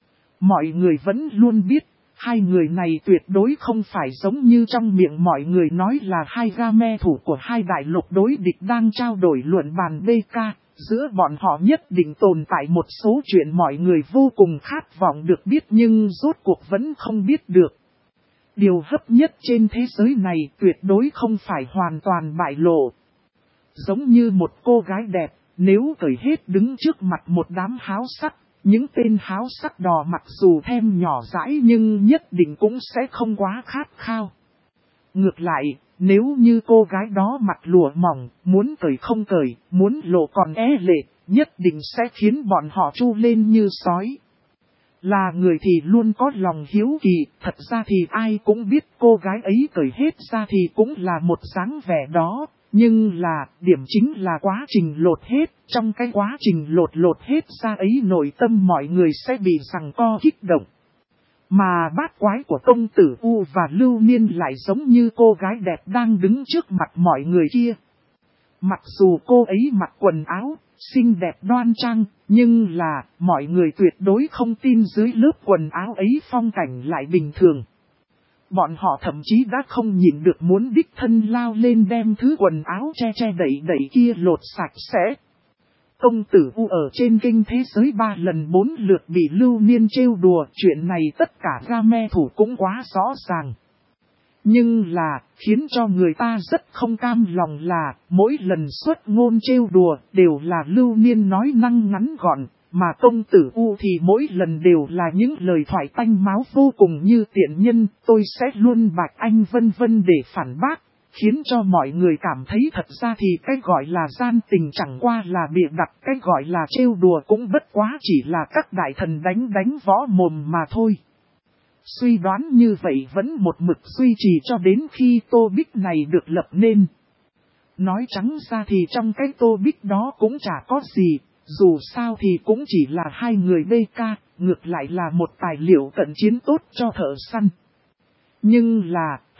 Mọi người vẫn luôn biết, hai người này tuyệt đối không phải giống như trong miệng mọi người nói là hai game thủ của hai đại lục đối địch đang trao đổi luận bàn BK. Giữa bọn họ nhất định tồn tại một số chuyện mọi người vô cùng khát vọng được biết nhưng rốt cuộc vẫn không biết được. Điều hấp nhất trên thế giới này tuyệt đối không phải hoàn toàn bại lộ. Giống như một cô gái đẹp, nếu cởi hết đứng trước mặt một đám háo sắc, những tên háo sắc đỏ mặc dù thêm nhỏ dãi nhưng nhất định cũng sẽ không quá khát khao. Ngược lại, nếu như cô gái đó mặc lụa mỏng, muốn cởi không cởi, muốn lộ còn lệ, nhất định sẽ khiến bọn họ chu lên như sói. Là người thì luôn có lòng hiếu kỳ, thật ra thì ai cũng biết cô gái ấy cởi hết ra thì cũng là một dáng vẻ đó. Nhưng là, điểm chính là quá trình lột hết, trong cái quá trình lột hết ra ấy nội tâm mọi người sẽ bị giằng co kích động. Mà bát quái của công tử U và Lưu Niên lại giống như cô gái đẹp đang đứng trước mặt mọi người kia. Mặc dù cô ấy mặc quần áo, xinh đẹp đoan trang, nhưng là, mọi người tuyệt đối không tin dưới lớp quần áo ấy phong cảnh lại bình thường. Bọn họ thậm chí đã không nhịn được muốn đích thân lao lên đem thứ quần áo che đẩy kia lột sạch sẽ. Công tử U ở trên kênh thế giới 3 lần 4 lượt bị Lưu Niên trêu đùa, chuyện này tất cả game thủ cũng quá rõ ràng. Nhưng là, khiến cho người ta rất không cam lòng là, mỗi lần xuất ngôn trêu đùa đều là Lưu Niên nói năng ngắn gọn. Mà công tử U thì mỗi lần đều là những lời thoại tanh máu vô cùng như tiện nhân, tôi sẽ luôn bạch anh vân vân để phản bác, khiến cho mọi người cảm thấy thật ra thì cái gọi là gian tình chẳng qua là bịa đặt, cái gọi là trêu đùa cũng bất quá chỉ là các đại thần đánh võ mồm mà thôi. Suy đoán như vậy vẫn một mực duy trì cho đến khi tô bích này được lập nên. Nói trắng ra thì trong cái tô bích đó cũng chả có gì. Dù sao thì cũng chỉ là hai người BK, ngược lại là một tài liệu cận chiến tốt cho thợ săn. Nhưng là,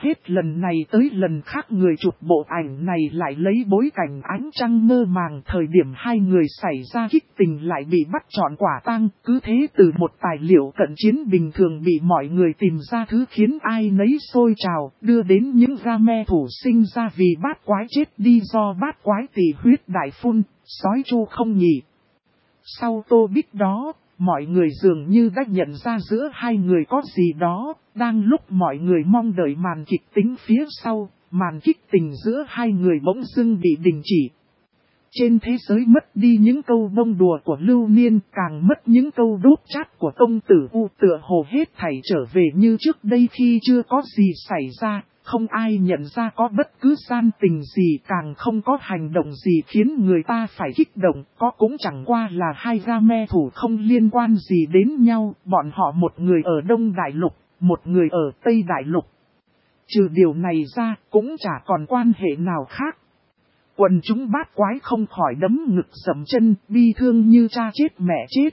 Hết lần này tới lần khác người chụp bộ ảnh này lại lấy bối cảnh ánh trăng mơ màng, thời điểm hai người xảy ra kích tình lại bị bắt trọn quả tang. Cứ thế từ một tài liệu cận chiến bình thường bị mọi người tìm ra thứ khiến ai nấy sôi trào, đưa đến những game thủ sinh ra vì bát quái chết đi do bát quái tỳ huyết đại phun, sói chu không nhỉ. Sau tô bích đó, mọi người dường như đã nhận ra giữa hai người có gì đó, đang lúc mọi người mong đợi màn kịch tính phía sau, màn kịch tình giữa hai người bỗng dưng bị đình chỉ. Trên thế giới mất đi những câu bông đùa của Lưu Niên, càng mất những câu đốt chát của công tử U, tựa hồ hết thảy trở về như trước đây khi chưa có gì xảy ra. Không ai nhận ra có bất cứ gian tình gì, càng không có hành động gì khiến người ta phải kích động, có cũng chẳng qua là hai game thủ không liên quan gì đến nhau, bọn họ một người ở Đông Đại Lục, một người ở Tây Đại Lục. Trừ điều này ra, cũng chả còn quan hệ nào khác. Quần chúng bát quái không khỏi đấm ngực dậm chân, bi thương như cha chết mẹ chết.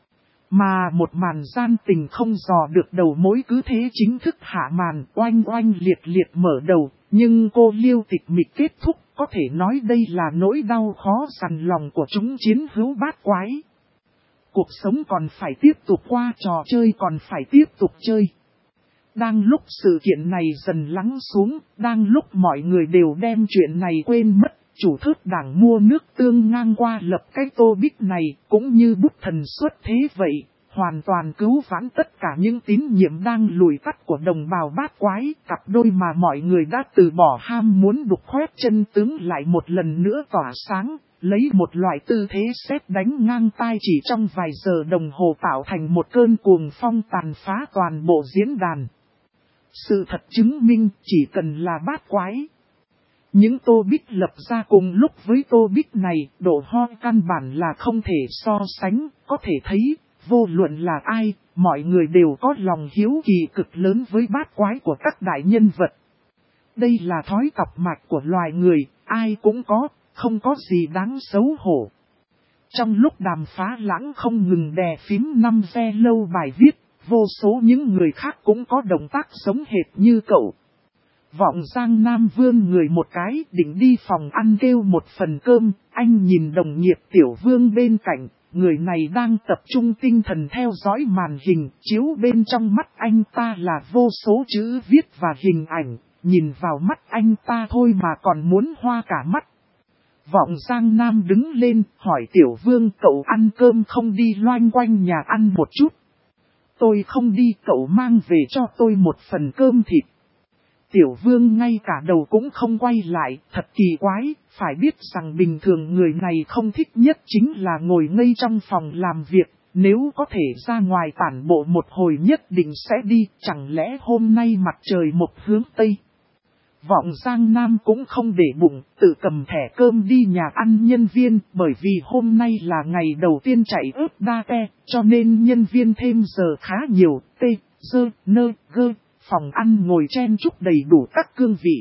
Mà một màn gian tình không dò được đầu mối cứ thế chính thức hạ màn, oanh oanh liệt liệt mở đầu, nhưng cô Liêu Tịch Mịch kết thúc, có thể nói đây là nỗi đau khó dằn lòng của chúng chiến hữu bát quái. Cuộc sống còn phải tiếp tục qua, trò chơi còn phải tiếp tục chơi. Đang lúc sự kiện này dần lắng xuống, đang lúc mọi người đều đem chuyện này quên mất, chủ thớt đảng mua nước tương ngang qua lập cái tô bích này, cũng như bút thần xuất thế vậy, hoàn toàn cứu vãn tất cả những tín nhiệm đang lùi tắt của đồng bào bát quái, cặp đôi mà mọi người đã từ bỏ ham muốn đục khoét chân tướng lại một lần nữa tỏa sáng, lấy một loại tư thế sét đánh ngang tai chỉ trong vài giờ đồng hồ tạo thành một cơn cuồng phong tàn phá toàn bộ diễn đàn. Sự thật chứng minh chỉ cần là bát quái. Những tô bích lập ra cùng lúc với tô bích này, độ ho căn bản là không thể so sánh, có thể thấy, vô luận là ai, mọi người đều có lòng hiếu kỳ cực lớn với bát quái của các đại nhân vật. Đây là thói tọc mạch của loài người, ai cũng có, không có gì đáng xấu hổ. Trong lúc Đàm Phá Lãng không ngừng đè phím 5 ve lâu bài viết, vô số những người khác cũng có động tác giống hệt như cậu. Vọng Giang Nam vươn người một cái, định đi phòng ăn kêu một phần cơm, anh nhìn đồng nghiệp Tiểu Vương bên cạnh, người này đang tập trung tinh thần theo dõi màn hình, chiếu bên trong mắt anh ta là vô số chữ viết và hình ảnh, nhìn vào mắt anh ta thôi mà còn muốn hoa cả mắt. Vọng Giang Nam đứng lên, hỏi Tiểu Vương cậu ăn cơm không đi loanh quanh nhà ăn một chút. Tôi không đi, cậu mang về cho tôi một phần cơm thịt. Tiểu Vương ngay cả đầu cũng không quay lại, thật kỳ quái, phải biết rằng bình thường người này không thích nhất chính là ngồi ngây trong phòng làm việc, nếu có thể ra ngoài tản bộ một hồi nhất định sẽ đi, chẳng lẽ hôm nay mặt trời mọc hướng Tây. Vọng Giang Nam cũng không để bụng, tự cầm thẻ cơm đi nhà ăn nhân viên, bởi vì hôm nay là ngày đầu tiên chạy ướp đa te, cho nên nhân viên thêm giờ khá nhiều, phòng ăn ngồi chen chúc đầy đủ các cương vị.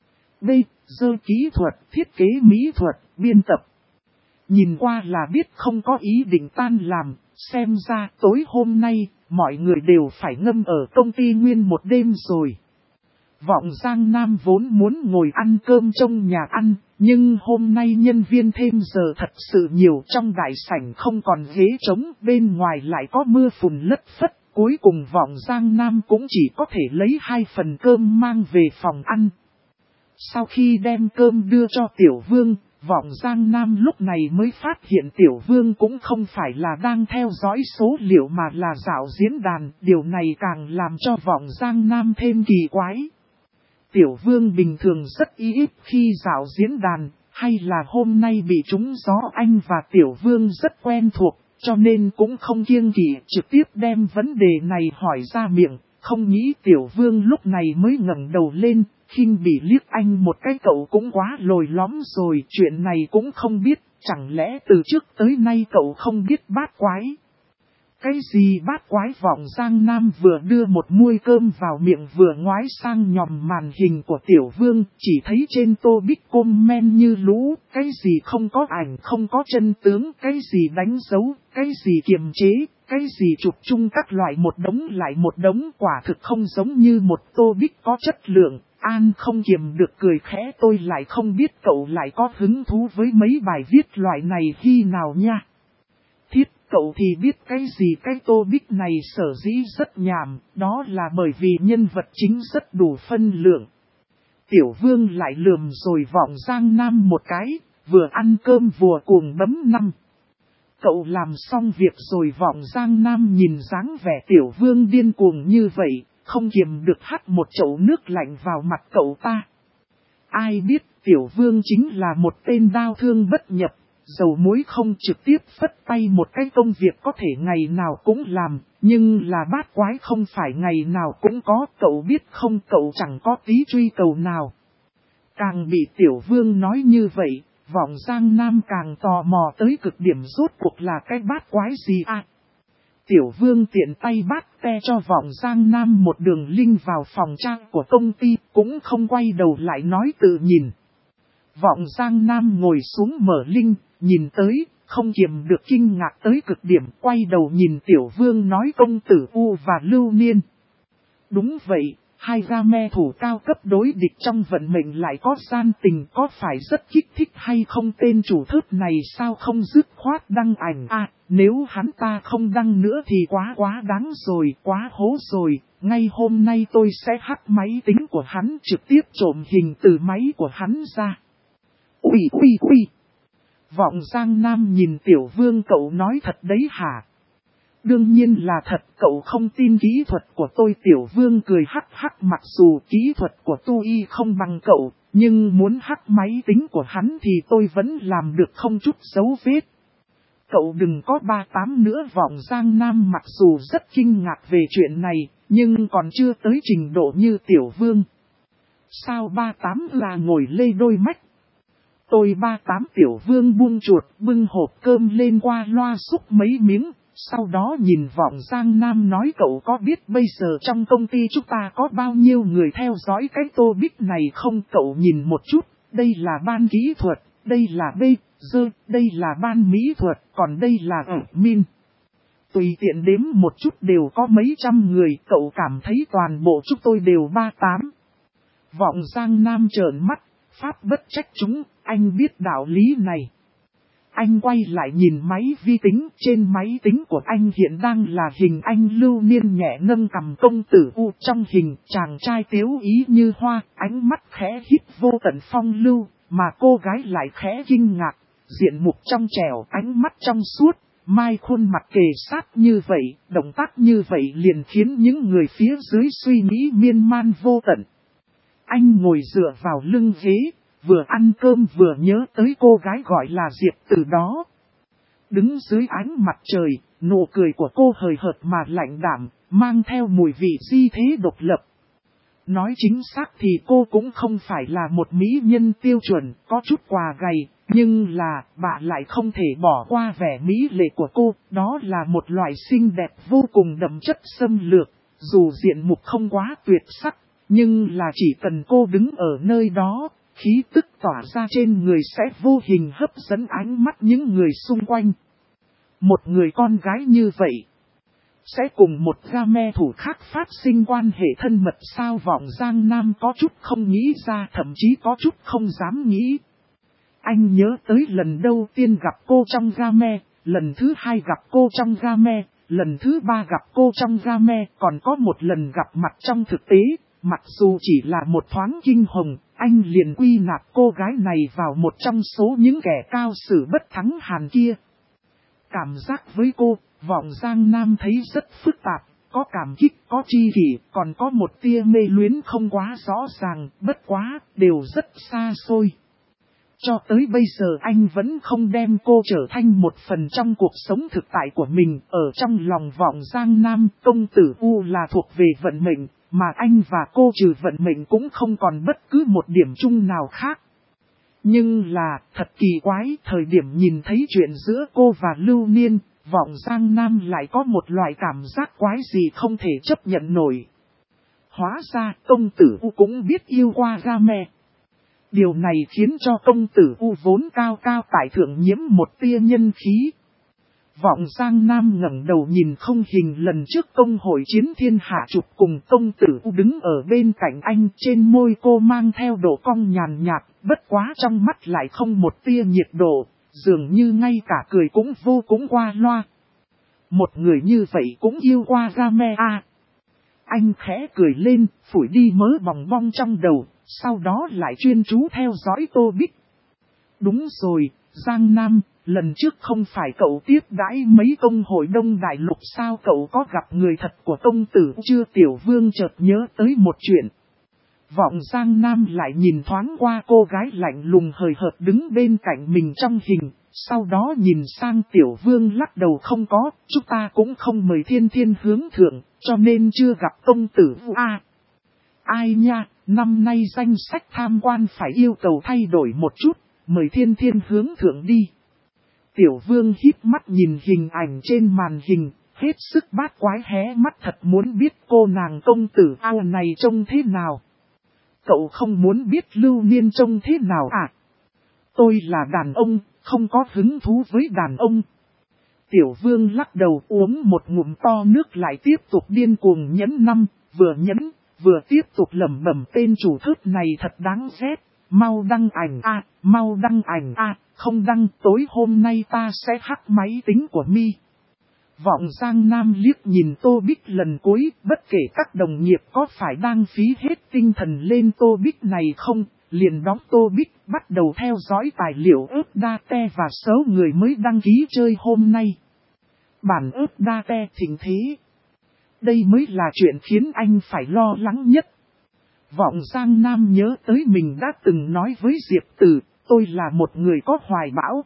Kỹ thuật, thiết kế mỹ thuật, biên tập. Nhìn qua là biết không có ý định tan làm, xem ra tối hôm nay, mọi người đều phải ngâm ở công ty nguyên một đêm rồi. Vọng Giang Nam vốn muốn ngồi ăn cơm trong nhà ăn, nhưng hôm nay nhân viên thêm giờ thật sự nhiều, trong đại sảnh không còn ghế trống, bên ngoài lại có mưa phùn lất phất. Cuối cùng Vọng Giang Nam cũng chỉ có thể lấy 2 phần cơm mang về phòng ăn. Sau khi đem cơm đưa cho Tiểu Vương, Vọng Giang Nam lúc này mới phát hiện Tiểu Vương cũng không phải là đang theo dõi số liệu mà là dạo diễn đàn. Điều này càng làm cho Vọng Giang Nam thêm kỳ quái. Tiểu Vương bình thường rất ít khi dạo diễn đàn, hay là hôm nay bị trúng gió anh và Tiểu Vương rất quen thuộc. Cho nên cũng không kiêng kỵ trực tiếp đem vấn đề này hỏi ra miệng, không nghĩ Tiểu Vương lúc này mới ngẩng đầu lên, khinh bỉ liếc anh một cái cậu cũng quá lồi lõm rồi, chuyện này cũng không biết, chẳng lẽ từ trước tới nay cậu không biết bát quái. Cái gì bát quái? Vọng Giang Nam vừa đưa một muôi cơm vào miệng vừa ngoái sang nhòm màn hình của Tiểu Vương, chỉ thấy trên tô bích comment như lũ, cái gì không có ảnh không có chân tướng, cái gì đánh dấu, cái gì kiềm chế, cái gì chụp chung các loại một đống lại một đống, quả thực không giống như một tô bích có chất lượng, An không kiềm được cười khẽ, tôi lại không biết cậu lại có hứng thú với mấy bài viết loại này khi nào nha. Thiết, cậu thì biết cái gì, cái tô bích này sở dĩ rất nhàm, đó là bởi vì nhân vật chính rất đủ phân lượng. Tiểu Vương lại lườm rồi vọng Giang Nam một cái, vừa ăn cơm vừa cuồng bấm năm. Cậu làm xong việc rồi vọng Giang Nam nhìn dáng vẻ Tiểu Vương điên cuồng như vậy, không kiềm được hắt một chậu nước lạnh vào mặt cậu ta. Ai biết Tiểu Vương chính là một tên đao thương bất nhập, dầu muối không trực tiếp phất tay một cái công việc có thể ngày nào cũng làm, nhưng là bát quái không phải ngày nào cũng có, cậu biết không, cậu chẳng có tí truy cầu nào. Càng bị Tiểu Vương nói như vậy, vọng Giang Nam càng tò mò tới cực điểm, rốt cuộc là cái bát quái gì à? Tiểu Vương tiện tay bắt te cho vọng Giang Nam một đường link vào phòng trang của công ty, cũng không quay đầu lại nói tự nhìn. Vọng Giang Nam ngồi xuống mở link, nhìn tới, không kiềm được kinh ngạc tới cực điểm, quay đầu nhìn Tiểu Vương nói công tử U và Lưu Niên. Đúng vậy, hai game thủ cao cấp đối địch trong vận mệnh lại có gian tình, có phải rất kích thích hay không? Tên chủ thớt này sao không dứt khoát đăng ảnh à, nếu hắn ta không đăng nữa thì quá đáng rồi, quá hố rồi. Ngay hôm nay tôi sẽ hack máy tính của hắn, trực tiếp trộm hình từ máy của hắn ra. Ui. Vọng Giang Nam nhìn Tiểu Vương, cậu nói thật đấy hả? Đương nhiên là thật, cậu không tin kỹ thuật của tôi. Tiểu Vương cười hắc, mặc dù kỹ thuật của tôi không bằng cậu, nhưng muốn hack máy tính của hắn thì tôi vẫn làm được không chút dấu vết. Cậu đừng có 38 nữa. Vọng Giang Nam mặc dù rất kinh ngạc về chuyện này, nhưng còn chưa tới trình độ như Tiểu Vương. Sao 38 là ngồi lê đôi mắt? Tôi 38. Tiểu Vương buông chuột, bưng hộp cơm lên qua loa xúc mấy miếng, sau đó nhìn vọng Giang Nam nói cậu có biết bây giờ trong công ty chúng ta có bao nhiêu người theo dõi cái tô bích này không? Cậu nhìn một chút, đây là ban kỹ thuật, đây là đây là ban mỹ thuật, còn đây là admin. Tùy tiện đếm một chút đều có mấy trăm người, cậu cảm thấy toàn bộ chúng tôi đều 38. Vọng Giang Nam trợn mắt, pháp bất trách chúng, anh biết đạo lý này. Anh quay lại nhìn máy vi tính, trên máy tính của anh hiện đang là hình anh Lưu Niên nhẹ nâng cầm công tử U, trong hình chàng trai tiếu ý như hoa, ánh mắt khẽ hít vô tận phong lưu, mà cô gái lại khẽ kinh ngạc, diện mục trong trẻo, ánh mắt trong suốt, mai khuôn mặt kề sát như vậy, động tác như vậy liền khiến những người phía dưới suy nghĩ miên man vô tận. Anh ngồi dựa vào lưng ghế, vừa ăn cơm vừa nhớ tới cô gái gọi là Diệp Từ đó. Đứng dưới ánh mặt trời, nụ cười của cô hời hợt mà lạnh đạm, mang theo mùi vị di thế độc lập. Nói chính xác thì cô cũng không phải là một mỹ nhân tiêu chuẩn, có chút quà gầy, nhưng là bạn lại không thể bỏ qua vẻ mỹ lệ của cô, đó là một loại xinh đẹp vô cùng đậm chất xâm lược, dù diện mục không quá tuyệt sắc, nhưng là chỉ cần cô đứng ở nơi đó, khí tức tỏa ra trên người sẽ vô hình hấp dẫn ánh mắt những người xung quanh. Một người con gái như vậy sẽ cùng một game thủ khác phát sinh quan hệ thân mật sao? Vọng Giang Nam có chút không nghĩ ra, thậm chí có chút không dám nghĩ. Anh nhớ tới lần đầu tiên gặp cô trong game, lần thứ hai gặp cô trong game, lần thứ ba gặp cô trong game, còn có một lần gặp mặt trong thực tế. Mặc dù chỉ là một thoáng kinh hồng, anh liền quy nạp cô gái này vào một trong số những kẻ cao sử bất thắng hàn kia. Cảm giác với cô, Vọng Giang Nam thấy rất phức tạp, có cảm kích, có chi kỷ, còn có một tia mê luyến không quá rõ ràng, bất quá, đều rất xa xôi. Cho tới bây giờ anh vẫn không đem cô trở thành một phần trong cuộc sống thực tại của mình. Ở trong lòng Vọng Giang Nam, công tử U là thuộc về vận mệnh, mà anh và cô trừ vận mệnh cũng không còn bất cứ một điểm chung nào khác. Nhưng là, thật kỳ quái, thời điểm nhìn thấy chuyện giữa cô và Lưu Niên, Vọng Giang Nam lại có một loại cảm giác quái gì không thể chấp nhận nổi. Hóa ra, công tử U cũng biết yêu qua game. Điều này khiến cho công tử U vốn cao cao tại thượng nhiễm một tia nhân khí. Vọng Giang Nam ngẩng đầu nhìn không hình lần trước công hội chiến thiên hạ chụp cùng công tử đứng ở bên cạnh anh, trên môi cô mang theo độ cong nhàn nhạt, bất quá trong mắt lại không một tia nhiệt độ, dường như ngay cả cười cũng vô cũng qua loa. Một người như vậy cũng yêu qua Game à. Anh khẽ cười lên, phủi đi mớ bòng bong trong đầu, sau đó lại chuyên chú theo dõi Tô Bích. Đúng rồi, Giang Nam, lần trước không phải cậu tiếp đãi mấy công hội Đông Đại Lục sao, cậu có gặp người thật của công tử chưa? Tiểu Vương chợt nhớ tới một chuyện. Vọng Giang Nam lại nhìn thoáng qua cô gái lạnh lùng hời hợt đứng bên cạnh mình trong hình, sau đó nhìn sang Tiểu Vương lắc đầu, không có, chúng ta cũng không mời thiên thiên hướng thượng, cho nên chưa gặp công tử à. Ai nha, năm nay danh sách tham quan phải yêu cầu thay đổi một chút, mời thiên thiên hướng thượng đi. Tiểu Vương híp mắt nhìn hình ảnh trên màn hình, hết sức bát quái hé mắt, thật muốn biết cô nàng công tử ao này trông thế nào. Cậu không muốn biết Lưu Niên trông thế nào à? Tôi là đàn ông, không có hứng thú với đàn ông. Tiểu Vương lắc đầu uống một ngụm to nước lại tiếp tục điên cuồng nhấn năm, vừa nhấn, vừa tiếp tục lẩm bẩm tên chủ thức này thật đáng ghét. Mau đăng ảnh a, mau đăng ảnh a, không đăng tối hôm nay ta sẽ hack máy tính của mi. Vọng Giang Nam liếc nhìn Tô Bích lần cuối, bất kể các đồng nghiệp có phải đang phí hết tinh thần lên Tô Bích này không, liền đóng Tô Bích bắt đầu theo dõi tài liệu ướp date và số người mới đăng ký chơi hôm nay. Bản ướp date thịnh thế. Đây mới là chuyện khiến anh phải lo lắng nhất. Vọng Giang Nam nhớ tới mình đã từng nói với Diệp Tử, tôi là một người có hoài bão.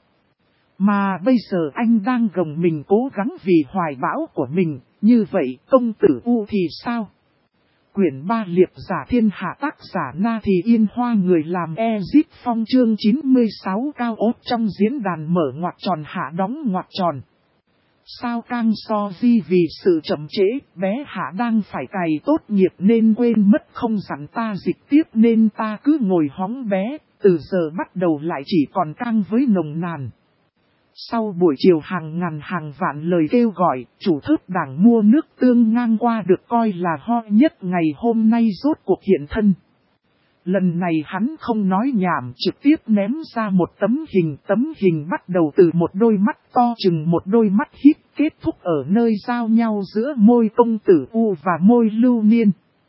Mà bây giờ anh đang gồng mình cố gắng vì hoài bão của mình, như vậy công tử U thì sao? Quyển 3 liệp giả thiên hạ, tác giả Na Thì Yên Hoa, người làm Ezip Phong, chương 96 cao ốt trong diễn đàn mở ngoặc tròn hạ đóng ngoặc tròn. Sao Cang So Di vì sự chậm trễ, bé Hạ đang phải cày tốt nghiệp nên quên mất không dặn ta dịch tiếp nên ta cứ ngồi hóng bé, từ giờ bắt đầu lại chỉ còn Cang với nồng nàn. Sau buổi chiều hàng ngàn hàng vạn lời kêu gọi, chủ thức đảng mua nước tương ngang qua được coi là hot nhất ngày hôm nay rốt cuộc hiện thân. Lần này hắn không nói nhảm, trực tiếp ném ra một tấm hình bắt đầu từ một đôi mắt to chừng một đôi mắt híp, kết thúc ở nơi giao nhau giữa môi công tử U và môi Lưu Niên.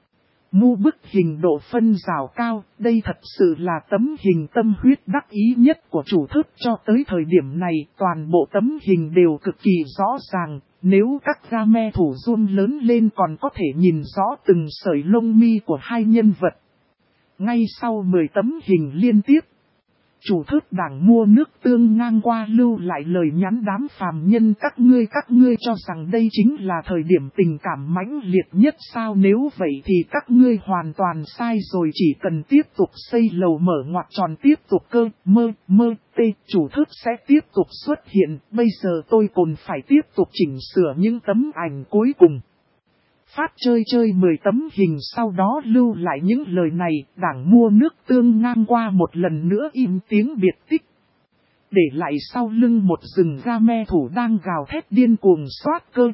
Mu bức hình độ phân rào cao, đây thật sự là tấm hình tâm huyết đắc ý nhất của chủ thức cho tới thời điểm này, toàn bộ tấm hình đều cực kỳ rõ ràng, nếu các game thủ zoom lớn lên còn có thể nhìn rõ từng sợi lông mi của hai nhân vật. Ngay sau 10 tấm hình liên tiếp, chủ thức đảng mua nước tương ngang qua lưu lại lời nhắn đám phàm nhân, các ngươi cho rằng đây chính là thời điểm tình cảm mãnh liệt nhất sao? Nếu vậy thì các ngươi hoàn toàn sai rồi, chỉ cần tiếp tục xây lầu mở ngoặc tròn tiếp tục chủ thức sẽ tiếp tục xuất hiện, bây giờ tôi còn phải tiếp tục chỉnh sửa những tấm ảnh cuối cùng. Phát chơi 10 tấm hình sau đó lưu lại những lời này, đảng mua nước tương ngang qua một lần nữa im tiếng biệt tích. Để lại sau lưng một rừng game thủ đang gào thét điên cuồng soát cơ,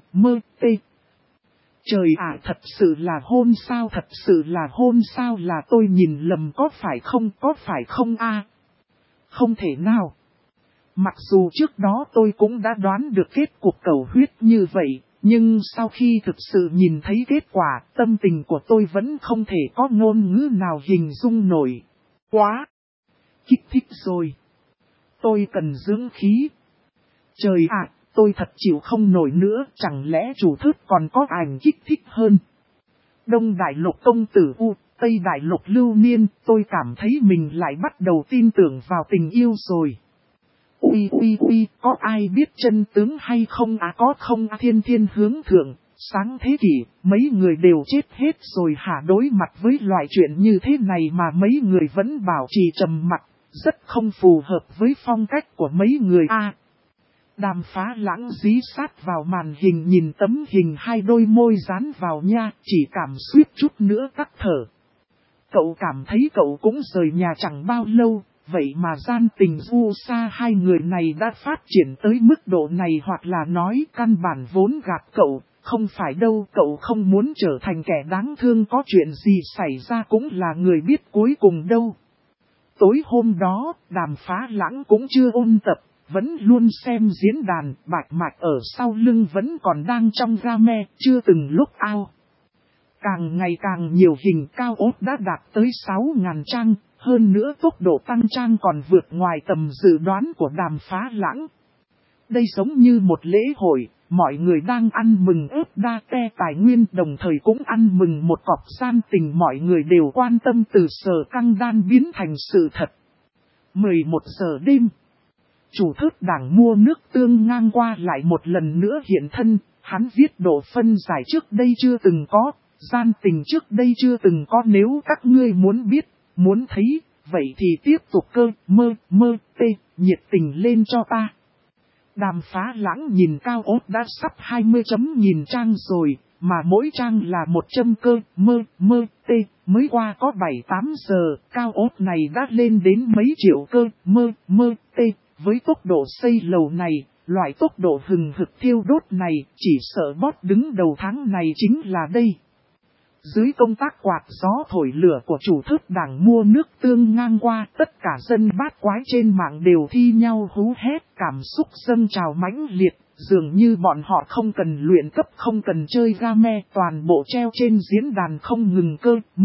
Trời ạ, thật sự là hôn sao, thật sự là hôn sao, là tôi nhìn lầm có phải không a? Không thể nào. Mặc dù trước đó tôi cũng đã đoán được kết cục cầu huyết như vậy. Nhưng sau khi thực sự nhìn thấy kết quả, tâm tình của tôi vẫn không thể có ngôn ngữ nào hình dung nổi. Quá kích thích rồi. Tôi cần dưỡng khí. Trời ạ, tôi thật chịu không nổi nữa, chẳng lẽ chủ thức còn có ảnh kích thích hơn. Đông Đại Lục công tử U, Tây Đại Lục Lưu Niên, tôi cảm thấy mình lại bắt đầu tin tưởng vào tình yêu rồi. Ui, có ai biết chân tướng hay không à? Có không à? Thiên thiên hướng thượng, sáng thế kỷ, mấy người đều chết hết rồi hả? Đối mặt với loại chuyện như thế này mà mấy người vẫn bảo trì trầm mặc, rất không phù hợp với phong cách của mấy người a. Đàm Phá Lãng dí sát vào màn hình nhìn tấm hình hai đôi môi dán vào nha, chỉ cảm suýt chút nữa tắc thở. Cậu cảm thấy cậu cũng rời nhà chẳng bao lâu. vậy mà gian tình du xa hai người này đã phát triển tới mức độ này, hoặc là nói căn bản vốn gạt cậu, không phải đâu, cậu không muốn trở thành kẻ đáng thương, có chuyện gì xảy ra cũng là người biết cuối cùng đâu. Tối hôm đó, Đàm Phá Lãng cũng chưa ôn tập, vẫn luôn xem diễn đàn, Bạch Mạch ở sau lưng vẫn còn đang trong game, chưa từng lúc out. Càng ngày càng nhiều hình cao ốt đã đạt tới 6.000 trang, hơn nữa tốc độ tăng trang còn vượt ngoài tầm dự đoán của Đàm Phá Lãng. Đây giống như một lễ hội, mọi người đang ăn mừng ướp đa te tài nguyên, đồng thời cũng ăn mừng một cọc gian tình mọi người đều quan tâm từ Sở Căng Đan biến thành sự thật. 11 giờ đêm, chủ thớt đảng mua nước tương ngang qua lại một lần nữa hiện thân, hắn viết độ phân giải trước đây chưa từng có, gian tình trước đây chưa từng có, nếu các ngươi muốn biết, muốn thấy, vậy thì tiếp tục nhiệt tình lên cho ta. Đàm Phá Lãng nhìn cao ốt đã sắp 20 chấm nghìn trang rồi, mà mỗi trang là 100 mới qua có 7-8 giờ, cao ốt này đã lên đến mấy triệu với tốc độ xây lầu này, loại tốc độ hừng hực thiêu đốt này, chỉ sợ boss đứng đầu tháng này chính là đây. Dưới công tác quạt gió thổi lửa của chủ thớt đảng mua nước tương ngang qua, tất cả dân bát quái trên mạng đều thi nhau hú hét, cảm xúc dâng trào mãnh liệt, dường như bọn họ không cần luyện cấp, không cần chơi game, toàn bộ treo trên diễn đàn không ngừng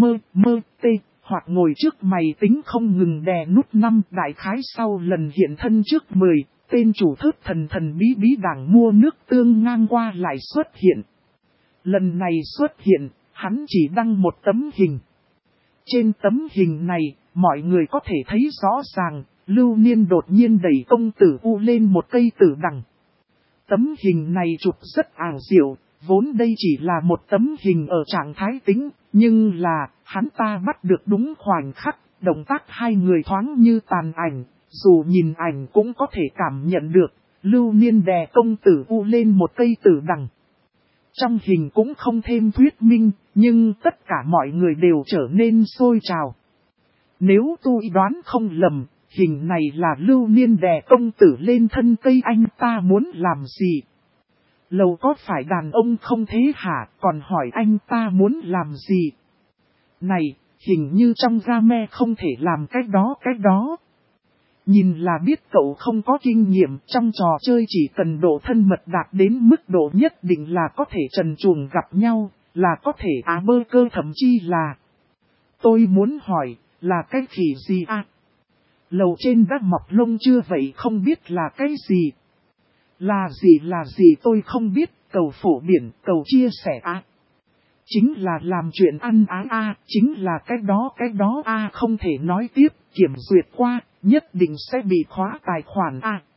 hoặc ngồi trước máy tính không ngừng đè nút 5 đại khái sau lần hiện thân trước 10, tên chủ thớt thần bí bí đảng mua nước tương ngang qua lại xuất hiện. Lần này xuất hiện, hắn chỉ đăng một tấm hình. Trên tấm hình này, mọi người có thể thấy rõ ràng, Lưu Niên đột nhiên đẩy công tử U lên một cây tử đằng. Tấm hình này chụp rất ảo diệu, vốn đây chỉ là một tấm hình ở trạng thái tĩnh, nhưng là, hắn ta bắt được đúng khoảnh khắc, động tác hai người thoáng như tàn ảnh, dù nhìn ảnh cũng có thể cảm nhận được, Lưu Niên đè công tử U lên một cây tử đằng. Trong hình cũng không thêm thuyết minh, nhưng tất cả mọi người đều trở nên sôi trào. Nếu tôi đoán không lầm, hình này là Lưu Niên đè công tử lên thân cây, anh ta muốn làm gì? Lầu có phải đàn ông không thế hả, còn hỏi anh ta muốn làm gì? Này, hình như trong game không thể làm cái đó. Nhìn là biết cậu không có kinh nghiệm, trong trò chơi chỉ cần độ thân mật đạt đến mức độ nhất định là có thể trần truồng gặp nhau, là có thể bơ cơ, thậm chí là... Tôi muốn hỏi, là cái khỉ gì à? Lầu trên đã mọc lông chưa vậy, không biết là cái gì? Là gì tôi không biết, cầu phổ biển, cầu chia sẻ Chính là làm chuyện ăn chính là cái đó không thể nói tiếp, kiểm duyệt qua, nhất định sẽ bị khóa tài khoản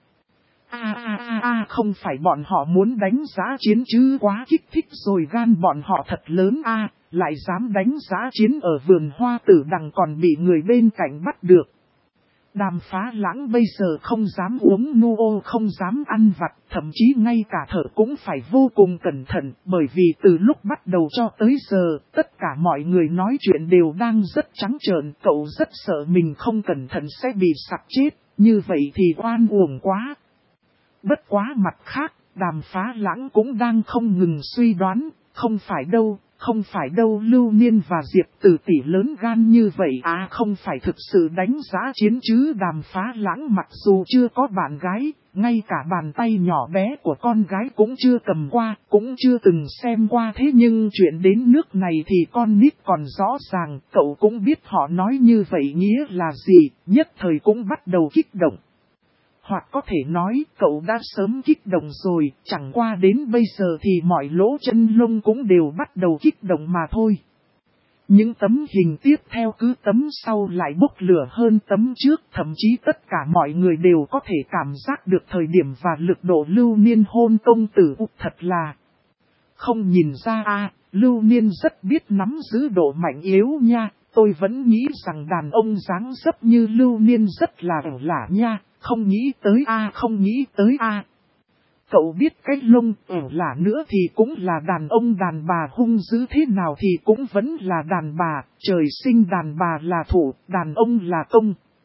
không phải bọn họ muốn đánh giá chiến chứ, quá kích thích rồi, gan bọn họ thật lớn lại dám đánh giá chiến ở vườn hoa tử đằng còn bị người bên cạnh bắt được. Đàm Phá Lãng bây giờ không dám uống nuô, không dám ăn vặt, thậm chí ngay cả thở cũng phải vô cùng cẩn thận, bởi vì từ lúc bắt đầu cho tới giờ, tất cả mọi người nói chuyện đều đang rất trắng trợn, cậu rất sợ mình không cẩn thận sẽ bị sặc chết, như vậy thì oan uổng quá. Bất quá mặt khác, Đàm Phá Lãng cũng đang không ngừng suy đoán, không phải đâu Lưu Niên và Diệp Tử tỷ lớn gan như vậy không phải thực sự đánh giá chiến chứ. Đàm Phá Lãng mặc dù chưa có bạn gái, ngay cả bàn tay nhỏ bé của con gái cũng chưa cầm qua, cũng chưa từng xem qua, thế nhưng chuyện đến nước này thì con nít còn rõ ràng, cậu cũng biết họ nói như vậy nghĩa là gì, nhất thời cũng bắt đầu kích động. Hoặc có thể nói cậu đã sớm kích động rồi, chẳng qua đến bây giờ thì mọi lỗ chân lông cũng đều bắt đầu kích động mà thôi. Những tấm hình tiếp theo cứ tấm sau lại bốc lửa hơn tấm trước, thậm chí tất cả mọi người đều có thể cảm giác được thời điểm và lực độ Lưu Niên hôn công tử thật là không nhìn ra Lưu Niên rất biết nắm giữ độ mạnh yếu nha, tôi vẫn nghĩ rằng đàn ông dáng dấp như Lưu Niên rất là ẩu lả nha. Không nghĩ tới Cậu biết cái lông ẩu lả nữa thì cũng là đàn ông, đàn bà hung dữ thế nào thì cũng vẫn là đàn bà, trời sinh đàn bà là thủ, đàn ông là công.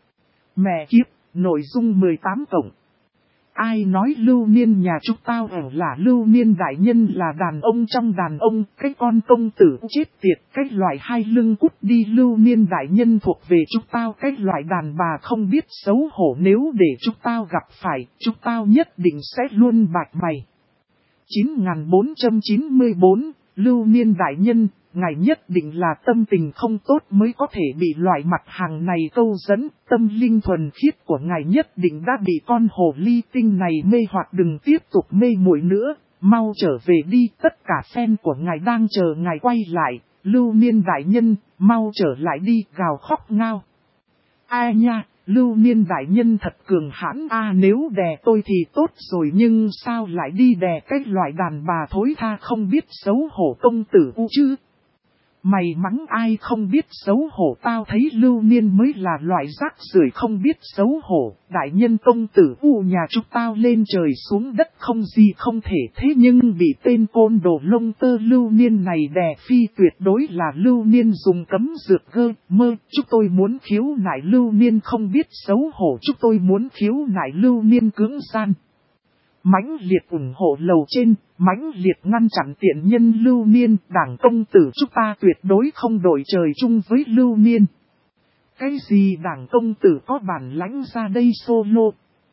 Mẹ kiếp, nội dung 18 cộng. Ai nói Lưu Niên nhà chúng tao ở là Lưu Niên đại nhân là đàn ông trong đàn ông, cái con công tử chết tiệt, cái loại hai lưng cút đi. Lưu Niên đại nhân thuộc về chúng tao, cái loại đàn bà không biết xấu hổ, nếu để chúng tao gặp phải, chúng tao nhất định sẽ luôn bạch mày. 9494, Lưu Niên đại nhân, ngài nhất định là tâm tình không tốt mới có thể bị loại mặt hàng này câu dẫn, tâm linh thuần khiết của ngài nhất định đã bị con hồ ly tinh này mê hoặc, đừng tiếp tục mê muội nữa, mau trở về đi, tất cả fan của ngài đang chờ ngài quay lại, Lưu Niên đại nhân, mau trở lại đi, gào khóc ngao. Ai nha, Lưu Niên đại nhân thật cường hãn nếu đè tôi thì tốt rồi, nhưng sao lại đi đè cái loại đàn bà thối tha không biết xấu hổ công tử u chứ? Mày mắng ai không biết xấu hổ, tao thấy Lưu Niên mới là loại rác rưởi không biết xấu hổ. Đại nhân công tử u nhà chúng tao lên trời xuống đất không gì không thể, thế nhưng bị tên côn đồ lông tơ Lưu Niên này đè phi, tuyệt đối là Lưu Niên dùng cấm dược gơ mơ. Chúng tôi muốn khiếu nại Lưu Niên không biết xấu hổ, chúng tôi muốn khiếu nại Lưu Niên cưỡng gian. Mãnh liệt ủng hộ lầu trên, mãnh liệt ngăn chặn tiện nhân Lưu Niên, đảng công tử chúng ta tuyệt đối không đổi trời chung với Lưu Niên. Cái gì đảng công tử có bản lãnh ra đây solo?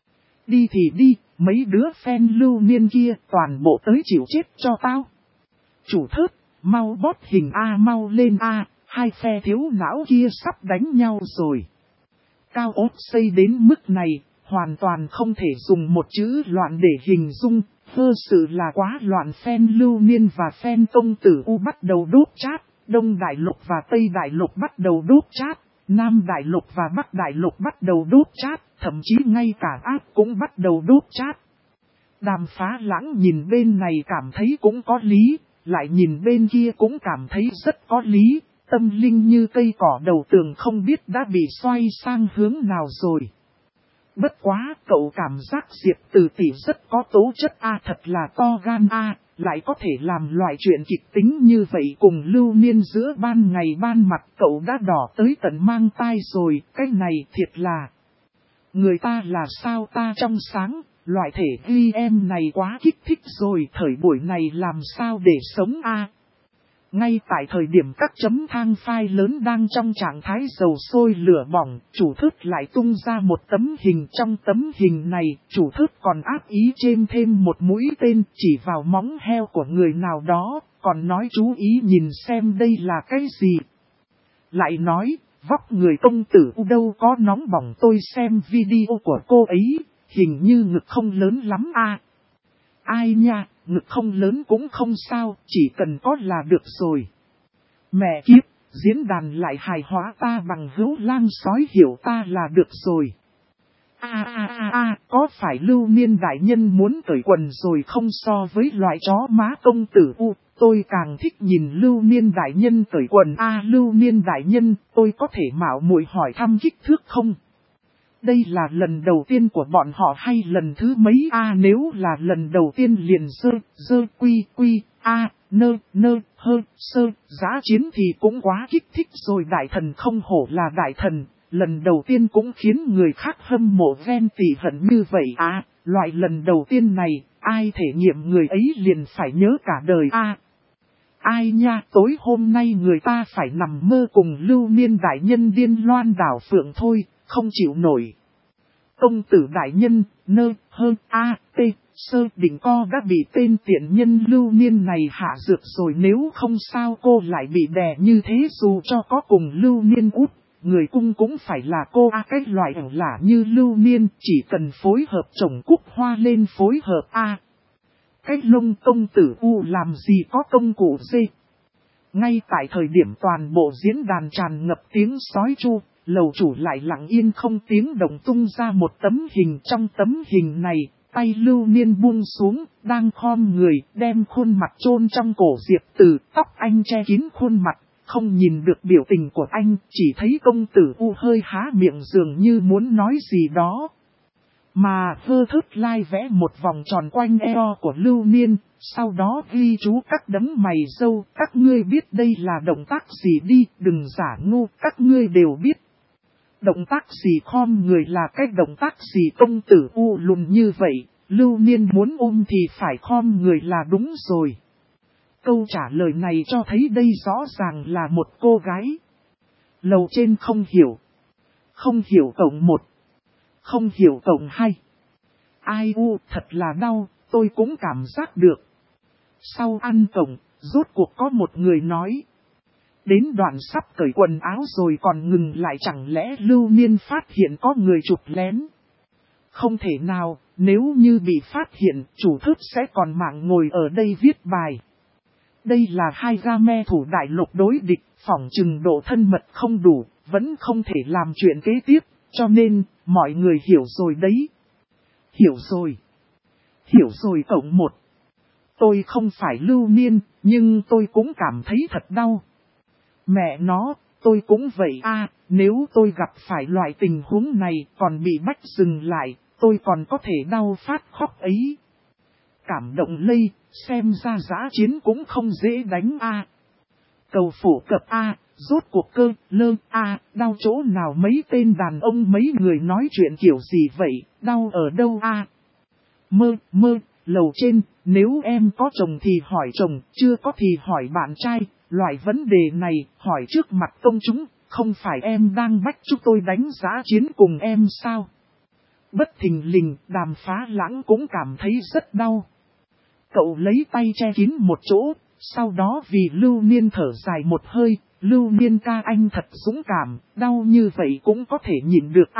Đi thì đi, mấy đứa fan Lưu Niên kia toàn bộ tới chịu chết cho tao. Chủ thớt, mau bót hình mau lên hai phe thiếu não kia sắp đánh nhau rồi. Cao ốt xây đến mức này, hoàn toàn không thể dùng một chữ loạn để hình dung, thật sự là quá loạn. Fan Lưu Niên và fan công tử U bắt đầu đốt chat, Đông Đại Lục và Tây Đại Lục bắt đầu đốt chat, Nam Đại Lục và Bắc Đại Lục bắt đầu đốt chat, thậm chí ngay cả áp cũng bắt đầu đốt chat. Đàm Phá Lãng nhìn bên này cảm thấy cũng có lý, lại nhìn bên kia cũng cảm thấy rất có lý, tâm linh như cây cỏ đầu tường không biết đã bị xoay sang hướng nào rồi. Bất quá, cậu cảm giác Diệp Từ tỷ rất có tố chất thật là to gan lại có thể làm loại chuyện kịch tính như vậy cùng Lưu Niên giữa ban ngày ban mặt, cậu đã đỏ tới tận mang tai rồi, cái này thiệt là. Người ta là sao ta trong sáng, loại thể ghi em này quá kích thích rồi, thời buổi này làm sao để sống Ngay tại thời điểm các chấm thang file lớn đang trong trạng thái dầu sôi lửa bỏng, chủ thức lại tung ra một tấm hình. Trong tấm hình này, chủ thức còn ác ý chêm thêm một mũi tên chỉ vào móng heo của người nào đó, còn nói chú ý nhìn xem đây là cái gì. Lại nói, vóc người công tử đâu có nóng bỏng, tôi xem video của cô ấy, hình như ngực không lớn lắm Ai nha, ngực không lớn cũng không sao, chỉ cần có là được rồi. Mẹ kiếp, diễn đàn lại hài hóa ta bằng hữu lang sói hiểu ta là được rồi. Có phải Lưu Niên đại nhân muốn cởi quần rồi không? So với loại chó má công tử U, tôi càng thích nhìn Lưu Niên đại nhân cởi quần. Lưu Niên đại nhân, tôi có thể mạo muội hỏi thăm kích thước không? Đây là lần đầu tiên của bọn họ hay lần thứ mấy nếu là lần đầu tiên liền giá chiến thì cũng quá kích thích rồi. Đại thần không hổ là đại thần, lần đầu tiên cũng khiến người khác hâm mộ ven tỉ hận như vậy loại lần đầu tiên này, ai thể nghiệm người ấy liền phải nhớ cả đời Ai nha, tối hôm nay người ta phải nằm mơ cùng Lưu Niên đại nhân điên loan đảo phượng thôi, không chịu nổi. Công tử đại nhân, định co đã bị tên tiện nhân Lưu Niên này hạ dược rồi, nếu không sao cô lại bị đè như thế. Dù cho có cùng Lưu Niên út, người cung cũng phải là cô cái loại ẩu lả như Lưu Niên, chỉ cần phối hợp trồng cúc hoa lên phối hợp Cái lông công tử U làm gì có công cụ dê. Ngay tại thời điểm toàn bộ diễn đàn tràn ngập tiếng sói chu, lầu chủ lại lặng yên không tiếng động tung ra một tấm hình. Trong tấm hình này, tay Lưu Niên buông xuống, đang khom người, đem khuôn mặt chôn trong cổ Diệp Từ, tóc anh che kín khuôn mặt, không nhìn được biểu tình của anh, chỉ thấy công tử U hơi há miệng dường như muốn nói gì đó. Mà Hơ Thức lai vẽ một vòng tròn quanh eo của Lưu Niên, sau đó ghi chú các đấm mày râu, các ngươi biết đây là động tác gì đi, đừng giả ngu, các ngươi đều biết. Động tác gì khom người là cái động tác gì công tử u lùn như vậy, Lưu Niên muốn ôm thì phải khom người là đúng rồi. Câu trả lời này cho thấy đây rõ ràng là một cô gái. Lầu trên không hiểu. Không hiểu cộng 1. Không hiểu cộng 2. Ai u thật là đau, tôi cũng cảm giác được. Sau ăn cổng, rốt cuộc có một người nói. Đến đoạn sắp cởi quần áo rồi còn ngừng lại, chẳng lẽ Lưu Niên phát hiện có người chụp lén. Không thể nào, nếu như bị phát hiện, chủ thức sẽ còn mạng ngồi ở đây viết bài. Đây là hai game thủ đại lục đối địch, phỏng chừng độ thân mật không đủ, vẫn không thể làm chuyện kế tiếp, cho nên, mọi người hiểu rồi đấy. Hiểu rồi. Hiểu rồi cộng 1. Tôi không phải Lưu Niên, nhưng tôi cũng cảm thấy thật đau. Mẹ nó, tôi cũng vậy nếu tôi gặp phải loại tình huống này còn bị bắt dừng lại, tôi còn có thể đau phát khóc ấy. Cảm động lây, xem ra dã chiến cũng không dễ đánh Cầu phổ cập rốt cuộc cơ, lơ đau chỗ nào mấy tên đàn ông mấy người nói chuyện kiểu gì vậy, đau ở đâu Mơ, lầu trên, nếu em có chồng thì hỏi chồng, chưa có thì hỏi bạn trai, loại vấn đề này, hỏi trước mặt công chúng, không phải em đang bắt chúng tôi đánh dã chiến cùng em sao? Bất thình lình, Đàm Phá Lãng cũng cảm thấy rất đau. Cậu lấy tay che kín một chỗ, sau đó vì Lưu Niên thở dài một hơi, Lưu Niên ca anh thật dũng cảm, đau như vậy cũng có thể nhịn được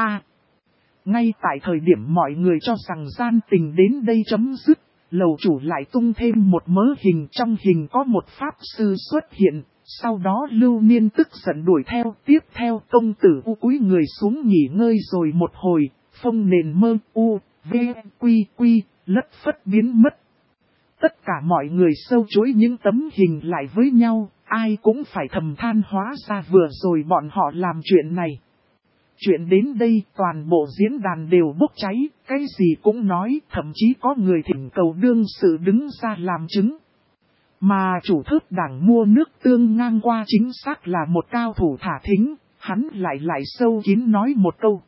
Ngay tại thời điểm mọi người cho rằng gian tình đến đây chấm dứt, lầu chủ lại tung thêm một mớ hình, trong hình có một pháp sư xuất hiện, sau đó Lưu Niên tức giận đuổi theo, tiếp theo công tử u cúi người xuống nghỉ ngơi rồi một hồi, phông nền mơ u, v, quy, lất phất biến mất. Tất cả mọi người sâu chuỗi những tấm hình lại với nhau, ai cũng phải thầm than hóa ra vừa rồi bọn họ làm chuyện này. Chuyện đến đây toàn bộ diễn đàn đều bốc cháy, cái gì cũng nói, thậm chí có người thỉnh cầu đương sự đứng ra làm chứng. Mà chủ thức đảng mua nước tương ngang qua chính xác là một cao thủ thả thính, hắn lại sâu kín nói một câu.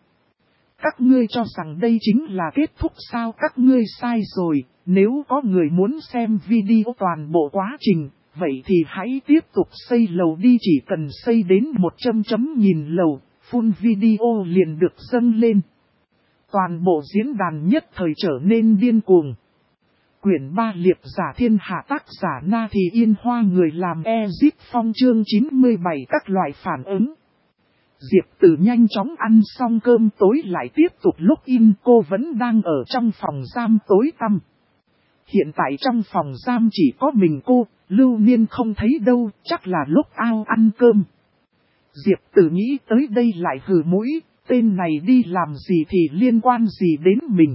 Các ngươi cho rằng đây chính là kết thúc sao? Các ngươi sai rồi, nếu có người muốn xem video toàn bộ quá trình, vậy thì hãy tiếp tục xây lầu đi, chỉ cần xây đến 100.000 lầu, full video liền được dâng lên. Toàn bộ diễn đàn nhất thời trở nên điên cuồng. Quyển 3 liệp giả thiên hạ, tác giả Na Thì Yên Hoa, người làm Ezip Phong, chương 97, các loại phản ứng. Diệp Tử nhanh chóng ăn xong cơm tối lại tiếp tục lúc in, cô vẫn đang ở trong phòng giam tối tăm. Hiện tại trong phòng giam chỉ có mình cô, Lưu Niên không thấy đâu, chắc là lúc ao ăn cơm. Diệp Tử nghĩ tới đây lại hừ mũi, tên này đi làm gì thì liên quan gì đến mình.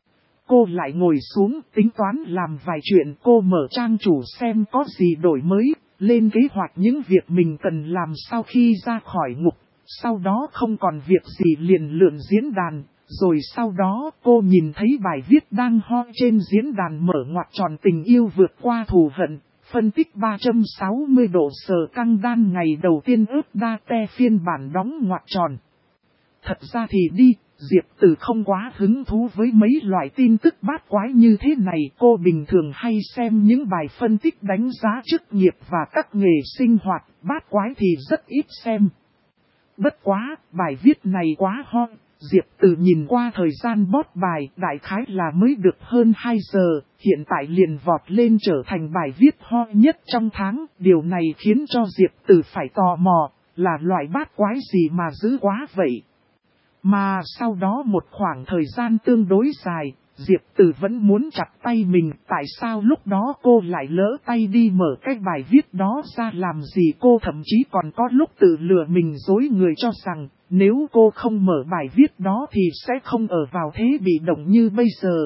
Cô lại ngồi xuống tính toán làm vài chuyện, cô mở trang chủ xem có gì đổi mới, lên kế hoạch những việc mình cần làm sau khi ra khỏi ngục. Sau đó không còn việc gì liền lượn diễn đàn, rồi sau đó cô nhìn thấy bài viết đang hot trên diễn đàn mở ngoặc tròn tình yêu vượt qua thù hận, phân tích 360 độ sở căng đan ngày đầu tiên ướp đa te phiên bản đóng ngoặc tròn. Thật ra thì đi, Diệp Tử không quá hứng thú với mấy loại tin tức bát quái như thế này, cô bình thường hay xem những bài phân tích đánh giá chức nghiệp và các nghề sinh hoạt, bát quái thì rất ít xem. Bất quá, bài viết này quá hot, Diệp Tử nhìn qua thời gian bot bài đại khái là mới được hơn 2 giờ, hiện tại liền vọt lên trở thành bài viết hot nhất trong tháng, điều này khiến cho Diệp Tử phải tò mò, là loại bát quái gì mà dữ quá vậy. Mà sau đó một khoảng thời gian tương đối dài, Diệp Tử vẫn muốn chặt tay mình, tại sao lúc đó cô lại lỡ tay đi mở cái bài viết đó ra làm gì. Cô thậm chí còn có lúc tự lừa mình dối người cho rằng, nếu cô không mở bài viết đó thì sẽ không ở vào thế bị động như bây giờ.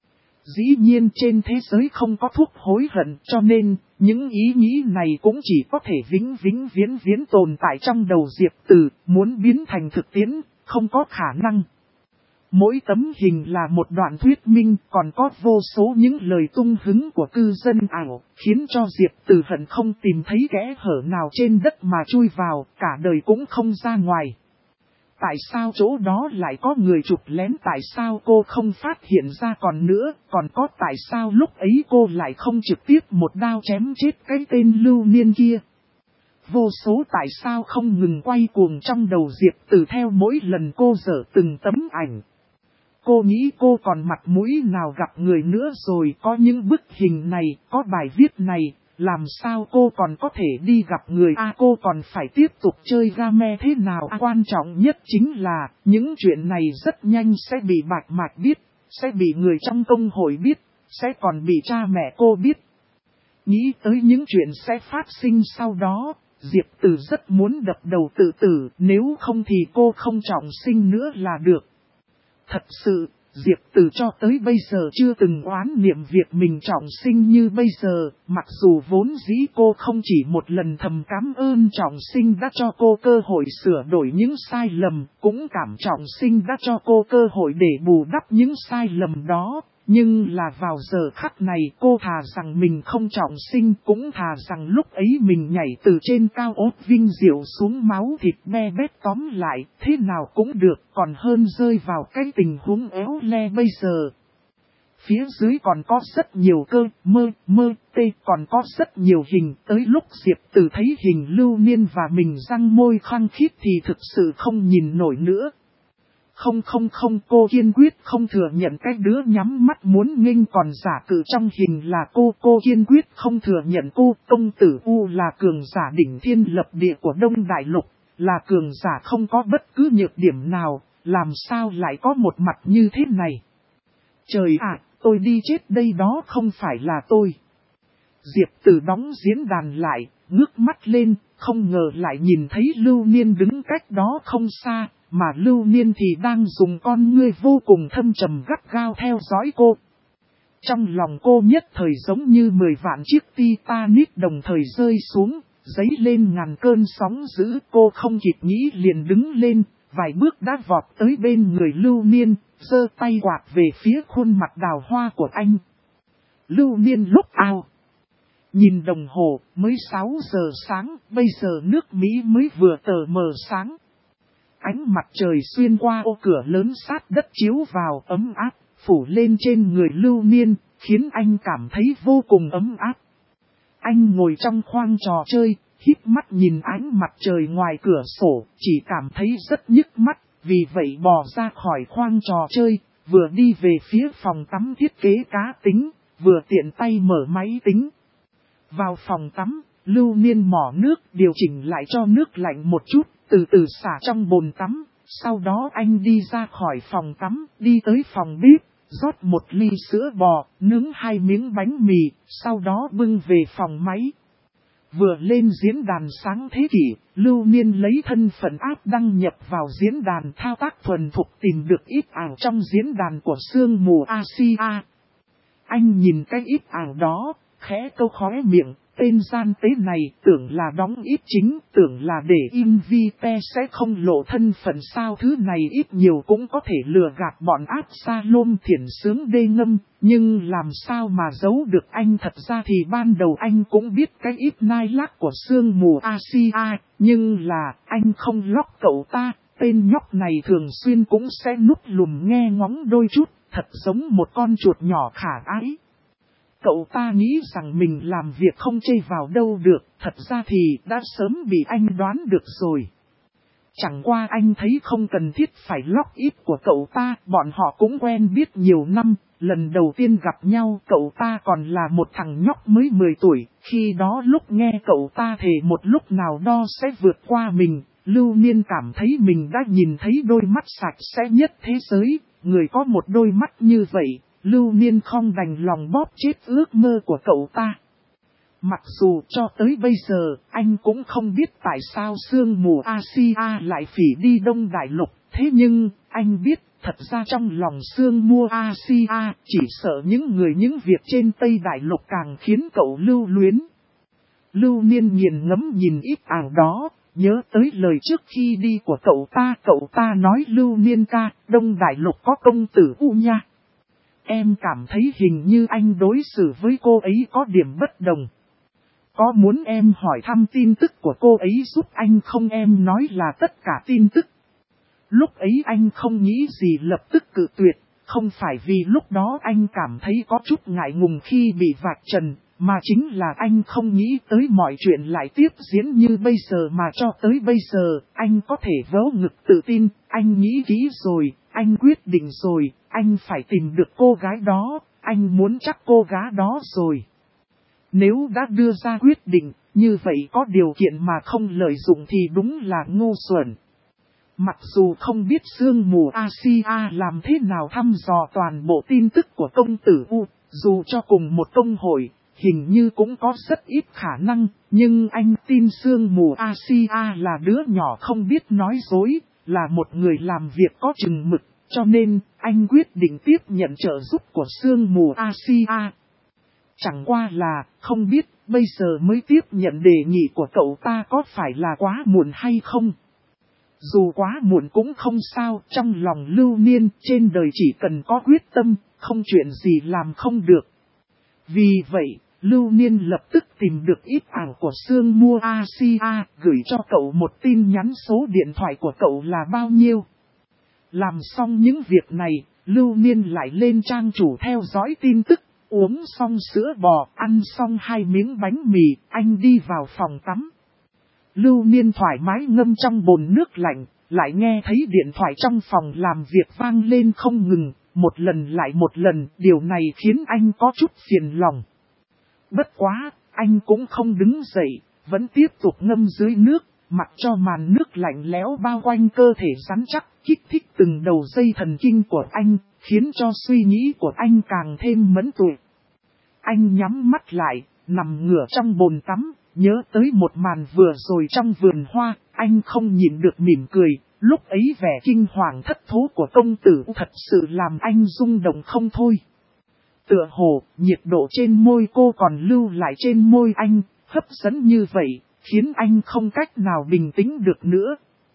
Dĩ nhiên trên thế giới không có thuốc hối hận, cho nên, những ý nghĩ này cũng chỉ có thể vĩnh viễn tồn tại trong đầu Diệp Tử, muốn biến thành thực tiễn, không có khả năng. Mỗi tấm hình là một đoạn thuyết minh, còn có vô số những lời tung hứng của cư dân ảo, khiến cho Diệp Tử hận không tìm thấy kẽ hở nào trên đất mà chui vào, cả đời cũng không ra ngoài. Tại sao chỗ đó lại có người chụp lén, tại sao cô không phát hiện ra, còn nữa, còn có tại sao lúc ấy cô lại không trực tiếp một đao chém chết cái tên Lưu Niên kia. Vô số tại sao không ngừng quay cuồng trong đầu Diệp Tử theo mỗi lần cô dở từng tấm ảnh. Cô nghĩ cô còn mặt mũi nào gặp người nữa rồi, có những bức hình này, có bài viết này, làm sao cô còn có thể đi gặp người cô còn phải tiếp tục chơi game thế nào quan trọng nhất chính là, những chuyện này rất nhanh sẽ bị Bạch Mạch biết, sẽ bị người trong công hội biết, sẽ còn bị cha mẹ cô biết. Nghĩ tới những chuyện sẽ phát sinh sau đó, Diệp Tử rất muốn đập đầu tự tử, nếu không thì cô không trọng sinh nữa là được. Thật sự, Diệp Tử cho tới bây giờ chưa từng oán niệm việc mình trọng sinh như bây giờ, mặc dù vốn dĩ cô không chỉ một lần thầm cảm ơn trọng sinh đã cho cô cơ hội sửa đổi những sai lầm, cũng cảm trọng sinh đã cho cô cơ hội để bù đắp những sai lầm đó. Nhưng là vào giờ khắc này cô thà rằng mình không trọng sinh, cũng thà rằng lúc ấy mình nhảy từ trên cao ốt vinh diệu xuống máu thịt be bét, tóm lại thế nào cũng được, còn hơn rơi vào cái tình huống éo le bây giờ. Phía dưới còn có rất nhiều còn có rất nhiều hình, tới lúc Diệp Tử thấy hình Lưu Niên và mình răng môi khăng khít thì thực sự không nhìn nổi nữa. Không, cô kiên quyết không thừa nhận cái đứa nhắm mắt muốn nghênh còn giả cử trong hình là cô kiên quyết không thừa nhận cô, công tử U là cường giả đỉnh thiên lập địa của Đông Đại Lục, là cường giả không có bất cứ nhược điểm nào, làm sao lại có một mặt như thế này. Trời ạ, tôi đi chết đây, đó không phải là tôi. Diệp Tử đóng diễn đàn lại, ngước mắt lên, không ngờ lại nhìn thấy Lưu Niên đứng cách đó không xa. Mà Lưu Niên thì đang dùng con ngươi vô cùng thâm trầm gắt gao theo dõi cô. Trong lòng cô nhất thời giống như 10 vạn chiếc Titanic đồng thời rơi xuống, dấy lên ngàn cơn sóng dữ. Cô không kịp nghĩ liền đứng lên, vài bước đã vọt tới bên người Lưu Niên, giơ tay quạt về phía khuôn mặt đào hoa của anh. Lưu Niên lúc ao. Nhìn đồng hồ, mới 6 giờ sáng, bây giờ nước Mỹ mới vừa tờ mờ sáng. Ánh mặt trời xuyên qua ô cửa lớn sát đất chiếu vào ấm áp, phủ lên trên người Lưu Niên, khiến anh cảm thấy vô cùng ấm áp. Anh ngồi trong khoang trò chơi, híp mắt nhìn ánh mặt trời ngoài cửa sổ, chỉ cảm thấy rất nhức mắt, vì vậy bò ra khỏi khoang trò chơi, vừa đi về phía phòng tắm thiết kế cá tính, vừa tiện tay mở máy tính. Vào phòng tắm, Lưu Niên mỏ nước điều chỉnh lại cho nước lạnh một chút. Từ từ xả trong bồn tắm, sau đó anh đi ra khỏi phòng tắm, đi tới phòng bếp, rót một ly sữa bò, nướng 2 miếng bánh mì, sau đó bưng về phòng máy. Vừa lên diễn đàn sáng thế kỷ, Lưu Niên lấy thân phận áp đăng nhập vào diễn đàn thao tác thuần thục tìm được ít ảo trong diễn đàn của sương mù Asia. Anh nhìn cái ít ảo đó, khẽ câu khóe miệng. Tên gian tế này tưởng là đóng ít chính, tưởng là để invite sẽ không lộ thân phận sao, thứ này ít nhiều cũng có thể lừa gạt bọn áp Salom thiển sướng đê ngâm, nhưng làm sao mà giấu được anh. Thật ra thì ban đầu anh cũng biết cái ít nai lác của sương mù Asia, nhưng là anh không lóc cậu ta, tên nhóc này thường xuyên cũng sẽ núp lùm nghe ngóng đôi chút, thật giống một con chuột nhỏ khả ái. Cậu ta nghĩ rằng mình làm việc không chê vào đâu được, thật ra thì đã sớm bị anh đoán được rồi. Chẳng qua anh thấy không cần thiết phải log ít của cậu ta, bọn họ cũng quen biết nhiều năm, lần đầu tiên gặp nhau cậu ta còn là một thằng nhóc mới 10 tuổi, khi đó lúc nghe cậu ta thề một lúc nào đó sẽ vượt qua mình, Lưu Niên cảm thấy mình đã nhìn thấy đôi mắt sạch sẽ nhất thế giới, người có một đôi mắt như vậy. Lưu Niên không đành lòng bóp chết ước mơ của cậu ta. Mặc dù cho tới bây giờ, anh cũng không biết tại sao sương mù Asia lại phỉ đi Đông Đại Lục. Thế nhưng, anh biết, thật ra trong lòng sương mù Asia, chỉ sợ những người những việc trên Tây Đại Lục càng khiến cậu lưu luyến. Lưu Niên nghiền ngẫm nhìn ít ảo đó, nhớ tới lời trước khi đi của cậu ta nói Lưu Niên ca, Đông Đại Lục có công tử U nha. Em cảm thấy hình như anh đối xử với cô ấy có điểm bất đồng. Có muốn em hỏi thăm tin tức của cô ấy giúp anh không? Em nói là tất cả tin tức. Lúc ấy anh không nghĩ gì lập tức cự tuyệt, không phải vì lúc đó anh cảm thấy có chút ngại ngùng khi bị vạch trần, mà chính là anh không nghĩ tới mọi chuyện lại tiếp diễn như bây giờ mà cho tới bây giờ, anh có thể vớ ngực tự tin, anh nghĩ kỹ rồi, anh quyết định rồi, anh phải tìm được cô gái đó, anh muốn chắc cô gái đó rồi. Nếu đã đưa ra quyết định, như vậy có điều kiện mà không lợi dụng thì đúng là ngu xuẩn. Mặc dù không biết sương mù Asia làm thế nào thăm dò toàn bộ tin tức của công tử U, dù cho cùng một công hội, hình như cũng có rất ít khả năng, nhưng anh tin sương mù Asia là đứa nhỏ không biết nói dối, là một người làm việc có chừng mực, cho nên anh quyết định tiếp nhận trợ giúp của sương mù Asia. Chẳng qua là, không biết, bây giờ mới tiếp nhận đề nghị của cậu ta có phải là quá muộn hay không? Dù quá muộn cũng không sao, trong lòng Lưu Niên trên đời chỉ cần có quyết tâm, không chuyện gì làm không được. Vì vậy, Lưu Niên lập tức tìm được ít ảo của Sương Mua Asia, gửi cho cậu một tin nhắn số điện thoại của cậu là bao nhiêu. Làm xong những việc này, Lưu Niên lại lên trang chủ theo dõi tin tức, uống xong sữa bò, ăn xong 2 miếng bánh mì, anh đi vào phòng tắm. Lưu Niên thoải mái ngâm trong bồn nước lạnh, lại nghe thấy điện thoại trong phòng làm việc vang lên không ngừng, một lần lại một lần, điều này khiến anh có chút phiền lòng. Bất quá, anh cũng không đứng dậy, vẫn tiếp tục ngâm dưới nước, mặc cho màn nước lạnh lẽo bao quanh cơ thể rắn chắc, kích thích từng đầu dây thần kinh của anh, khiến cho suy nghĩ của anh càng thêm mẫn tuệ. Anh nhắm mắt lại, nằm ngửa trong bồn tắm, nhớ tới một màn vừa rồi trong vườn hoa, anh không nhịn được mỉm cười, lúc ấy vẻ kinh hoàng thất thố của công tử thật sự làm anh rung động không thôi. Tựa hồ, nhiệt độ trên môi cô còn lưu lại trên môi anh, hấp dẫn như vậy, khiến anh không cách nào bình tĩnh được nữa.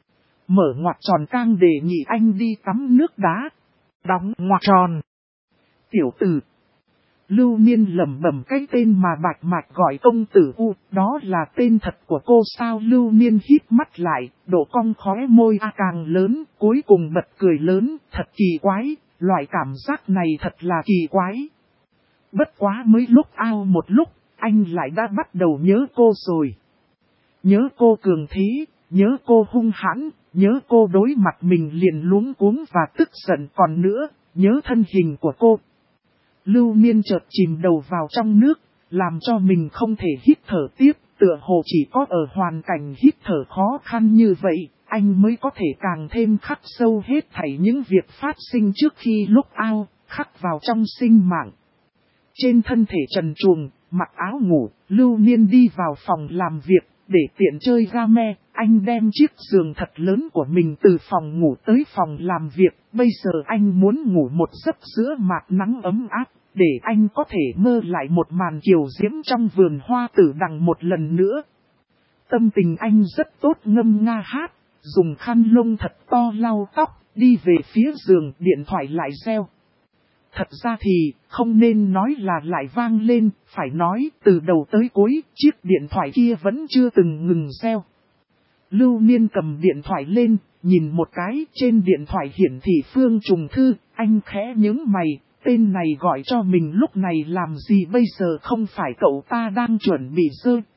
Mở ngoặc tròn cang đề nghị anh đi tắm nước đá. Đóng ngoặc tròn. Tiểu tử. Lưu Niên lẩm bẩm cái tên mà Bạch Mạch gọi công tử U, đó là tên thật của cô sao? Lưu Niên hít mắt lại, độ cong khóe môi càng lớn, cuối cùng bật cười lớn, thật kỳ quái, loại cảm giác này thật là kỳ quái. Bất quá mới lúc ao một lúc, anh lại đã bắt đầu nhớ cô rồi. Nhớ cô cường thế, nhớ cô hung hãn, nhớ cô đối mặt mình liền luống cuống và tức giận, còn nữa, nhớ thân hình của cô. Lưu Niên chợt chìm đầu vào trong nước, làm cho mình không thể hít thở tiếp, tựa hồ chỉ có ở hoàn cảnh hít thở khó khăn như vậy, anh mới có thể càng thêm khắc sâu hết thảy những việc phát sinh trước khi lúc ao, khắc vào trong sinh mạng. Trên thân thể trần truồng, mặc áo ngủ, Lưu Niên đi vào phòng làm việc, để tiện chơi game, anh đem chiếc giường thật lớn của mình từ phòng ngủ tới phòng làm việc, bây giờ anh muốn ngủ một giấc giữa mát nắng ấm áp, để anh có thể mơ lại một màn kiều diễm trong vườn hoa tử đằng một lần nữa. Tâm tình anh rất tốt, ngâm nga hát, dùng khăn lông thật to lau tóc, đi về phía giường, điện thoại lại reo. Thật ra thì, không nên nói là lại vang lên, phải nói từ đầu tới cuối, chiếc điện thoại kia vẫn chưa từng ngừng reo. Lưu Niên cầm điện thoại lên, nhìn một cái, trên điện thoại hiển thị Phương Trùng Thư, anh khẽ nhướng mày, tên này gọi cho mình lúc này làm gì bây giờ? Không phải cậu ta đang chuẩn bị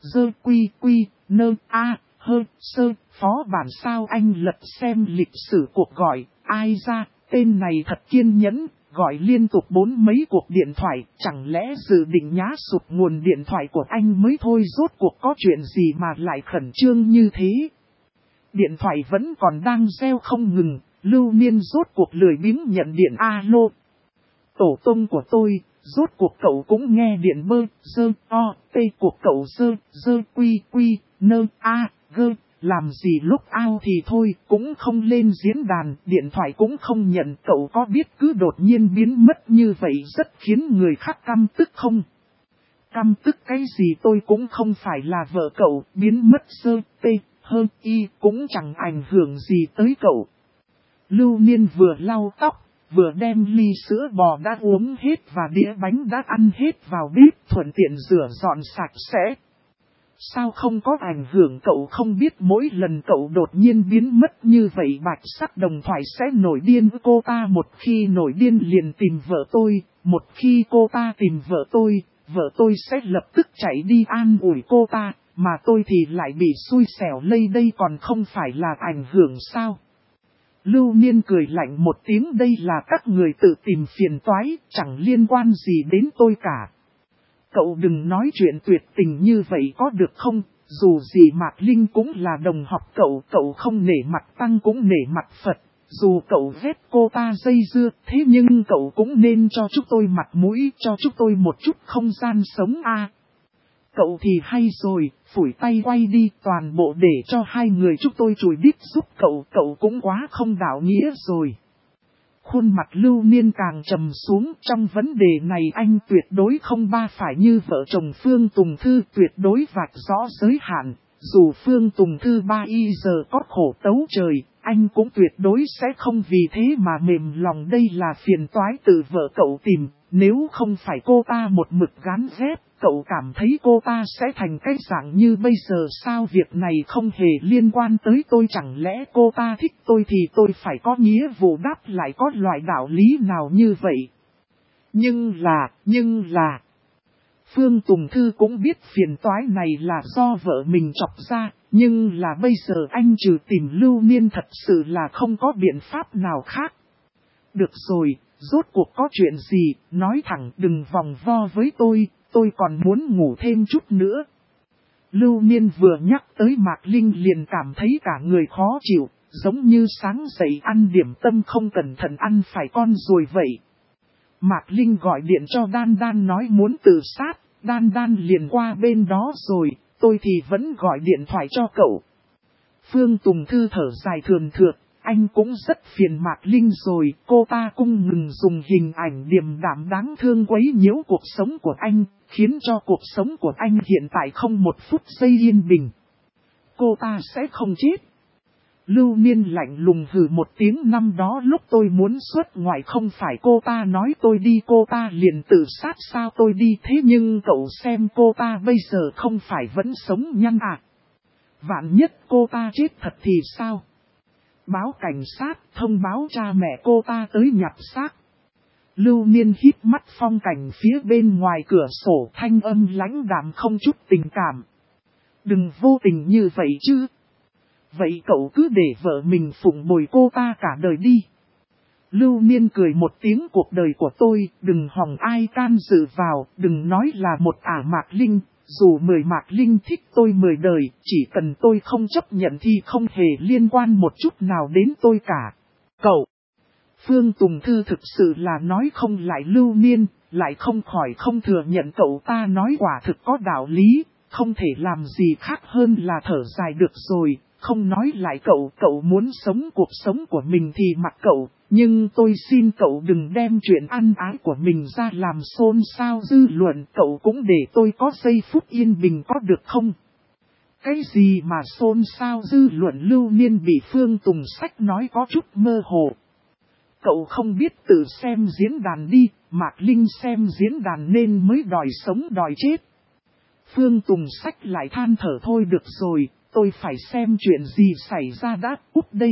phó bản sao? Anh lật xem lịch sử cuộc gọi, ai ra, tên này thật kiên nhẫn. Gọi liên tục 4 mấy cuộc điện thoại, chẳng lẽ dự định nhá sụp nguồn điện thoại của anh mới thôi? Rốt cuộc có chuyện gì mà lại khẩn trương như thế? Điện thoại vẫn còn đang reo không ngừng, Lưu Niên rốt cuộc lười biếng nhận điện. Alo, tổ tông của tôi, rốt cuộc cậu cũng nghe điện bơ, cuộc cậu làm gì lúc ao thì thôi, cũng không lên diễn đàn, điện thoại cũng không nhận. Cậu có biết cứ đột nhiên biến mất như vậy rất khiến người khác căm tức không? Căm tức cái gì? Tôi cũng không phải là vợ cậu, biến mất cũng chẳng ảnh hưởng gì tới cậu. Lưu Niên vừa lau tóc, vừa đem ly sữa bò đã uống hết và đĩa bánh đã ăn hết vào bếp, thuận tiện rửa dọn sạch sẽ. Sao không có ảnh hưởng cậu không biết mỗi lần cậu đột nhiên biến mất như vậy bạch sắc đồng thoại sẽ nổi điên cô ta một khi nổi điên liền tìm vợ tôi, một khi cô ta tìm vợ tôi sẽ lập tức chạy đi an ủi cô ta, mà tôi thì lại bị xui xẻo lây đây còn không phải là ảnh hưởng sao? Lưu Niên cười lạnh một tiếng đây là các người tự tìm phiền toái, chẳng liên quan gì đến tôi cả. Cậu đừng nói chuyện tuyệt tình như vậy có được không, dù gì Mạc Linh cũng là đồng học cậu, cậu không nể mặt Tăng cũng nể mặt Phật, dù cậu ghét cô ta dây dưa, thế nhưng cậu cũng nên cho chúng tôi mặt mũi, cho chúng tôi một chút không gian sống a. Cậu thì hay rồi, phủi tay quay đi toàn bộ để cho hai người chúng tôi chùi đít giúp cậu, cậu cũng quá không đạo nghĩa rồi. Khuôn mặt Lưu Niên càng trầm xuống trong vấn đề này anh tuyệt đối không ba phải như vợ chồng Phương Tùng Thư tuyệt đối vạch rõ giới hạn. Dù Phương Tùng Thư ba y giờ có khổ tấu trời, anh cũng tuyệt đối sẽ không vì thế mà mềm lòng đây là phiền toái từ vợ cậu tìm. Nếu không phải cô ta một mực gán ghép, cậu cảm thấy cô ta sẽ thành cái dạng như bây giờ sao việc này không hề liên quan tới tôi chẳng lẽ cô ta thích tôi thì tôi phải có nghĩa vụ đáp lại có loại đạo lý nào như vậy. Nhưng là... Phương Tùng Thư cũng biết phiền toái này là do vợ mình chọc ra, nhưng là bây giờ anh trừ tìm Lưu Niên thật sự là không có biện pháp nào khác. Được rồi, rốt cuộc có chuyện gì, nói thẳng đừng vòng vo với tôi còn muốn ngủ thêm chút nữa. Lưu Niên vừa nhắc tới Mạc Linh liền cảm thấy cả người khó chịu, giống như sáng dậy ăn điểm tâm không cẩn thận ăn phải con ruồi vậy. Mạc Linh gọi điện cho Đan Đan nói muốn tự sát, Đan Đan liền qua bên đó rồi, tôi thì vẫn gọi điện thoại cho cậu. Phương Tùng Thư thở dài thườn thượt, anh cũng rất phiền Mạc Linh rồi, cô ta cũng ngừng dùng hình ảnh điềm đạm đáng thương quấy nhiễu cuộc sống của anh, khiến cho cuộc sống của anh hiện tại không một phút giây yên bình. Cô ta sẽ không chết. Lưu Niên lạnh lùng hừ một tiếng năm đó lúc tôi muốn xuất ngoại không phải cô ta nói tôi đi cô ta liền tự sát sao tôi đi thế nhưng cậu xem cô ta bây giờ không phải vẫn sống nhăn à. Vạn nhất cô ta chết thật thì sao? Báo cảnh sát thông báo cha mẹ cô ta tới nhặt xác. Lưu Niên hít mắt phong cảnh phía bên ngoài cửa sổ thanh âm lãnh đạm không chút tình cảm. Đừng vô tình như vậy chứ. Vậy cậu cứ để vợ mình phụng bồi cô ta cả đời đi. Lưu Niên cười một tiếng cuộc đời của tôi, đừng hòng ai can dự vào, đừng nói là một ả Mạc Linh, dù 10 Mạc Linh thích tôi 10 đời, chỉ cần tôi không chấp nhận thì không hề liên quan một chút nào đến tôi cả. Cậu, Phương Tùng Thư thực sự là nói không lại Lưu Niên, lại không khỏi không thừa nhận cậu ta nói quả thực có đạo lý, không thể làm gì khác hơn là thở dài được rồi. Không nói lại cậu muốn sống cuộc sống của mình thì mặc cậu, nhưng tôi xin cậu đừng đem chuyện ăn ái của mình ra làm xôn xao dư luận, cậu cũng để tôi có giây phút yên bình có được không? Cái gì mà xôn xao dư luận Lưu Niên bị Phương Tùng Sách nói có chút mơ hồ. Cậu không biết tự xem diễn đàn đi, Mạc Linh xem diễn đàn nên mới đòi sống đòi chết. Phương Tùng Sách lại than thở thôi được rồi. Tôi phải xem chuyện gì xảy ra đã úp đây.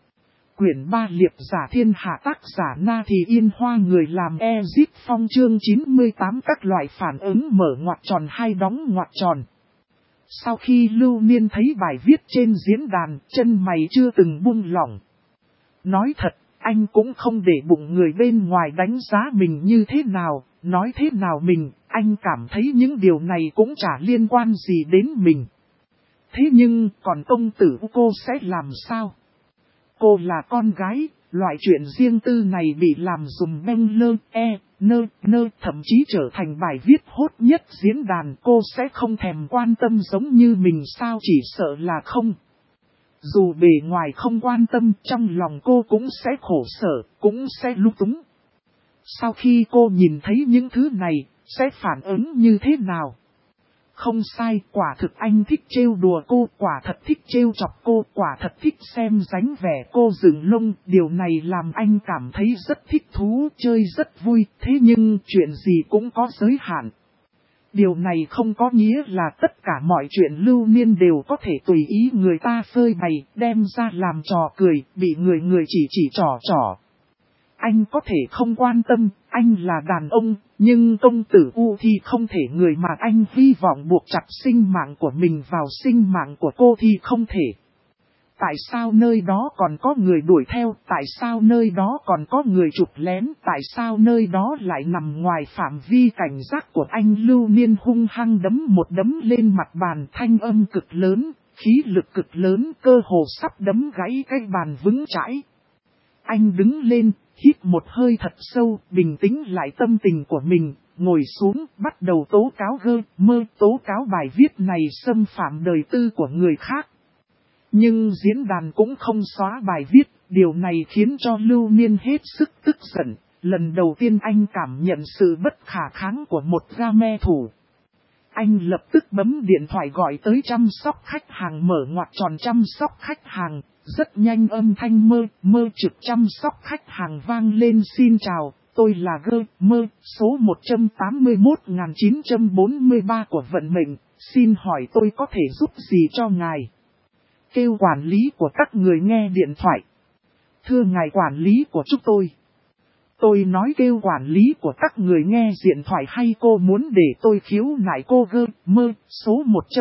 Quyển 3 Liệp giả thiên hạ tác giả Na Thì Yên Hoa người làm Ezip Phong chương 98 các loại phản ứng mở ngoặc tròn hay đóng ngoặc tròn. Sau khi Lưu Niên thấy bài viết trên diễn đàn, chân mày chưa từng buông lỏng. Nói thật, anh cũng không để bụng người bên ngoài đánh giá mình như thế nào, nói thế nào mình, anh cảm thấy những điều này cũng chả liên quan gì đến mình. Thế nhưng, còn công tử cô sẽ làm sao? Cô là con gái, loại chuyện riêng tư này bị làm dùm beng lơ, thậm chí trở thành bài viết hot nhất diễn đàn cô sẽ không thèm quan tâm giống như mình sao chỉ sợ là không. Dù bề ngoài không quan tâm, trong lòng cô cũng sẽ khổ sở, cũng sẽ lung túng. Sau khi cô nhìn thấy những thứ này, sẽ phản ứng như thế nào? Không sai, quả thực anh thích trêu đùa cô, quả thật thích trêu chọc cô, quả thật thích xem dáng vẻ cô dựng lông, điều này làm anh cảm thấy rất thích thú, chơi rất vui, thế nhưng chuyện gì cũng có giới hạn. Điều này không có nghĩa là tất cả mọi chuyện Lưu Niên đều có thể tùy ý người ta phơi bày, đem ra làm trò cười, bị người chỉ trò. Anh có thể không quan tâm, anh là đàn ông, nhưng công tử U thì không thể, người mà anh hy vọng buộc chặt sinh mạng của mình vào sinh mạng của cô thì không thể. Tại sao nơi đó còn có người đuổi theo, tại sao nơi đó còn có người chụp lén, tại sao nơi đó lại nằm ngoài phạm vi cảnh giác của anh? Lưu Niên hung hăng đấm một đấm lên mặt bàn, thanh âm cực lớn, khí lực cực lớn, cơ hồ sắp đấm gãy cái bàn vững chãi. Anh đứng lên, hít một hơi thật sâu, bình tĩnh lại tâm tình của mình, ngồi xuống, bắt đầu tố cáo tố cáo bài viết này xâm phạm đời tư của người khác. Nhưng diễn đàn cũng không xóa bài viết, điều này khiến cho Lưu Niên hết sức tức giận. Lần đầu tiên anh cảm nhận sự bất khả kháng của một game thủ. Anh lập tức bấm điện thoại gọi tới chăm sóc khách hàng, mở ngoặc tròn chăm sóc khách hàng. Rất nhanh âm thanh trực chăm sóc khách hàng vang lên. Xin chào, tôi là số 181.943 của vận mệnh. Xin hỏi tôi có thể giúp gì cho ngài? Kêu quản lý của các người nghe điện thoại. Thưa ngài quản lý của chúng tôi. Tôi nói kêu quản lý của các người nghe điện thoại hay cô muốn để tôi khiếu nại cô số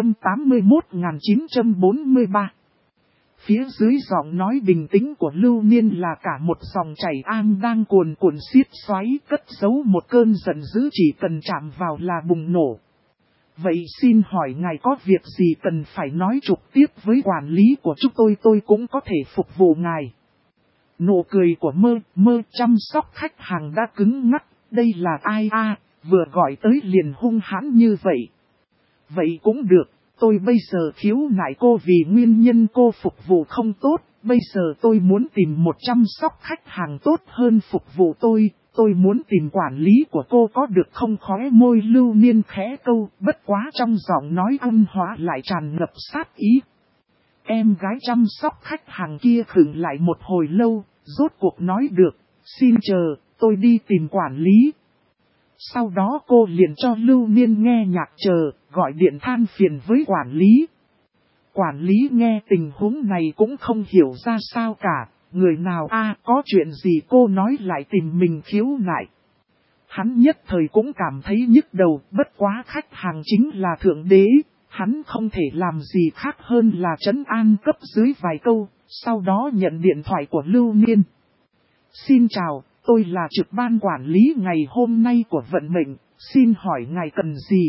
181.943. Phía dưới giọng nói bình tĩnh của Lưu Niên là cả một dòng chảy an đang cuồn cuộn xiết xoáy, cất giấu một cơn giận dữ chỉ cần chạm vào là bùng nổ. Vậy xin hỏi ngài có việc gì cần phải nói trực tiếp với quản lý của chúng tôi cũng có thể phục vụ ngài. Nụ cười của chăm sóc khách hàng đã cứng ngắc, đây là ai vừa gọi tới liền hung hãn như vậy. Vậy cũng được, tôi bây giờ khiếu nại cô vì nguyên nhân cô phục vụ không tốt, bây giờ tôi muốn tìm một chăm sóc khách hàng tốt hơn phục vụ tôi muốn tìm quản lý của cô có được không? Khóe môi Lưu Niên khẽ câu, bất quá trong giọng nói âm hóa lại tràn ngập sát ý. Em gái chăm sóc khách hàng kia khựng lại một hồi lâu, rốt cuộc nói được, xin chờ, tôi đi tìm quản lý. Sau đó cô liền cho Lưu Niên nghe nhạc chờ, gọi điện than phiền với quản lý. Quản lý nghe tình huống này cũng không hiểu ra sao cả, người nào có chuyện gì cô nói lại tìm mình khiếu nại. Hắn nhất thời cũng cảm thấy nhức đầu, bất quá khách hàng chính là thượng đế, hắn không thể làm gì khác hơn là trấn an cấp dưới vài câu, sau đó nhận điện thoại của Lưu Niên. Xin chào, tôi là trực ban quản lý ngày hôm nay của vận mệnh, xin hỏi ngài cần gì?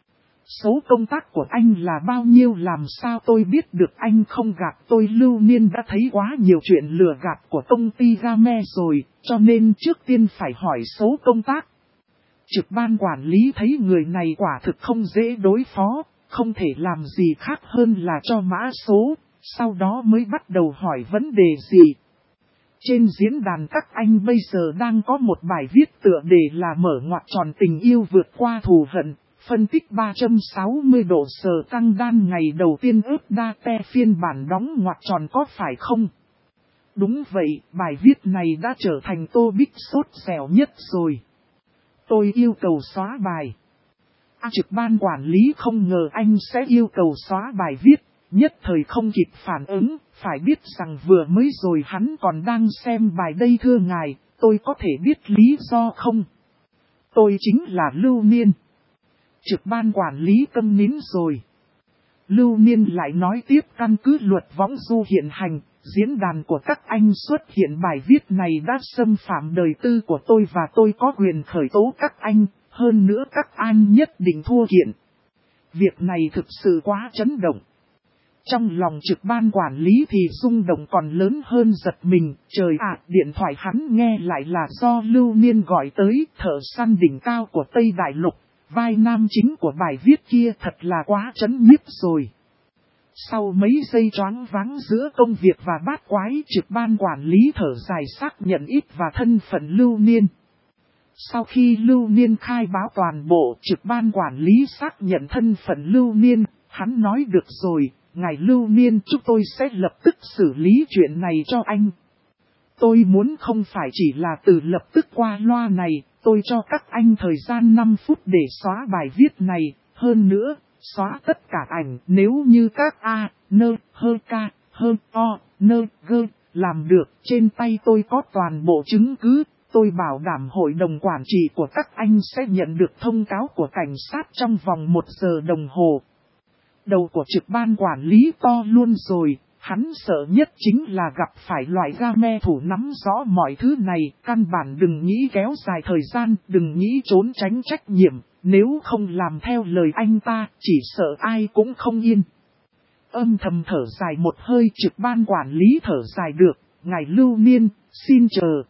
Số công tác của anh là bao nhiêu, làm sao tôi biết được anh không gạt tôi? Lưu Niên đã thấy quá nhiều chuyện lừa gạt của công ty game rồi, cho nên trước tiên phải hỏi số công tác. Trực ban quản lý thấy người này quả thực không dễ đối phó, không thể làm gì khác hơn là cho mã số, sau đó mới bắt đầu hỏi vấn đề gì. Trên diễn đàn các anh bây giờ đang có một bài viết tựa đề là mở ngoặc tròn tình yêu vượt qua thù hận, phân tích 360 độ sở căng đan ngày đầu tiên ướp đa te phiên bản đóng ngoặc tròn có phải không? Đúng vậy, bài viết này đã trở thành topic sốt dẻo nhất rồi. Tôi yêu cầu xóa bài. Trực ban quản lý không ngờ anh sẽ yêu cầu xóa bài viết, nhất thời không kịp phản ứng, phải biết rằng vừa mới rồi hắn còn đang xem bài đây. Thưa ngài, tôi có thể biết lý do không? Tôi chính là Lưu Niên. Trực ban quản lý câm nín rồi. Lưu Niên lại nói tiếp, căn cứ luật võng du hiện hành, diễn đàn của các anh xuất hiện bài viết này đã xâm phạm đời tư của tôi và tôi có quyền khởi tố các anh, hơn nữa các anh nhất định thua kiện. Việc này thực sự quá chấn động. Trong lòng trực ban quản lý thì rung động còn lớn hơn giật mình, trời ạ, điện thoại hắn nghe lại là do Lưu Niên gọi tới, thợ săn đỉnh cao của Tây Đại Lục, vai nam chính của bài viết kia, thật là quá chấn nhiếp rồi. Sau mấy giây choáng váng giữa công việc và bát quái, trực ban quản lý thở dài xác nhận ít và thân phận Lưu Niên. Sau khi Lưu Niên khai báo toàn bộ, trực ban quản lý xác nhận thân phận Lưu Niên, hắn nói được rồi, ngài Lưu Niên, chúng tôi sẽ lập tức xử lý chuyện này cho anh. Tôi muốn không phải chỉ là từ lập tức qua loa này, tôi cho các anh thời gian 5 phút để xóa bài viết này, hơn nữa, xóa tất cả ảnh nếu như các A, nơ, hơ ca, hơ, o, nơ, gơ, làm được. Trên tay tôi có toàn bộ chứng cứ, tôi bảo đảm hội đồng quản trị của các anh sẽ nhận được thông cáo của cảnh sát trong vòng 1 giờ đồng hồ. Đầu của trực ban quản lý to luôn rồi, hắn sợ nhất chính là gặp phải loại game thủ nắm rõ mọi thứ này, căn bản đừng nghĩ kéo dài thời gian, đừng nghĩ trốn tránh trách nhiệm, nếu không làm theo lời anh ta, chỉ sợ ai cũng không yên. Âm thầm thở dài một hơi, trực ban quản lý thở dài được, ngài Lưu Niên, xin chờ.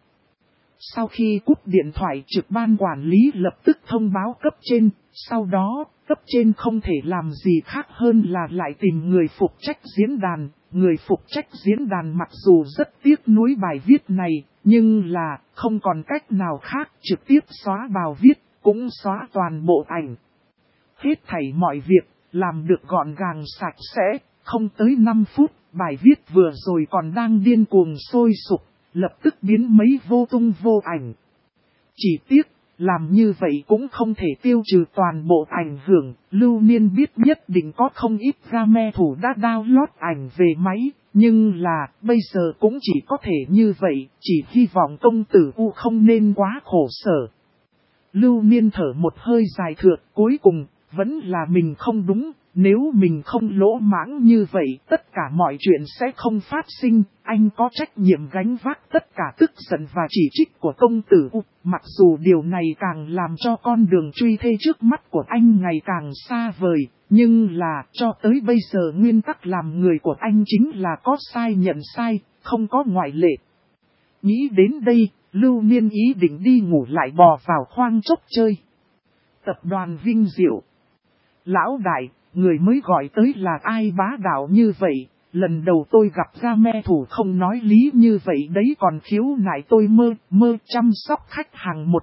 Sau khi cúp điện thoại, trực ban quản lý lập tức thông báo cấp trên, sau đó, cấp trên không thể làm gì khác hơn là lại tìm người phụ trách diễn đàn. Người phụ trách diễn đàn mặc dù rất tiếc nuối bài viết này, nhưng là không còn cách nào khác, trực tiếp xóa bài viết, cũng xóa toàn bộ ảnh. Hết thảy mọi việc, làm được gọn gàng sạch sẽ, không tới 5 phút, bài viết vừa rồi còn đang điên cuồng sôi sục, lập tức biến mấy vô tung vô ảnh. Chỉ tiếc, làm như vậy cũng không thể tiêu trừ toàn bộ ảnh hưởng. Lưu Niên biết nhất định có không ít game thủ đã download ảnh về máy, nhưng là bây giờ cũng chỉ có thể như vậy, chỉ hy vọng công tử U không nên quá khổ sở. Lưu Niên thở một hơi dài thượt, cuối cùng vẫn là mình không đúng. Nếu mình không lỗ mãng như vậy, tất cả mọi chuyện sẽ không phát sinh, anh có trách nhiệm gánh vác tất cả tức giận và chỉ trích của công tử U. Mặc dù điều này càng làm cho con đường truy thê trước mắt của anh ngày càng xa vời, nhưng là cho tới bây giờ nguyên tắc làm người của anh chính là có sai nhận sai, không có ngoại lệ. Nghĩ đến đây, Lưu Niên ý định đi ngủ lại bò vào khoang chốc chơi. Tập đoàn Vinh Diệu. Lão đại, người mới gọi tới là ai bá đạo như vậy, lần đầu tôi gặp game thủ không nói lý như vậy đấy, còn khiếu nại tôi mơ chăm sóc khách hàng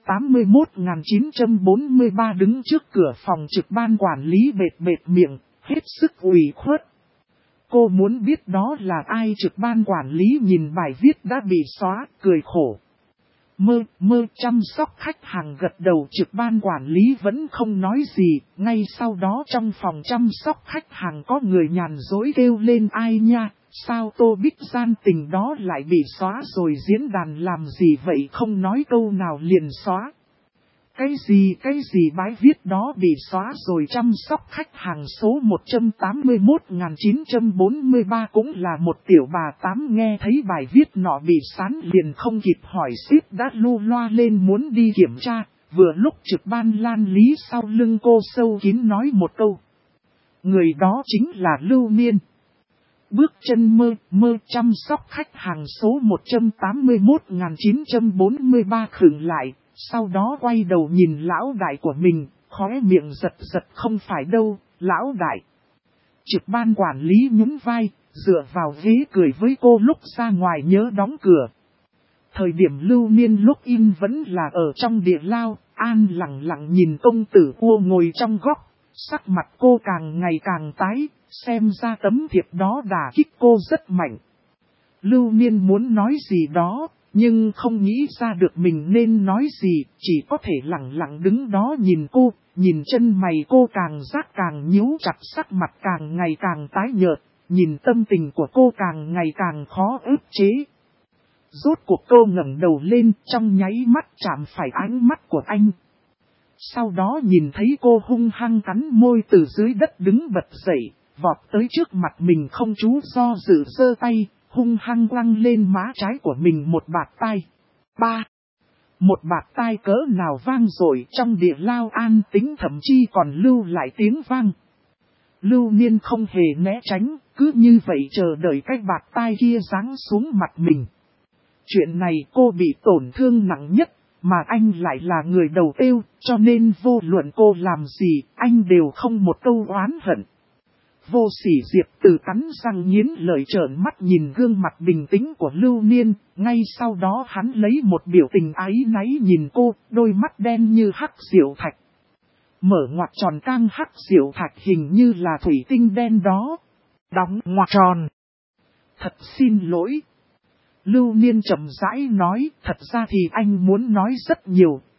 181.943 đứng trước cửa phòng trực ban quản lý bệt miệng, hết sức ủy khuất. Cô muốn biết đó là ai? Trực ban quản lý nhìn bài viết đã bị xóa, cười khổ. Mơ chăm sóc khách hàng gật đầu. Trực ban quản lý vẫn không nói gì. Ngay sau đó trong phòng chăm sóc khách hàng có người nhàn dối kêu lên, ai nha, sao Tô Bích gian tình đó lại bị xóa rồi, diễn đàn làm gì vậy, không nói câu nào liền xóa. Cái gì bài viết đó bị xóa rồi? Chăm sóc khách hàng số 181.943 cũng là một tiểu bà tám, nghe thấy bài viết nọ bị sán liền không kịp hỏi ship đã lu loa lên muốn đi kiểm tra. Vừa lúc trực ban Lan Lý sau lưng cô sâu kín nói một câu. Người đó chính là Lưu Niên. Bước chân mơ chăm sóc khách hàng số 181.943 khựng lại. Sau đó quay đầu nhìn lão đại của mình, khóe miệng giật không phải đâu, lão đại. Trực ban quản lý nhún vai, dựa vào ghế cười với cô lúc ra ngoài nhớ đóng cửa. Thời điểm Lưu Niên lúc in vẫn là ở trong địa lao, an lặng nhìn công tử cua ngồi trong góc, sắc mặt cô càng ngày càng tái, xem ra tấm thiệp đó đả kích cô rất mạnh. Lưu Niên muốn nói gì đó, nhưng không nghĩ ra được mình nên nói gì, chỉ có thể lặng đứng đó nhìn cô, nhìn chân mày cô càng rát càng nhíu chặt, sắc mặt càng ngày càng tái nhợt, nhìn tâm tình của cô càng ngày càng khó ức chế. Rốt cuộc cô ngẩng đầu lên, trong nháy mắt chạm phải ánh mắt của anh. Sau đó nhìn thấy cô hung hăng cắn môi từ dưới đất đứng bật dậy, vọt tới trước mặt mình không chú do dự giơ tay, hung hăng quăng lên má trái của mình một bạt tai. Một bạt tai cỡ nào vang dội, trong địa lao an tĩnh thậm chí còn lưu lại tiếng vang. Lưu Niên không hề né tránh, cứ như vậy chờ đợi cái bạt tai kia giáng xuống mặt mình. Chuyện này cô bị tổn thương nặng nhất, mà anh lại là người đầu tiêu, cho nên vô luận cô làm gì, anh đều không một câu oán hận. Vô Sỉ Diệp Từ cắn răng nghiến lợi trợn mắt nhìn gương mặt bình tĩnh của Lưu Niên, ngay sau đó hắn lấy một biểu tình áy náy nhìn cô, đôi mắt đen như hắc diệu thạch. Mở ngoặc tròn cang hắc diệu thạch hình như là thủy tinh đen đó. Đóng ngoặc tròn. Thật xin lỗi. Lưu Niên chậm rãi nói, thật ra thì anh muốn nói rất nhiều,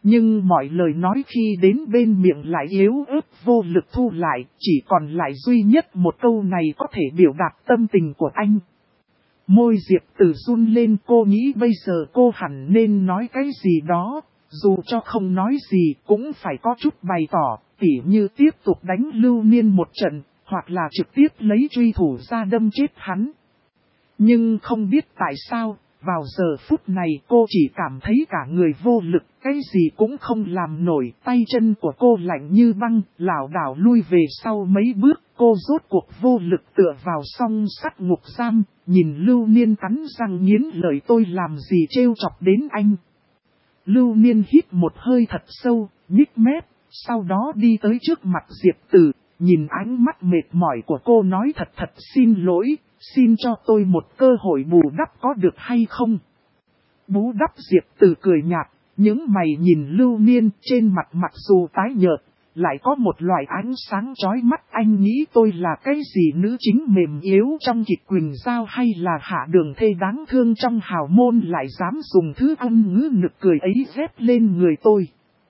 Nhưng mọi lời nói khi đến bên miệng lại yếu ớt vô lực thu lại, chỉ còn lại duy nhất một câu này có thể biểu đạt tâm tình của anh. Môi Diệp Tử run lên, cô nghĩ bây giờ cô hẳn nên nói cái gì đó, dù cho không nói gì cũng phải có chút bày tỏ, tỉ như tiếp tục đánh Lưu Niên một trận, hoặc là trực tiếp lấy truy thủ ra đâm chết hắn. Nhưng không biết tại sao, vào giờ phút này cô chỉ cảm thấy cả người vô lực, cái gì cũng không làm nổi, tay chân của cô lạnh như băng, lảo đảo lui về sau mấy bước, cô rốt cuộc vô lực tựa vào song sắt ngục giam, nhìn Lưu Niên cắn răng nghiến lợi, tôi làm gì trêu chọc đến anh. Lưu Niên hít một hơi thật sâu, nhích mép, sau đó đi tới trước mặt Diệp Tử, nhìn ánh mắt mệt mỏi của cô nói thật xin lỗi, xin cho tôi một cơ hội bù đắp có được hay không? Bù đắp? Diệp Tử cười nhạt, những mày nhìn Lưu Niên, trên mặt mặc dù tái nhợt, lại có một loại ánh sáng chói mắt. Anh nghĩ tôi là cái gì, nữ chính mềm yếu trong kịch Quỳnh Giao hay là hạ đường thê đáng thương trong hào môn lại dám dùng thứ âm ngữ nực cười ấy ghép lên người tôi?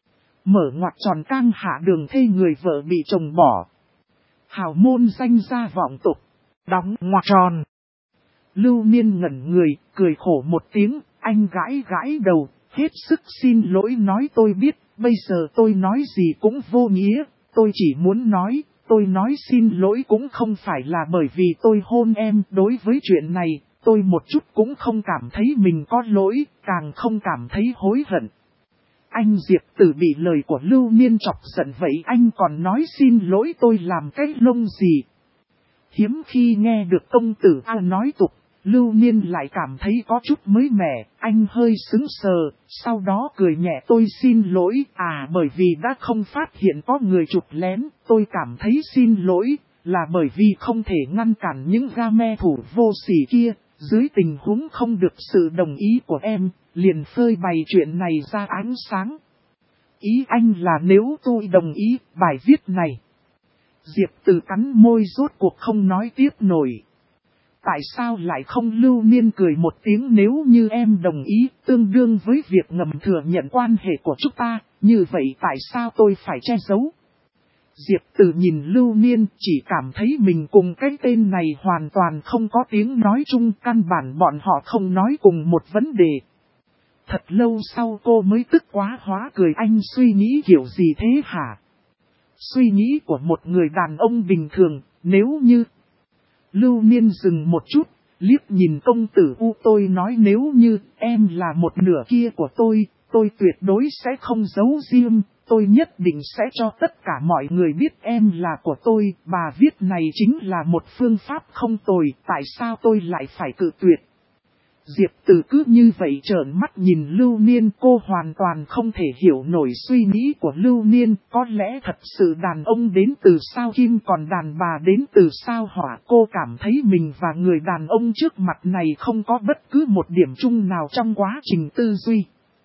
Mở ngoặc tròn cang, hạ đường thê người vợ bị chồng bỏ. Hào môn danh gia vọng tục. Đóng ngoặc tròn. Lưu Niên ngẩn người, cười khổ một tiếng, anh gãi gãi đầu, hết sức xin lỗi nói tôi biết, bây giờ tôi nói gì cũng vô nghĩa, tôi chỉ muốn nói, tôi nói xin lỗi cũng không phải là bởi vì tôi hôn em, đối với chuyện này, tôi một chút cũng không cảm thấy mình có lỗi, càng không cảm thấy hối hận. Anh Diệp Tử bị lời của Lưu Niên chọc giận, vậy anh còn nói xin lỗi tôi làm cái lông gì? Hiếm khi nghe được công tử A nói tục, Lưu Niên lại cảm thấy có chút mới mẻ, anh hơi sững sờ, sau đó cười nhẹ, tôi xin lỗi, bởi vì đã không phát hiện có người chụp lén, tôi cảm thấy xin lỗi, là bởi vì không thể ngăn cản những game thủ vô sỉ kia, dưới tình huống không được sự đồng ý của em, liền phơi bày chuyện này ra ánh sáng. Ý anh là nếu tôi đồng ý bài viết này. Diệp Tử cắn môi rốt cuộc không nói tiếp nổi. Tại sao lại không? Lưu Niên cười một tiếng, nếu như em đồng ý, tương đương với việc ngầm thừa nhận quan hệ của chúng ta, như vậy tại sao tôi phải che giấu? Diệp Tử nhìn Lưu Niên, chỉ cảm thấy mình cùng cái tên này hoàn toàn không có tiếng nói chung, căn bản bọn họ không nói cùng một vấn đề. Thật lâu sau cô mới tức quá hóa cười, anh suy nghĩ kiểu gì thế hả? Suy nghĩ của một người đàn ông bình thường, nếu như... Lưu Niên dừng một chút, liếc nhìn công tử U, tôi nói nếu như em là một nửa kia của tôi tuyệt đối sẽ không giấu riêng, tôi nhất định sẽ cho tất cả mọi người biết em là của tôi, bài viết này chính là một phương pháp không tồi, tại sao tôi lại phải cự tuyệt? Diệp Tử cứ như vậy trợn mắt nhìn Lưu Niên, cô hoàn toàn không thể hiểu nổi suy nghĩ của Lưu Niên, có lẽ thật sự đàn ông đến từ sao Kim còn đàn bà đến từ sao Hỏa. Cô cảm thấy mình và người đàn ông trước mặt này không có bất cứ một điểm chung nào trong quá trình tư duy.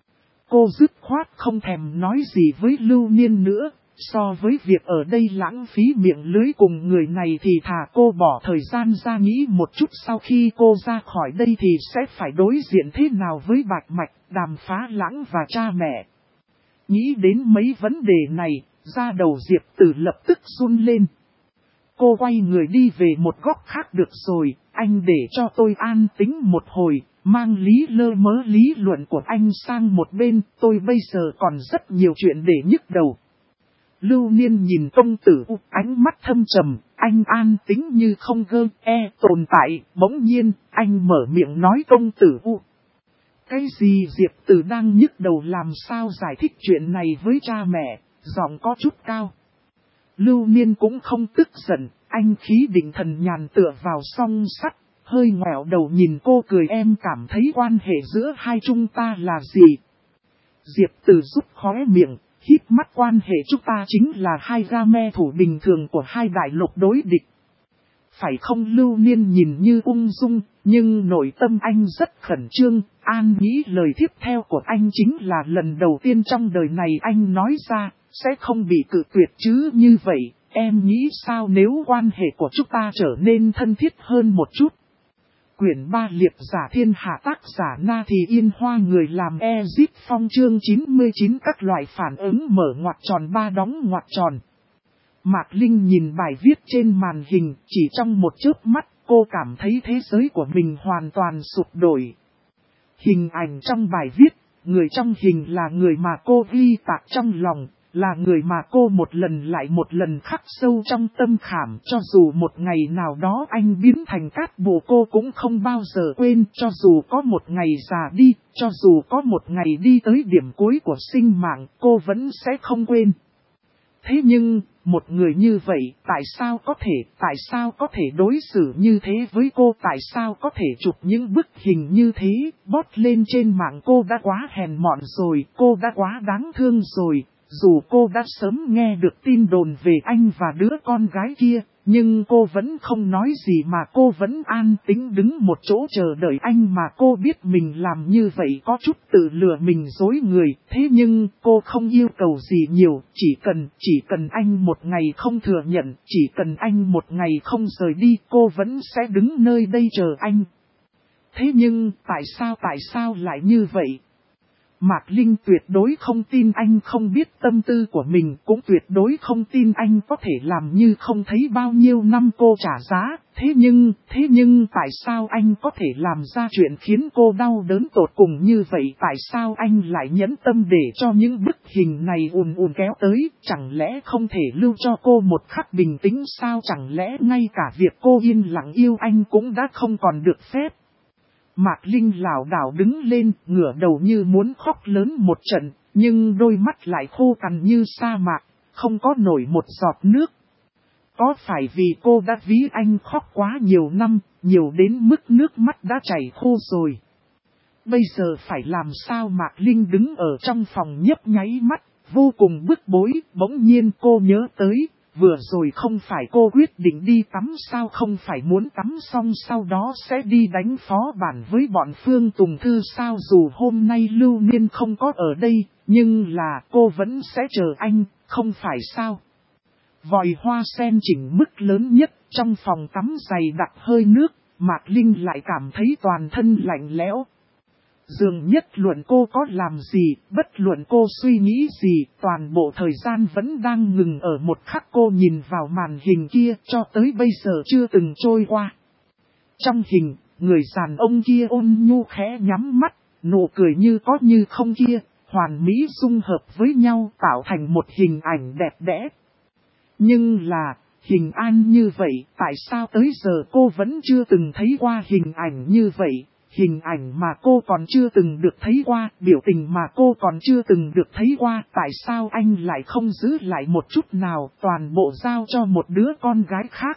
Cô dứt khoát không thèm nói gì với Lưu Niên nữa. So với việc ở đây lãng phí miệng lưới cùng người này thì thà cô bỏ thời gian ra nghĩ một chút sau khi cô ra khỏi đây thì sẽ phải đối diện thế nào với Bạch Mạch, Đàm Phá Lãng và cha mẹ. Nghĩ đến mấy vấn đề này, da đầu Diệp Tử lập tức run lên. Cô quay người đi về một góc khác, được rồi, anh để cho tôi an tĩnh một hồi, mang lý lơ mớ lý luận của anh sang một bên, tôi bây giờ còn rất nhiều chuyện để nhức đầu. Lưu Niên nhìn công tử U, ánh mắt thâm trầm, anh an tĩnh như không tồn tại, bỗng nhiên, anh mở miệng nói công tử U. Cái gì? Diệp Tử đang nhức đầu làm sao giải thích chuyện này với cha mẹ, giọng có chút cao. Lưu Niên cũng không tức giận, anh khí định thần nhàn tựa vào song sắt, hơi ngoẹo đầu nhìn cô cười, em cảm thấy quan hệ giữa hai chúng ta là gì? Diệp Tử rút khóe miệng. Hít mắt, quan hệ chúng ta chính là hai game thủ bình thường của hai đại lục đối địch. Phải không? Lưu Niên nhìn như ung dung, nhưng nội tâm anh rất khẩn trương, an nghĩ lời tiếp theo của anh chính là lần đầu tiên trong đời này anh nói ra, sẽ không bị cự tuyệt chứ. Như vậy, em nghĩ sao nếu quan hệ của chúng ta trở nên thân thiết hơn một chút? Quyển 3 liệp giả thiên hạ tác giả Na Thì Yên Hoa người làm Ezip Phong chương 99 các loại phản ứng mở ngoặc tròn 3 đóng ngoặc tròn. Mạc Linh nhìn bài viết trên màn hình, chỉ trong một chớp mắt cô cảm thấy thế giới của mình hoàn toàn sụp đổi. Hình ảnh trong bài viết, người trong hình là người mà cô ghi tạc trong lòng, là người mà cô một lần lại một lần khắc sâu trong tâm khảm. Cho dù một ngày nào đó anh biến thành cát bụi cô cũng không bao giờ quên. Cho dù có một ngày già đi, cho dù có một ngày đi tới điểm cuối của sinh mạng, cô vẫn sẽ không quên. Thế nhưng, một người như vậy, tại sao có thể đối xử như thế với cô, tại sao có thể chụp những bức hình như thế, post lên trên mạng. Cô đã quá hèn mọn rồi, cô đã quá đáng thương rồi. Dù cô đã sớm nghe được tin đồn về anh và đứa con gái kia, nhưng cô vẫn không nói gì mà cô vẫn an tĩnh đứng một chỗ chờ đợi anh, mà cô biết mình làm như vậy có chút tự lừa mình dối người. Thế nhưng cô không yêu cầu gì nhiều, chỉ cần anh một ngày không thừa nhận, chỉ cần anh một ngày không rời đi, cô vẫn sẽ đứng nơi đây chờ anh. Thế nhưng tại sao lại như vậy? Mạc Linh tuyệt đối không tin anh không biết tâm tư của mình, cũng tuyệt đối không tin anh có thể làm như không thấy bao nhiêu năm cô trả giá. Thế nhưng tại sao anh có thể làm ra chuyện khiến cô đau đớn tột cùng như vậy? Tại sao anh lại nhẫn tâm để cho những bức hình này ùn kéo tới? Chẳng lẽ không thể lưu cho cô một khắc bình tĩnh sao? Chẳng lẽ ngay cả việc cô yên lặng yêu anh cũng đã không còn được phép? Mạc Linh lảo đảo đứng lên, ngửa đầu như muốn khóc lớn một trận, nhưng đôi mắt lại khô cằn như sa mạc, không có nổi một giọt nước. Có phải vì cô đã ví anh khóc quá nhiều năm, nhiều đến mức nước mắt đã chảy khô rồi? Bây giờ phải làm sao? Mạc Linh đứng ở trong phòng nhấp nháy mắt, vô cùng bức bối. Bỗng nhiên cô nhớ tới, vừa rồi không phải cô quyết định đi tắm sao? Không phải muốn tắm xong sau đó sẽ đi đánh phó bản với bọn Phương Tùng Thư sao? Dù hôm nay Lưu Niên không có ở đây, nhưng là cô vẫn sẽ chờ anh, không phải sao? Vòi hoa sen chỉnh mức lớn nhất trong phòng tắm dày đặc hơi nước, Mạc Linh lại cảm thấy toàn thân lạnh lẽo. Dường nhất luận cô có làm gì, bất luận cô suy nghĩ gì, toàn bộ thời gian vẫn đang ngừng ở một khắc cô nhìn vào màn hình kia, cho tới bây giờ chưa từng trôi qua. Trong hình, người đàn ông kia ôn nhu khẽ nhắm mắt, nụ cười như có như không kia, hoàn mỹ dung hợp với nhau tạo thành một hình ảnh đẹp đẽ. Nhưng là, hình an như vậy, tại sao tới giờ cô vẫn chưa từng thấy qua hình ảnh như vậy? Hình ảnh mà cô còn chưa từng được thấy qua, biểu tình mà cô còn chưa từng được thấy qua, tại sao anh lại không giữ lại một chút nào, toàn bộ giao cho một đứa con gái khác?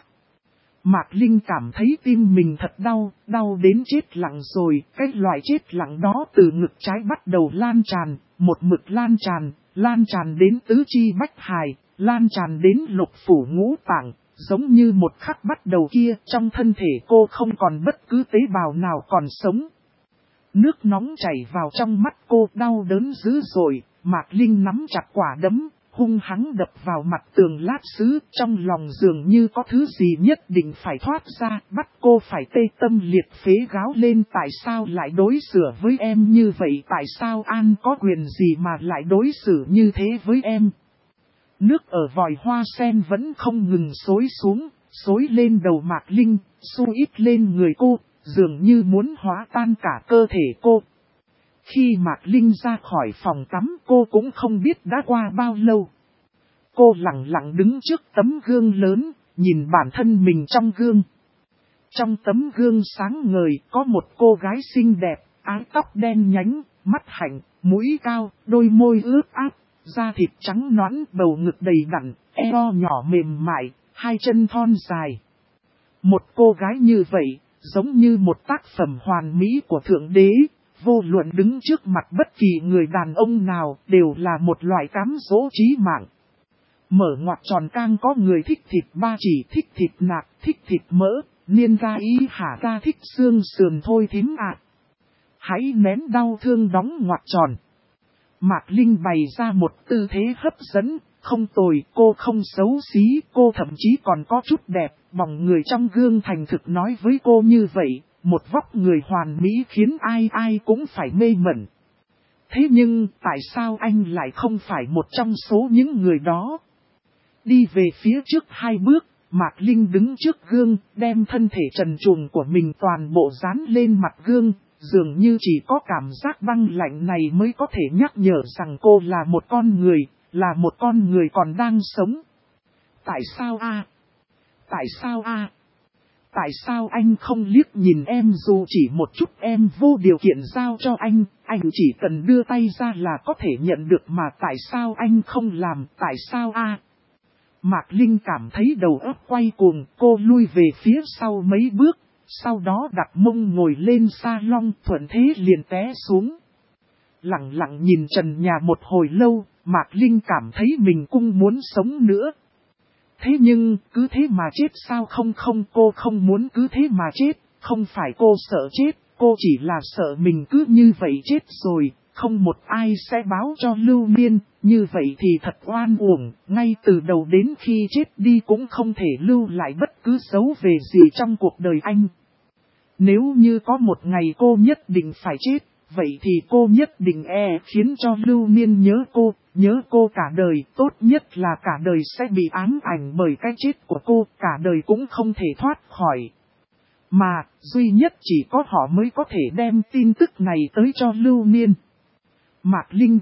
Mạc Linh cảm thấy tim mình thật đau, đau đến chết lặng rồi. Cái loại chết lặng đó từ ngực trái bắt đầu lan tràn, một mực lan tràn đến tứ chi bách hài, lan tràn đến lục phủ ngũ tạng. Giống như một khắc bắt đầu kia, trong thân thể cô không còn bất cứ tế bào nào còn sống. Nước nóng chảy vào trong mắt cô, đau đớn dữ dội. Mạc Linh nắm chặt quả đấm, hung hăng đập vào mặt tường lát sứ. Trong lòng dường như có thứ gì nhất định phải thoát ra, bắt cô phải tê tâm liệt phế gáo lên. Tại sao lại đối xử với em như vậy? Tại sao An có quyền gì mà lại đối xử như thế với em? Nước ở vòi hoa sen vẫn không ngừng xối xuống, xối lên đầu Mạc Linh, xô ít lên người cô, dường như muốn hóa tan cả cơ thể cô. Khi Mạc Linh ra khỏi phòng tắm, cô cũng không biết đã qua bao lâu. Cô lặng lặng đứng trước tấm gương lớn, nhìn bản thân mình trong gương. Trong tấm gương sáng ngời có một cô gái xinh đẹp, ái tóc đen nhánh, mắt hạnh, mũi cao, đôi môi ướt át. Da thịt trắng nõn, bầu ngực đầy đặn, eo nhỏ mềm mại, hai chân thon dài. Một cô gái như vậy, giống như một tác phẩm hoàn mỹ của Thượng Đế, vô luận đứng trước mặt bất kỳ người đàn ông nào đều là một loại cám dỗ chí mạng. Mở ngoặc tròn cang có người thích thịt ba chỉ, thích thịt nạc, thích thịt mỡ, niên ra ý hả ra thích xương sườn thôi thím ạ. Hãy nén đau thương đóng ngoặc tròn. Mạc Linh bày ra một tư thế hấp dẫn, không tồi, cô không xấu xí, cô thậm chí còn có chút đẹp, bỏng người trong gương thành thực nói với cô như vậy, một vóc người hoàn mỹ khiến ai ai cũng phải mê mẩn. Thế nhưng tại sao anh lại không phải một trong số những người đó? Đi về phía trước 2 bước, Mạc Linh đứng trước gương, đem thân thể trần truồng của mình toàn bộ dán lên mặt gương, dường như chỉ có cảm giác băng lạnh này mới có thể nhắc nhở rằng cô là một con người, là một con người còn đang sống. Tại sao a? Tại sao a? Tại sao anh không liếc nhìn em dù chỉ một chút, em vô điều kiện giao cho anh chỉ cần đưa tay ra là có thể nhận được mà tại sao anh không làm, tại sao a? Mạc Linh cảm thấy đầu óc quay cuồng, cô lui về phía sau mấy bước, sau đó đặt mông ngồi lên salon, thuận thế liền té xuống. Lặng lặng nhìn trần nhà một hồi lâu, Mạc Linh cảm thấy mình cũng muốn sống nữa. Thế nhưng, cứ thế mà chết sao không, cô không muốn cứ thế mà chết, không phải cô sợ chết, cô chỉ là sợ mình cứ như vậy chết rồi, không một ai sẽ báo cho Lưu Miên, như vậy thì thật oan uổng, ngay từ đầu đến khi chết đi cũng không thể lưu lại bất cứ dấu về gì trong cuộc đời anh. Nếu như có một ngày cô nhất định phải chết, vậy thì cô nhất định khiến cho Lưu Miên nhớ cô cả đời, tốt nhất là cả đời sẽ bị ám ảnh bởi cái chết của cô, cả đời cũng không thể thoát khỏi. Mà, duy nhất chỉ có họ mới có thể đem tin tức này tới cho Lưu Miên. Mạc Linh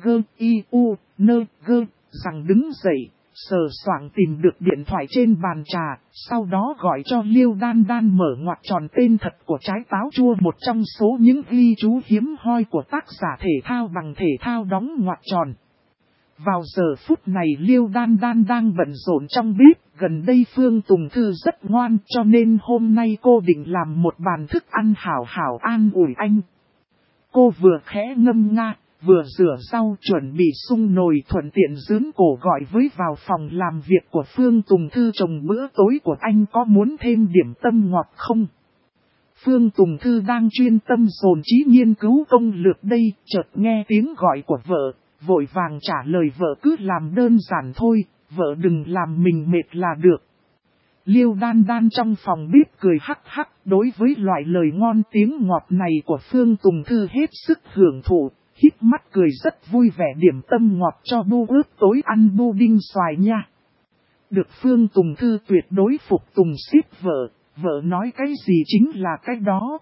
rằng đứng dậy, sờ soạng tìm được điện thoại trên bàn trà, sau đó gọi cho Liêu Đan Đan mở ngoặc tròn tên thật của trái táo chua, một trong số những ghi chú hiếm hoi của tác giả thể thao bằng thể thao đóng ngoặc tròn. Vào giờ phút này Liêu Đan Đan đang bận rộn trong bếp, gần đây Phương Tùng Thư rất ngoan cho nên hôm nay cô định làm một bàn thức ăn hảo hảo an ủi anh. Cô vừa khẽ ngâm nga, vừa rửa rau chuẩn bị xung nồi, thuận tiện dướn cổ gọi với vào phòng làm việc của Phương Tùng Thư chồng bữa tối của anh có muốn thêm điểm tâm ngọt không? Phương Tùng Thư đang chuyên tâm dồn trí nghiên cứu công lược đây, chợt nghe tiếng gọi của vợ, vội vàng trả lời vợ cứ làm đơn giản thôi, vợ đừng làm mình mệt là được. Liêu Đan Đan trong phòng bếp cười hắc hắc, đối với loại lời ngon tiếng ngọt này của Phương Tùng Thư hết sức hưởng thụ, híp mắt cười rất vui vẻ điểm tâm ngọt cho bu ướp tối ăn pudding xoài nha. Được Phương Tùng Thư tuyệt đối phục tùng ship vợ nói cái gì chính là cái đó.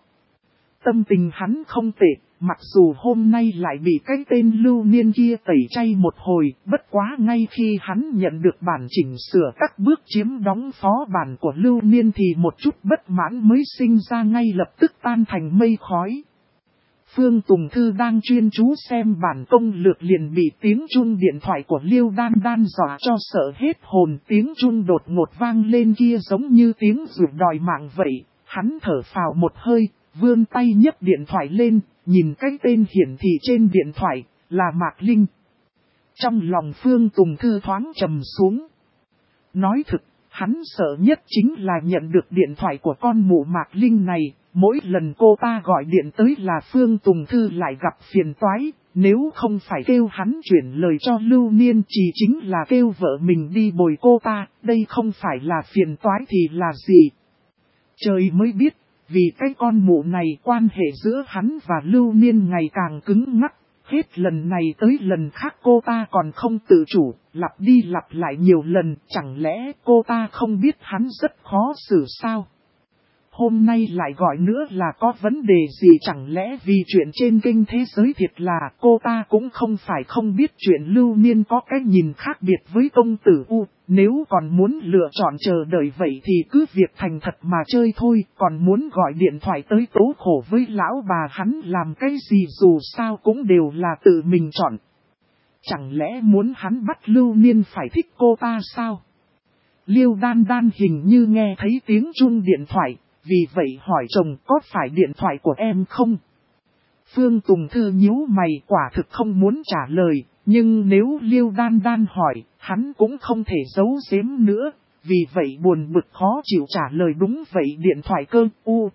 Tâm tình hắn không tệ, mặc dù hôm nay lại bị cái tên Lưu Niên kia tẩy chay một hồi, bất quá ngay khi hắn nhận được bản chỉnh sửa các bước chiếm đóng phó bản của Lưu Niên thì một chút bất mãn mới sinh ra, ngay lập tức tan thành mây khói. Phương Tùng Thư đang chuyên chú xem bản công lược liền bị tiếng chuông điện thoại của Liêu Đan Đan dọa cho sợ hết hồn. Tiếng chuông đột ngột vang lên kia giống như tiếng rủa đòi mạng vậy. Hắn thở phào một hơi, vươn tay nhấc điện thoại lên, nhìn cái tên hiển thị trên điện thoại là Mạc Linh. Trong lòng Phương Tùng Thư thoáng trầm xuống. Nói thực, hắn sợ nhất chính là nhận được điện thoại của con mụ Mạc Linh này. Mỗi lần cô ta gọi điện tới là Phương Tùng Thư lại gặp phiền toái, nếu không phải kêu hắn chuyển lời cho Lưu Niên chỉ chính là kêu vợ mình đi bồi cô ta, đây không phải là phiền toái thì là gì. Trời mới biết, vì cái con mụ này quan hệ giữa hắn và Lưu Niên ngày càng cứng ngắc, hết lần này tới lần khác cô ta còn không tự chủ, lặp đi lặp lại nhiều lần, chẳng lẽ cô ta không biết hắn rất khó xử sao? Hôm nay lại gọi nữa là có vấn đề gì, chẳng lẽ vì chuyện trên kênh thế giới thiệt là cô ta cũng không phải không biết chuyện Lưu Niên có cái nhìn khác biệt với công tử U, nếu còn muốn lựa chọn chờ đợi vậy thì cứ việc thành thật mà chơi thôi, còn muốn gọi điện thoại tới tố khổ với lão bà hắn làm cái gì dù sao cũng đều là tự mình chọn. Chẳng lẽ muốn hắn bắt Lưu Niên phải thích cô ta sao? Liêu Đan Đan hình như nghe thấy tiếng chuông điện thoại. Vì vậy hỏi chồng có phải điện thoại của em không? Phương Tùng Thư nhíu mày quả thực không muốn trả lời, nhưng nếu Liêu Đan Đan hỏi, hắn cũng không thể giấu giếm nữa, vì vậy buồn bực khó chịu trả lời đúng vậy điện thoại cơ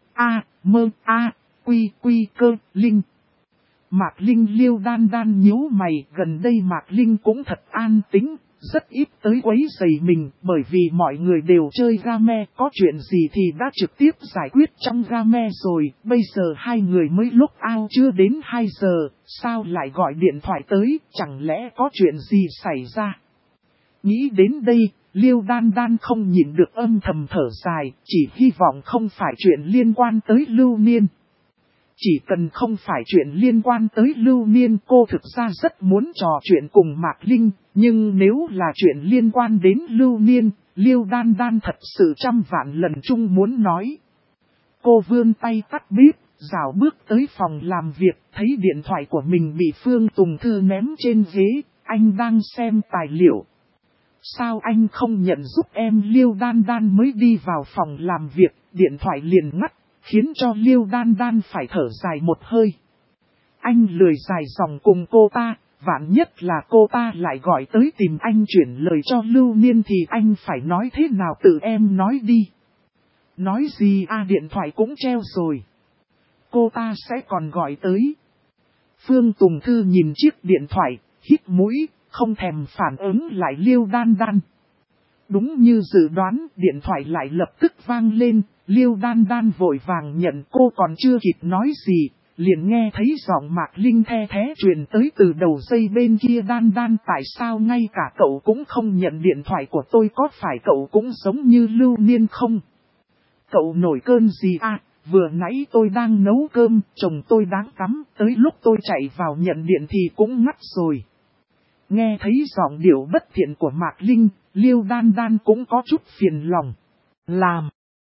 cơ Linh. Mạc Linh. Liêu Đan Đan nhíu mày, gần đây Mạc Linh cũng thật an tĩnh, rất ít tới quấy rầy mình bởi vì mọi người đều chơi game, có chuyện gì thì đã trực tiếp giải quyết trong game rồi, bây giờ hai người mới lúc out chưa đến 2 giờ, sao lại gọi điện thoại tới, chẳng lẽ có chuyện gì xảy ra. Nghĩ đến đây, Liêu Đan Đan không nhịn được âm thầm thở dài, chỉ hy vọng không phải chuyện liên quan tới Lưu Niên. Chỉ cần không phải chuyện liên quan tới Lưu Niên, cô thực ra rất muốn trò chuyện cùng Mạc Linh, nhưng nếu là chuyện liên quan đến Lưu Niên, Liêu Đan Đan thật sự trăm vạn lần chung muốn nói. Cô vươn tay tắt bếp, rảo bước tới phòng làm việc, thấy điện thoại của mình bị Phương Tùng Thư ném trên ghế, anh đang xem tài liệu. Sao anh không nhận giúp em? Liêu Đan Đan mới đi vào phòng làm việc, điện thoại liền ngắt, khiến cho Liêu Đan Đan phải thở dài một hơi. Anh lười dài dòng cùng cô ta, vạn nhất là cô ta lại gọi tới tìm anh chuyển lời cho Lưu Niên thì anh phải nói thế nào, tự em nói đi. Nói gì à, điện thoại cũng treo rồi. Cô ta sẽ còn gọi tới. Phương Tùng Thư nhìn chiếc điện thoại, hít mũi, không thèm phản ứng lại Liêu Đan Đan. Đúng như dự đoán, điện thoại lại lập tức vang lên, Liêu Đan Đan vội vàng nhận, cô còn chưa kịp nói gì, liền nghe thấy giọng Mạc Linh the thé truyền tới từ đầu dây bên kia. Đan Đan, tại sao ngay cả cậu cũng không nhận điện thoại của tôi, có phải cậu cũng giống như Lưu Niên không? Cậu nổi cơn gì à? Vừa nãy tôi đang nấu cơm, chồng tôi đáng cắm, tới lúc tôi chạy vào nhận điện thì cũng ngắt rồi. Nghe thấy giọng điệu bất thiện của Mạc Linh, Liêu Đan Đan cũng có chút phiền lòng. Làm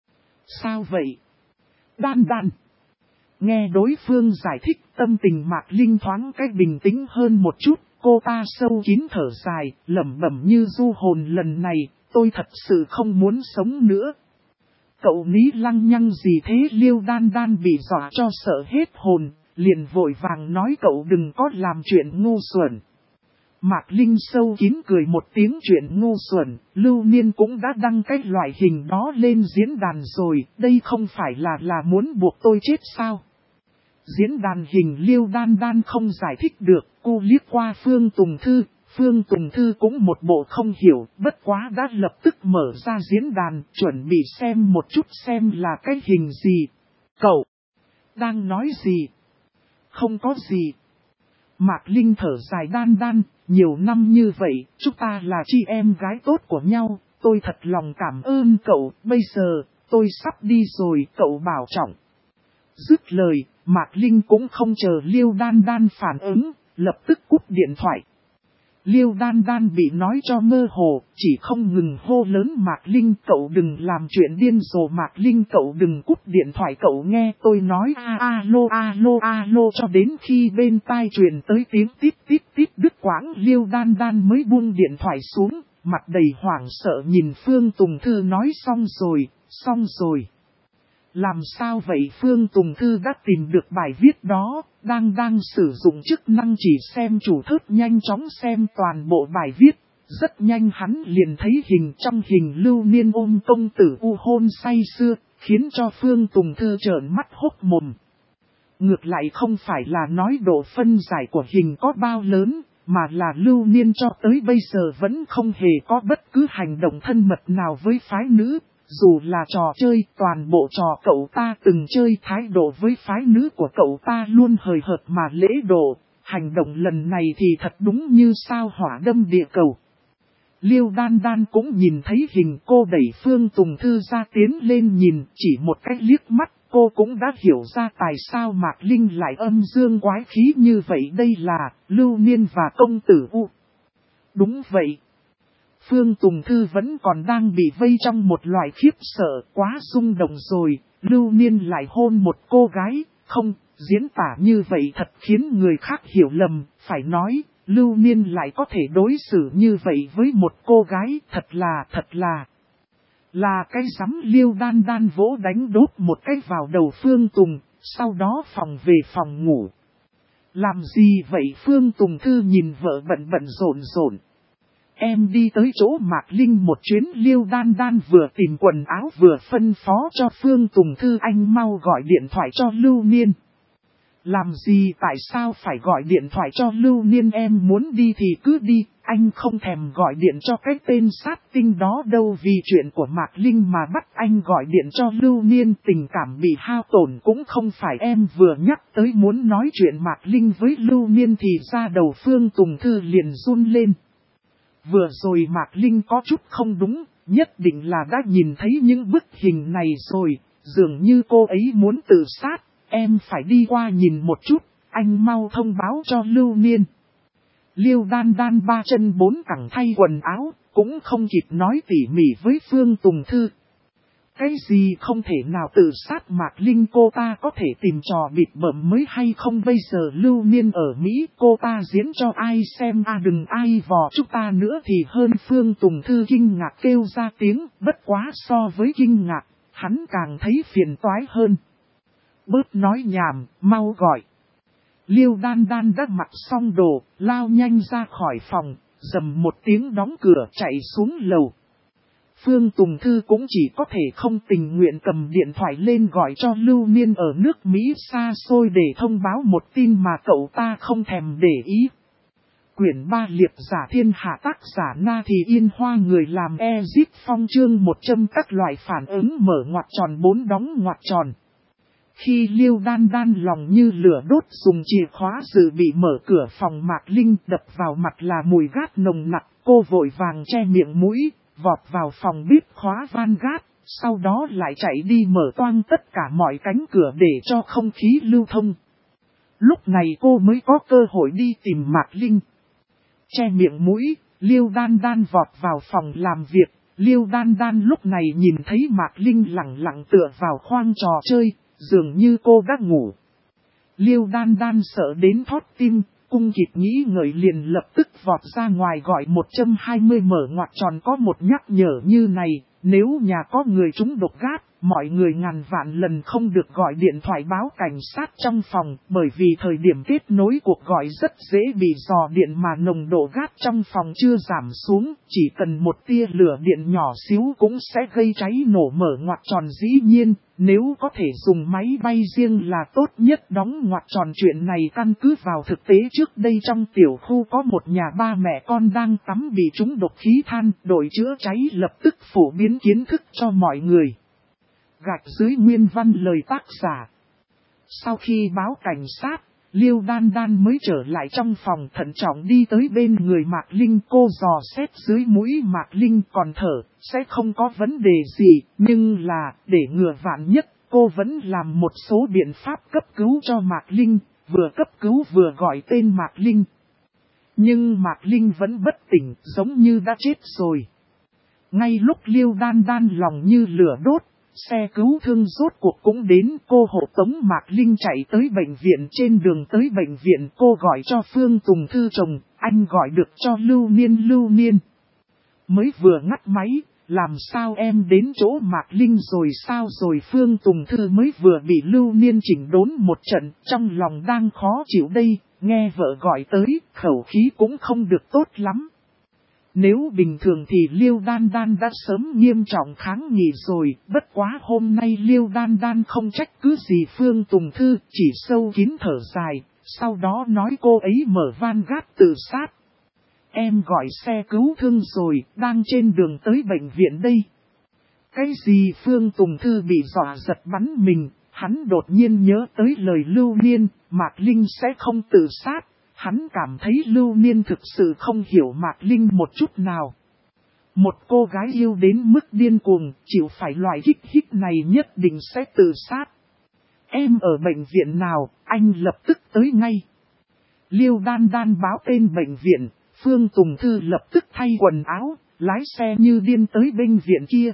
sao vậy? Đan Đan. Nghe đối phương giải thích, tâm tình Mạc Linh thoáng cách bình tĩnh hơn một chút, cô ta sâu kín thở dài, lẩm bẩm như du hồn, lần này, tôi thật sự không muốn sống nữa. Cậu ní lăng nhăng gì thế? Liêu Đan Đan bị dọa cho sợ hết hồn, liền vội vàng nói cậu đừng có làm chuyện ngu xuẩn. Mạc Linh sâu kín cười một tiếng, chuyện ngu xuẩn, Lưu Niên cũng đã đăng cái loại hình đó lên diễn đàn rồi, đây không phải là muốn buộc tôi chết sao? Diễn đàn hình? Liêu Đan Đan không giải thích được, cô liếc qua Phương Tùng Thư, Phương Tùng Thư cũng một bộ không hiểu, bất quá đã lập tức mở ra diễn đàn, chuẩn bị xem một chút xem là cái hình gì. Cậu đang nói gì? Không có gì. Mạc Linh thở dài, Đan Đan, nhiều năm như vậy, chúng ta là chị em gái tốt của nhau, tôi thật lòng cảm ơn cậu, bây giờ, tôi sắp đi rồi, cậu bảo trọng. Dứt lời, Mạc Linh cũng không chờ Liêu Đan Đan phản ứng, lập tức cúp điện thoại. Liêu Đan Đan bị nói cho mơ hồ, chỉ không ngừng hô lớn Mạc Linh, cậu đừng làm chuyện điên rồ, Mạc Linh cậu đừng cúp điện thoại, cậu nghe tôi nói alo alo alo, cho đến khi bên tai truyền tới tiếng tít tít tít đứt quãng, Liêu Đan Đan mới buông điện thoại xuống, mặt đầy hoảng sợ nhìn Phương Tùng Thư nói xong rồi. Làm sao vậy? Phương Tùng Thư đã tìm được bài viết đó, đang sử dụng chức năng chỉ xem chủ thớt nhanh chóng xem toàn bộ bài viết. Rất nhanh hắn liền thấy hình trong hình Lưu Niên ôm công tử u hôn say sưa, khiến cho Phương Tùng Thư trợn mắt hốt mồm. Ngược lại không phải là nói độ phân giải của hình có bao lớn, mà là Lưu Niên cho tới bây giờ vẫn không hề có bất cứ hành động thân mật nào với phái nữ. Dù là trò chơi, toàn bộ trò cậu ta từng chơi, thái độ với phái nữ của cậu ta luôn hời hợt mà lễ độ. Hành động lần này thì thật đúng như sao hỏa đâm địa cầu. Liêu Đan Đan cũng nhìn thấy hình, cô đẩy Phương Tùng Thư ra tiến lên nhìn, chỉ một cách liếc mắt, cô cũng đã hiểu ra tại sao Mạc Linh lại âm dương quái khí như vậy, đây là Lưu Niên và công tử U. Đúng vậy. Phương Tùng Thư vẫn còn đang bị vây trong một loại khiếp sợ, quá rung động rồi, Lưu Niên lại hôn một cô gái, không, diễn tả như vậy thật khiến người khác hiểu lầm, phải nói, Lưu Niên lại có thể đối xử như vậy với một cô gái, thật là cái rắm. Liêu Đan Đan vỗ đánh đốt một cái vào đầu Phương Tùng, sau đó phòng về phòng ngủ. Làm gì vậy? Phương Tùng Thư nhìn vợ bận rộn. Em đi tới chỗ Mạc Linh một chuyến. Liêu Đan Đan vừa tìm quần áo vừa phân phó cho Phương Tùng Thư, anh mau gọi điện thoại cho Lưu Niên. Làm gì tại sao phải gọi điện thoại cho Lưu Niên, em muốn đi thì cứ đi, anh không thèm gọi điện cho cái tên sát tinh đó đâu, vì chuyện của Mạc Linh mà bắt anh gọi điện cho Lưu Niên, tình cảm bị hao tổn cũng không phải em. Vừa nhắc tới muốn nói chuyện Mạc Linh với Lưu Niên thì da đầu Phương Tùng Thư liền run lên. Vừa rồi Mạc Linh có chút không đúng, nhất định là đã nhìn thấy những bức hình này rồi, dường như cô ấy muốn tự sát. Em phải đi qua nhìn một chút, anh mau thông báo cho Lưu Niên. Liêu Đan Đan ba chân bốn cẳng thay quần áo, cũng không kịp nói tỉ mỉ với Phương Tùng Thư. Cái gì không thể nào tự sát Mạc Linh, cô ta có thể tìm trò bịt bợm mới hay không? Bây giờ Lưu Niên ở Mỹ, cô ta diễn cho ai xem đừng ai vò chúng ta nữa thì hơn. Phương Tùng Thư kinh ngạc kêu ra tiếng, bất quá so với kinh ngạc, hắn càng thấy phiền toái hơn. Bớt nói nhảm, mau gọi. Liêu Đan Đan đã mặc xong đồ, lao nhanh ra khỏi phòng, rầm một tiếng đóng cửa chạy xuống lầu. Phương Tùng Thư cũng chỉ có thể không tình nguyện cầm điện thoại lên gọi cho Lưu Niên ở nước Mỹ xa xôi để thông báo một tin mà cậu ta không thèm để ý. Quyển 3 Liệp giả thiên hạ, tác giả Na Thì Yên Hoa, người làm Ezip Phong, chương 100 các loại phản ứng mở ngoặc tròn 4 đóng ngoặc tròn. Khi Liêu Đan Đan lòng như lửa đốt dùng chìa khóa dự bị mở cửa phòng Mạc Linh, đập vào mặt là mùi gát nồng nặc, cô vội vàng che miệng mũi, vọt vào phòng bếp khóa van gát, sau đó lại chạy đi mở toang tất cả mọi cánh cửa để cho không khí lưu thông. Lúc này cô mới có cơ hội đi tìm Mạc Linh. Che miệng mũi, Liêu Đan Đan vọt vào phòng làm việc. Liêu Đan Đan lúc này nhìn thấy Mạc Linh lẳng lặng tựa vào khoang trò chơi, dường như cô đã ngủ. Liêu Đan Đan sợ đến thót tim, cung kịp nghĩ ngợi liền lập tức vọt ra ngoài gọi 120 mở ngoặc tròn có một nhắc nhở như này, nếu nhà có người trúng độc gát, mọi người ngàn vạn lần không được gọi điện thoại báo cảnh sát trong phòng, bởi vì thời điểm kết nối cuộc gọi rất dễ bị dò điện mà nồng độ gát trong phòng chưa giảm xuống, chỉ cần một tia lửa điện nhỏ xíu cũng sẽ gây cháy nổ. Mở ngoặc tròn dĩ nhiên, nếu có thể dùng máy bay riêng là tốt nhất. Đóng ngoặc tròn chuyện này căn cứ vào thực tế trước đây trong tiểu khu có một nhà ba mẹ con đang tắm bị trúng độc khí than, đội chữa cháy lập tức phổ biến kiến thức cho mọi người. Gạch dưới nguyên văn lời tác giả. Sau khi báo cảnh sát, Liêu Đan Đan mới trở lại trong phòng thận trọng đi tới bên người Mạc Linh. Cô dò xét dưới mũi Mạc Linh còn thở, sẽ không có vấn đề gì, nhưng là, để ngừa vạn nhất, cô vẫn làm một số biện pháp cấp cứu cho Mạc Linh, vừa cấp cứu vừa gọi tên Mạc Linh. Nhưng Mạc Linh vẫn bất tỉnh, giống như đã chết rồi. Ngay lúc Liêu Đan Đan lòng như lửa đốt, xe cứu thương rốt cuộc cũng đến. Cô hộ tống Mạc Linh chạy tới bệnh viện. Trên đường tới bệnh viện cô gọi cho Phương Tùng Thư chồng, anh gọi được cho Lưu Niên. Lưu Niên mới vừa ngắt máy, làm sao em đến chỗ Mạc Linh rồi sao rồi? Phương Tùng Thư mới vừa bị Lưu Niên chỉnh đốn một trận, trong lòng đang khó chịu đây, nghe vợ gọi tới, khẩu khí cũng không được tốt lắm. Nếu bình thường thì Liêu Đan Đan đã sớm nghiêm trọng kháng nghị rồi, bất quá hôm nay Liêu Đan Đan không trách cứ gì Phương Tùng Thư, chỉ sâu kín thở dài, sau đó nói cô ấy mở van gát tự sát. Em gọi xe cứu thương rồi, đang trên đường tới bệnh viện đây. Cái gì? Phương Tùng Thư bị dọa giật bắn mình, hắn đột nhiên nhớ tới lời Lưu Niên, Mạc Linh sẽ không tự sát. Hắn cảm thấy Lưu Niên thực sự không hiểu Mạc Linh một chút nào. Một cô gái yêu đến mức điên cuồng, chịu phải loại kích thích này nhất định sẽ tự sát. Em ở bệnh viện nào, anh lập tức tới ngay. Liêu Đan Đan báo tên bệnh viện, Phương Tùng Thư lập tức thay quần áo, lái xe như điên tới bệnh viện kia.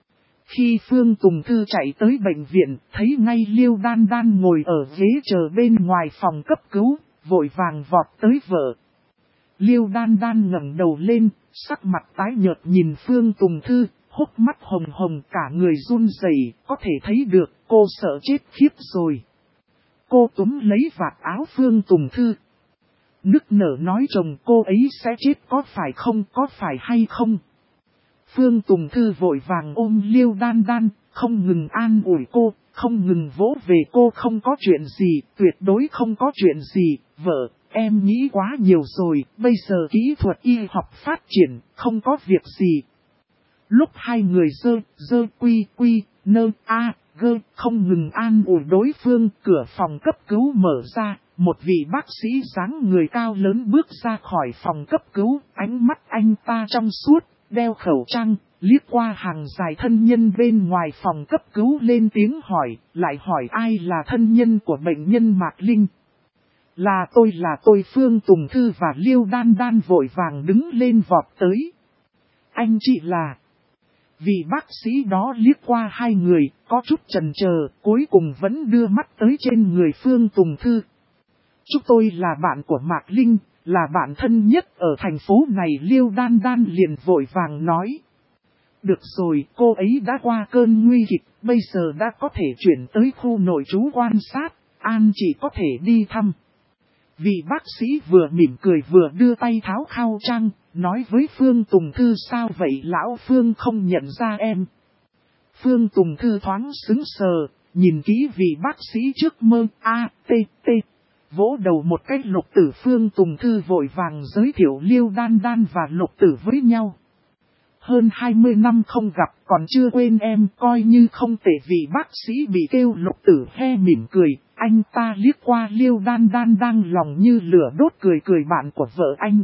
Khi Phương Tùng Thư chạy tới bệnh viện, thấy ngay Liêu Đan Đan ngồi ở ghế chờ bên ngoài phòng cấp cứu, vội vàng vọt tới vợ. Liêu Đan Đan ngẩng đầu lên, sắc mặt tái nhợt nhìn Phương Tùng Thư, hốc mắt hồng hồng, cả người run rẩy, có thể thấy được cô sợ chết khiếp rồi. Cô túm lấy vạt áo Phương Tùng Thư, nức nở nói chồng cô ấy sẽ chết có phải không, có phải hay không? Phương Tùng Thư vội vàng ôm Liêu Đan Đan, không ngừng an ủi cô, không ngừng vỗ về cô không có chuyện gì, tuyệt đối không có chuyện gì, vợ, em nghĩ quá nhiều rồi, bây giờ kỹ thuật y học phát triển, không có việc gì. Lúc hai người dơ quy, gơ, không ngừng an ủi đối phương, cửa phòng cấp cứu mở ra, một vị bác sĩ dáng người cao lớn bước ra khỏi phòng cấp cứu, ánh mắt anh ta trong suốt, đeo khẩu trang, liếc qua hàng dài thân nhân bên ngoài phòng cấp cứu lên tiếng hỏi, lại hỏi ai là thân nhân của bệnh nhân Mạc Linh. Là tôi Phương Tùng Thư và Liêu Đan Đan vội vàng đứng lên vọt tới. Anh chị là... Vị bác sĩ đó liếc qua hai người, có chút chần chờ, cuối cùng vẫn đưa mắt tới trên người Phương Tùng Thư. Chúng tôi là bạn của Mạc Linh, là bạn thân nhất ở thành phố này. Liêu Đan Đan liền vội vàng nói. Được rồi, cô ấy đã qua cơn nguy kịch, bây giờ đã có thể chuyển tới khu nội trú quan sát, An chỉ có thể đi thăm. Vị bác sĩ vừa mỉm cười vừa đưa tay tháo khao trang, nói với Phương Tùng Thư sao vậy lão Phương không nhận ra em. Phương Tùng Thư thoáng sững sờ, nhìn kỹ vị bác sĩ trước mơ vỗ đầu một cái. Lục Tử. Phương Tùng Thư vội vàng giới thiệu Liêu Đan Đan và Lục Tử với nhau. Hơn 20 năm không gặp còn chưa quên em, coi như không tệ. Vị bác sĩ bị kêu Lục Tử he mỉm cười, anh ta liếc qua Liêu Đan Đan đang lòng như lửa đốt cười bạn của vợ anh.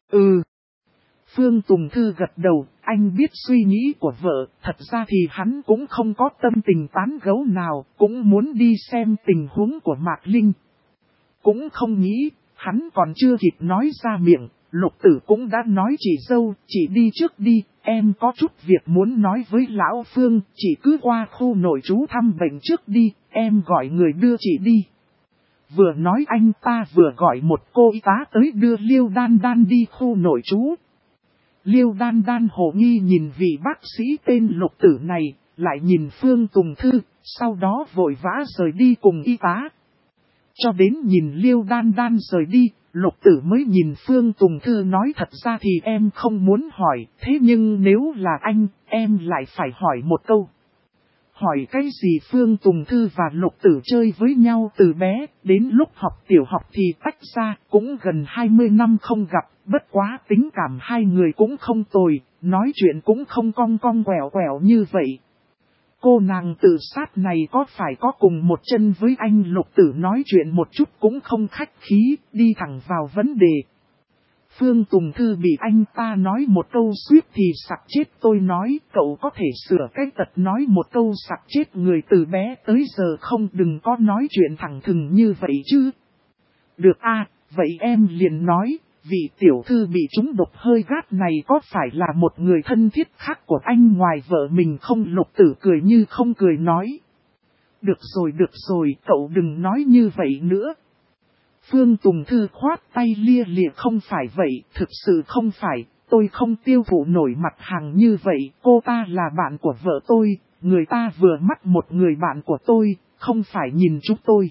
Phương Tùng Thư gật đầu, anh biết suy nghĩ của vợ, thật ra thì hắn cũng không có tâm tình tán gẫu nào, cũng muốn đi xem tình huống của Mạc Linh. Cũng không nghĩ, hắn còn chưa kịp nói ra miệng, Lục Tử cũng đã nói chị dâu, chị đi trước đi, em có chút việc muốn nói với lão Phương, chị cứ qua khu nội trú thăm bệnh trước đi, em gọi người đưa chị đi. Vừa nói anh ta vừa gọi một cô y tá tới đưa Liêu Đan Đan đi khu nội trú. Liêu Đan Đan hồ nghi nhìn vị bác sĩ tên Lục Tử này, lại nhìn Phương Tùng Thư, sau đó vội vã rời đi cùng y tá. Cho đến nhìn Liêu Đan Đan rời đi, Lục Tử mới nhìn Phương Tùng Thư nói thật ra thì em không muốn hỏi, thế nhưng nếu là anh, em lại phải hỏi một câu. Hỏi cái gì? Phương Tùng Thư và Lục Tử chơi với nhau từ bé, đến lúc học tiểu học thì tách ra, cũng gần 20 năm không gặp, bất quá tính cảm hai người cũng không tồi, nói chuyện cũng không cong cong quẹo quẹo như vậy. Cô nàng tự sát này có phải có cùng một chân với anh? Lục Tử nói chuyện một chút cũng không khách khí, đi thẳng vào vấn đề. Phương Tùng Thư bị anh ta nói một câu suýt thì sặc chết. Tôi nói cậu có thể sửa cái tật nói một câu sặc chết người từ bé tới giờ không, đừng có nói chuyện thẳng thừng như vậy chứ. Được a, vậy em liền nói, vị tiểu thư bị trúng độc hơi gắt này có phải là một người thân thiết khác của anh ngoài vợ mình không? Lục Tử cười như không cười nói. Được rồi, cậu đừng nói như vậy nữa. Phương Tùng Thư khoát tay lia lịa, không phải vậy, thực sự không phải, tôi không tiêu thụ nổi mặt hàng như vậy, cô ta là bạn của vợ tôi, người ta vừa mắt một người bạn của tôi, không phải nhìn chúng tôi.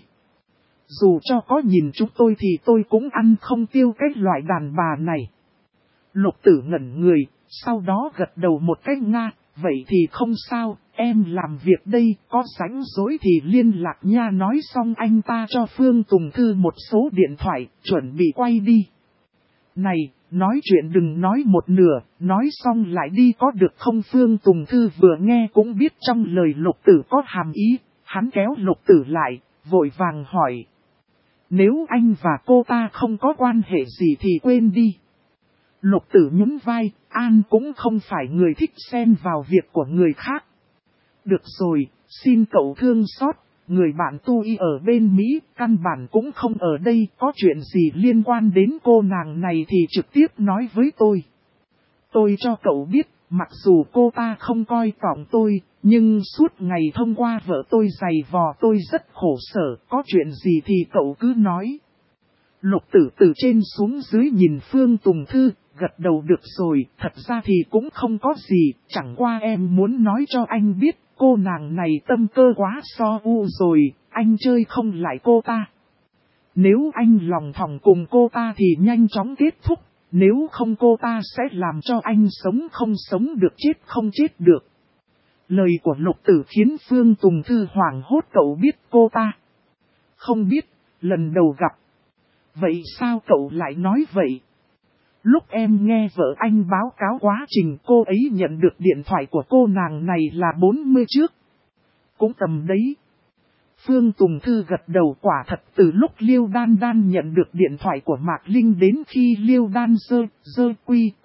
Dù cho có nhìn chúng tôi thì tôi cũng ăn không tiêu cái loại đàn bà này. Lục Tử ngẩn người, sau đó gật đầu một cách nga, vậy thì không sao, em làm việc đây, có rảnh rỗi thì liên lạc nha. Nói xong anh ta cho Phương Tùng Thư một số điện thoại, chuẩn bị quay đi. Này, nói chuyện đừng nói một nửa, nói xong lại đi có được không? Phương Tùng Thư vừa nghe cũng biết trong lời Lục Tử có hàm ý, hắn kéo Lục Tử lại, vội vàng hỏi. Nếu anh và cô ta không có quan hệ gì thì quên đi. Lục Tử nhún vai, An cũng không phải người thích xen vào việc của người khác. Được rồi, xin cậu thương xót, người bạn tu y ở bên Mỹ, căn bản cũng không ở đây, có chuyện gì liên quan đến cô nàng này thì trực tiếp nói với tôi. Tôi cho cậu biết, mặc dù cô ta không coi trọng tôi, nhưng suốt ngày thông qua vợ tôi giày vò tôi rất khổ sở, có chuyện gì thì cậu cứ nói. Lục Tử từ trên xuống dưới nhìn Phương Tùng Thư, gật đầu được rồi, thật ra thì cũng không có gì, chẳng qua em muốn nói cho anh biết, cô nàng này tâm cơ quá so u rồi, anh chơi không lại cô ta. Nếu anh lòng thòng cùng cô ta thì nhanh chóng kết thúc, nếu không cô ta sẽ làm cho anh sống không sống được chết không chết được. Lời của Lục Tử khiến Phương Tùng Thư hoảng hốt. Cậu biết cô ta? Không biết, lần đầu gặp. Vậy sao cậu lại nói vậy? Lúc em nghe vợ anh báo cáo quá trình cô ấy nhận được điện thoại của cô nàng này là 40 trước. Cũng tầm đấy. Phương Tùng Thư gật đầu. Quả thật từ lúc Liêu Đan Đan nhận được điện thoại của Mạc Linh đến khi Liêu Đan dơ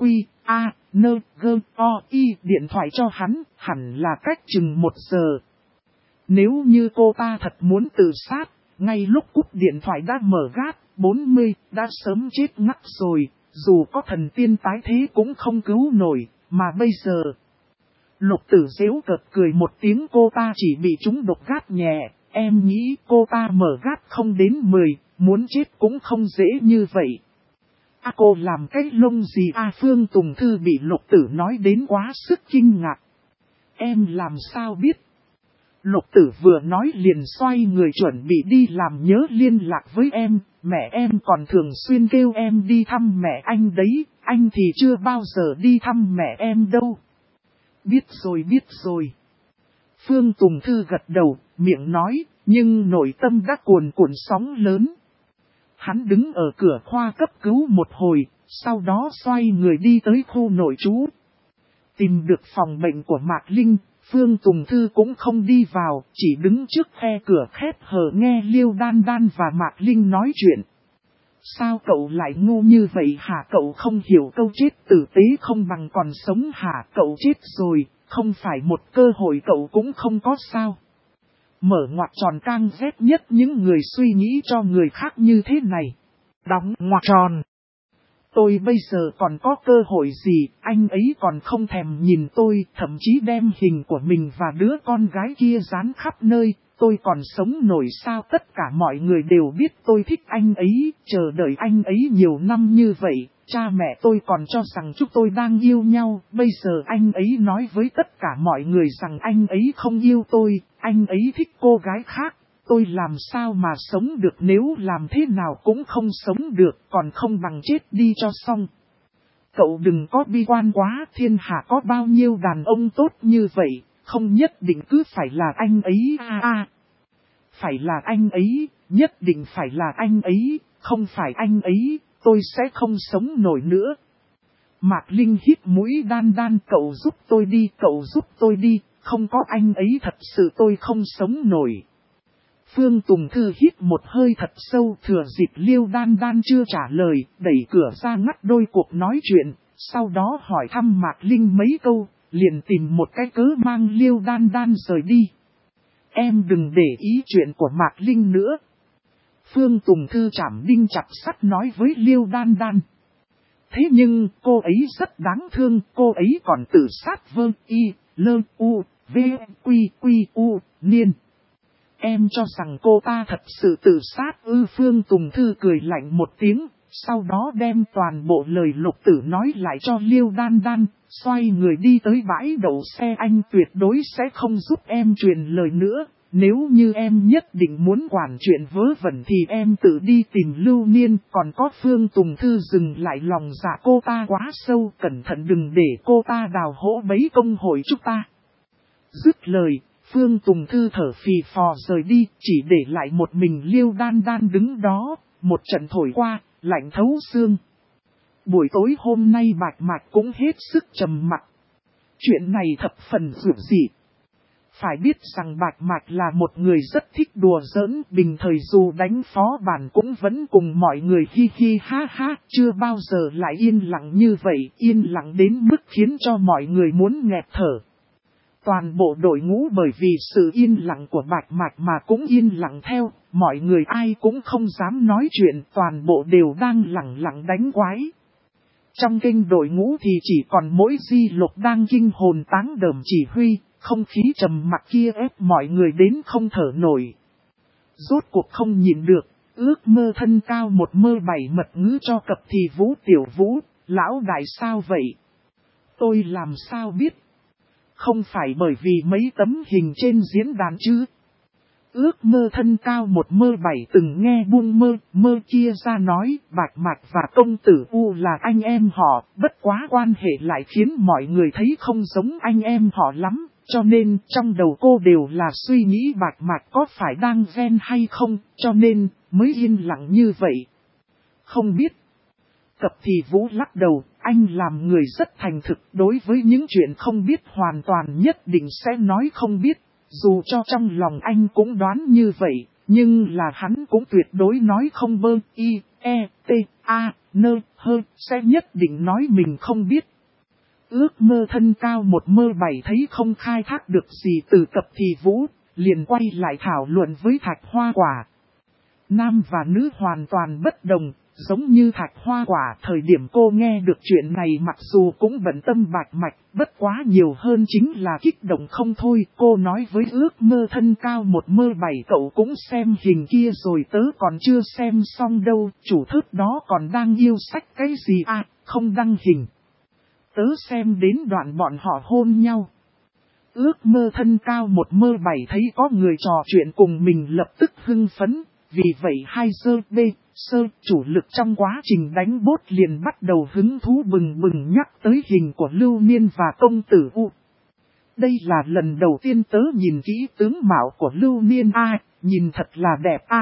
điện thoại cho hắn, hẳn là cách chừng 1 giờ. Nếu như cô ta thật muốn tự sát, ngay lúc cúp điện thoại đã mở gác, 40 đã sớm chết ngắt rồi, dù có thần tiên tái thế cũng không cứu nổi, mà bây giờ. Lục Tử giễu cợt cười một tiếng. Cô ta chỉ bị trúng độc gác nhẹ, em nghĩ cô ta mở gác không đến 10, muốn chết cũng không dễ như vậy. Cô làm cái lông gì Phương Tùng Thư bị Lục Tử nói đến quá sức kinh ngạc. Em làm sao biết? Lục Tử vừa nói liền xoay người chuẩn bị đi làm. Nhớ liên lạc với em, mẹ em còn thường xuyên kêu em đi thăm mẹ anh đấy, anh thì chưa bao giờ đi thăm mẹ em đâu. Biết rồi. Phương Tùng Thư gật đầu, miệng nói, nhưng nội tâm đã cuồn cuộn sóng lớn. Hắn đứng ở cửa khoa cấp cứu một hồi, sau đó xoay người đi tới khu nội trú. Tìm được phòng bệnh của Mạc Linh, Phương Tùng Thư cũng không đi vào, chỉ đứng trước khe cửa khép hờ nghe Liêu Đan Đan và Mạc Linh nói chuyện. Sao cậu lại ngu như vậy hả? Cậu không hiểu câu chết tử tế không bằng còn sống hả? Cậu chết rồi, không phải một cơ hội cậu cũng không có sao? Mở ngoặc tròn. Cang ghét nhất những người suy nghĩ cho người khác như thế này. Đóng ngoặc tròn. Tôi bây giờ còn có cơ hội gì, anh ấy còn không thèm nhìn tôi, thậm chí đem hình của mình và đứa con gái kia dán khắp nơi, tôi còn sống nổi sao? Tất cả mọi người đều biết tôi thích anh ấy, chờ đợi anh ấy nhiều năm như vậy, cha mẹ tôi còn cho rằng chúng tôi đang yêu nhau, bây giờ anh ấy nói với tất cả mọi người rằng anh ấy không yêu tôi, anh ấy thích cô gái khác. Tôi làm sao mà sống được, nếu làm thế nào cũng không sống được, còn không bằng chết đi cho xong. Cậu đừng có bi quan quá, thiên hạ có bao nhiêu đàn ông tốt như vậy, không nhất định cứ phải là anh ấy Phải là anh ấy, nhất định phải là anh ấy, không phải anh ấy, tôi sẽ không sống nổi nữa. Mạc Linh hít mũi. Đan Đan, cậu giúp tôi đi, không có anh ấy thật sự tôi không sống nổi. Phương Tùng Thư hít một hơi thật sâu, thừa dịp Liêu Đan Đan chưa trả lời, đẩy cửa ra ngắt đôi cuộc nói chuyện, sau đó hỏi thăm Mạc Linh mấy câu, liền tìm một cái cớ mang Liêu Đan Đan rời đi. Em đừng để ý chuyện của Mạc Linh nữa. Phương Tùng Thư chảm đinh chặt sắt nói với Liêu Đan Đan. Thế nhưng cô ấy rất đáng thương, cô ấy còn tự sát niên. Em cho rằng cô ta thật sự tự sát ư? Phương Tùng Thư cười lạnh một tiếng, sau đó đem toàn bộ lời Lục Tử nói lại cho Liêu Đan Đan, xoay người đi tới bãi đậu xe. Anh tuyệt đối sẽ không giúp em truyền lời nữa, nếu như em nhất định muốn quản chuyện vớ vẩn thì em tự đi tìm Lưu Niên. Còn có Phương Tùng Thư dừng lại, lòng dạ cô ta quá sâu, cẩn thận đừng để cô ta đào hố bấy công hội chúng ta. Dứt lời, Phương Tùng Thư thở phì phò rời đi, chỉ để lại một mình Liêu Đan Đan đứng đó. Một trận thổi qua, lạnh thấu xương. Buổi tối hôm nay Bạch Mạch cũng hết sức trầm mặc. Chuyện này thập phần dữ dị. Phải biết rằng Bạch Mạch là một người rất thích đùa giỡn, bình thời dù đánh phó bản cũng vẫn cùng mọi người hi hi ha ha, chưa bao giờ lại yên lặng như vậy, yên lặng đến mức khiến cho mọi người muốn nghẹt thở. Toàn bộ đội ngũ bởi vì sự yên lặng của Bạch Mạch mà cũng yên lặng theo, mọi người ai cũng không dám nói chuyện, toàn bộ đều đang lặng lặng đánh quái. Trong kênh đội ngũ thì chỉ còn mỗi Di Lục đang kinh hồn táng đờm chỉ huy, không khí trầm mặc kia ép mọi người đến không thở nổi. Rốt cuộc không nhịn được, ước mơ thân cao một mơ bảy mật ngữ cho cập thì Vũ Tiểu Vũ, lão đại sao vậy? Tôi làm sao biết? Không phải bởi vì mấy tấm hình trên diễn đàn chứ? Ước mơ thân cao một mơ bảy từng nghe buông mơ kia ra nói Bạch Mạch và công tử U là anh em họ, bất quá quan hệ lại khiến mọi người thấy không giống anh em họ lắm, cho nên trong đầu cô đều là suy nghĩ Bạch Mạch có phải đang ghen hay không, cho nên mới yên lặng như vậy. Không biết. Cập Thì Vũ lắc đầu, anh làm người rất thành thực, đối với những chuyện không biết hoàn toàn nhất định sẽ nói không biết, dù cho trong lòng anh cũng đoán như vậy, nhưng là hắn cũng tuyệt đối nói không bơ, y, e, t, a, nơ, hơ, sẽ nhất định nói mình không biết. Ước mơ thân cao 1m7 thấy không khai thác được gì từ Cập Thì Vũ, liền quay lại thảo luận với Thạch Hoa Quả. Nam và nữ hoàn toàn bất đồng, giống như Thạch Hoa Quả thời điểm cô nghe được chuyện này mặc dù cũng bận tâm Bạch Mạch, bất quá nhiều hơn chính là kích động không thôi. Cô nói với ước mơ thân cao 1m7 cậu cũng xem hình kia rồi, tớ còn chưa xem xong đâu, chủ thức đó còn đang yêu sách cái gì à, không đăng hình. Tớ xem đến đoạn bọn họ hôn nhau. Ước mơ thân cao 1m7 thấy có người trò chuyện cùng mình lập tức hưng phấn, vì vậy hai sơ chủ lực trong quá trình đánh bốt liền bắt đầu hứng thú bừng bừng nhắc tới hình của Lưu Niên và công tử U. Đây là lần đầu tiên tớ nhìn kỹ tướng mạo của Lưu Niên a, nhìn thật là đẹp a.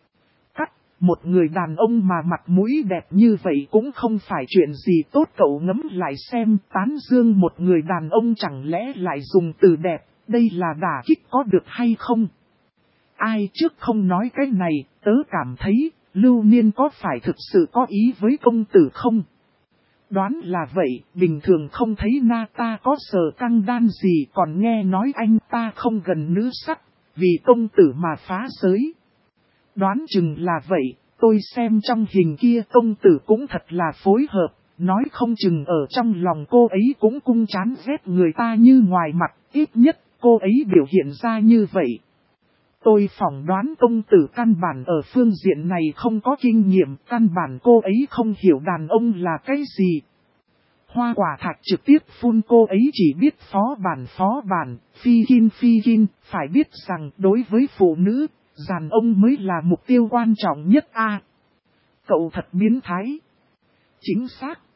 Một người đàn ông mà mặt mũi đẹp như vậy cũng không phải chuyện gì tốt, cậu ngẫm lại xem, tán dương một người đàn ông chẳng lẽ lại dùng từ đẹp, đây là đả kích có được hay không? Ai trước không nói cái này, tớ cảm thấy, Lưu Niên có phải thực sự có ý với công tử không? Đoán là vậy, bình thường không thấy na ta có sờ căng đan gì, còn nghe nói anh ta không gần nữ sắc, vì công tử mà phá giới. Đoán chừng là vậy, tôi xem trong hình kia công tử cũng thật là phối hợp, nói không chừng ở trong lòng cô ấy cũng cung chán ghét người ta như ngoài mặt, ít nhất cô ấy biểu hiện ra như vậy. Tôi phỏng đoán công tử căn bản ở phương diện này không có kinh nghiệm, căn bản cô ấy không hiểu đàn ông là cái gì. Hoa Quả Thạch trực tiếp phun cô ấy chỉ biết phó bản, phi kin, phải biết rằng đối với phụ nữ, đàn ông mới là mục tiêu quan trọng nhất a. Cậu thật biến thái. Chính xác.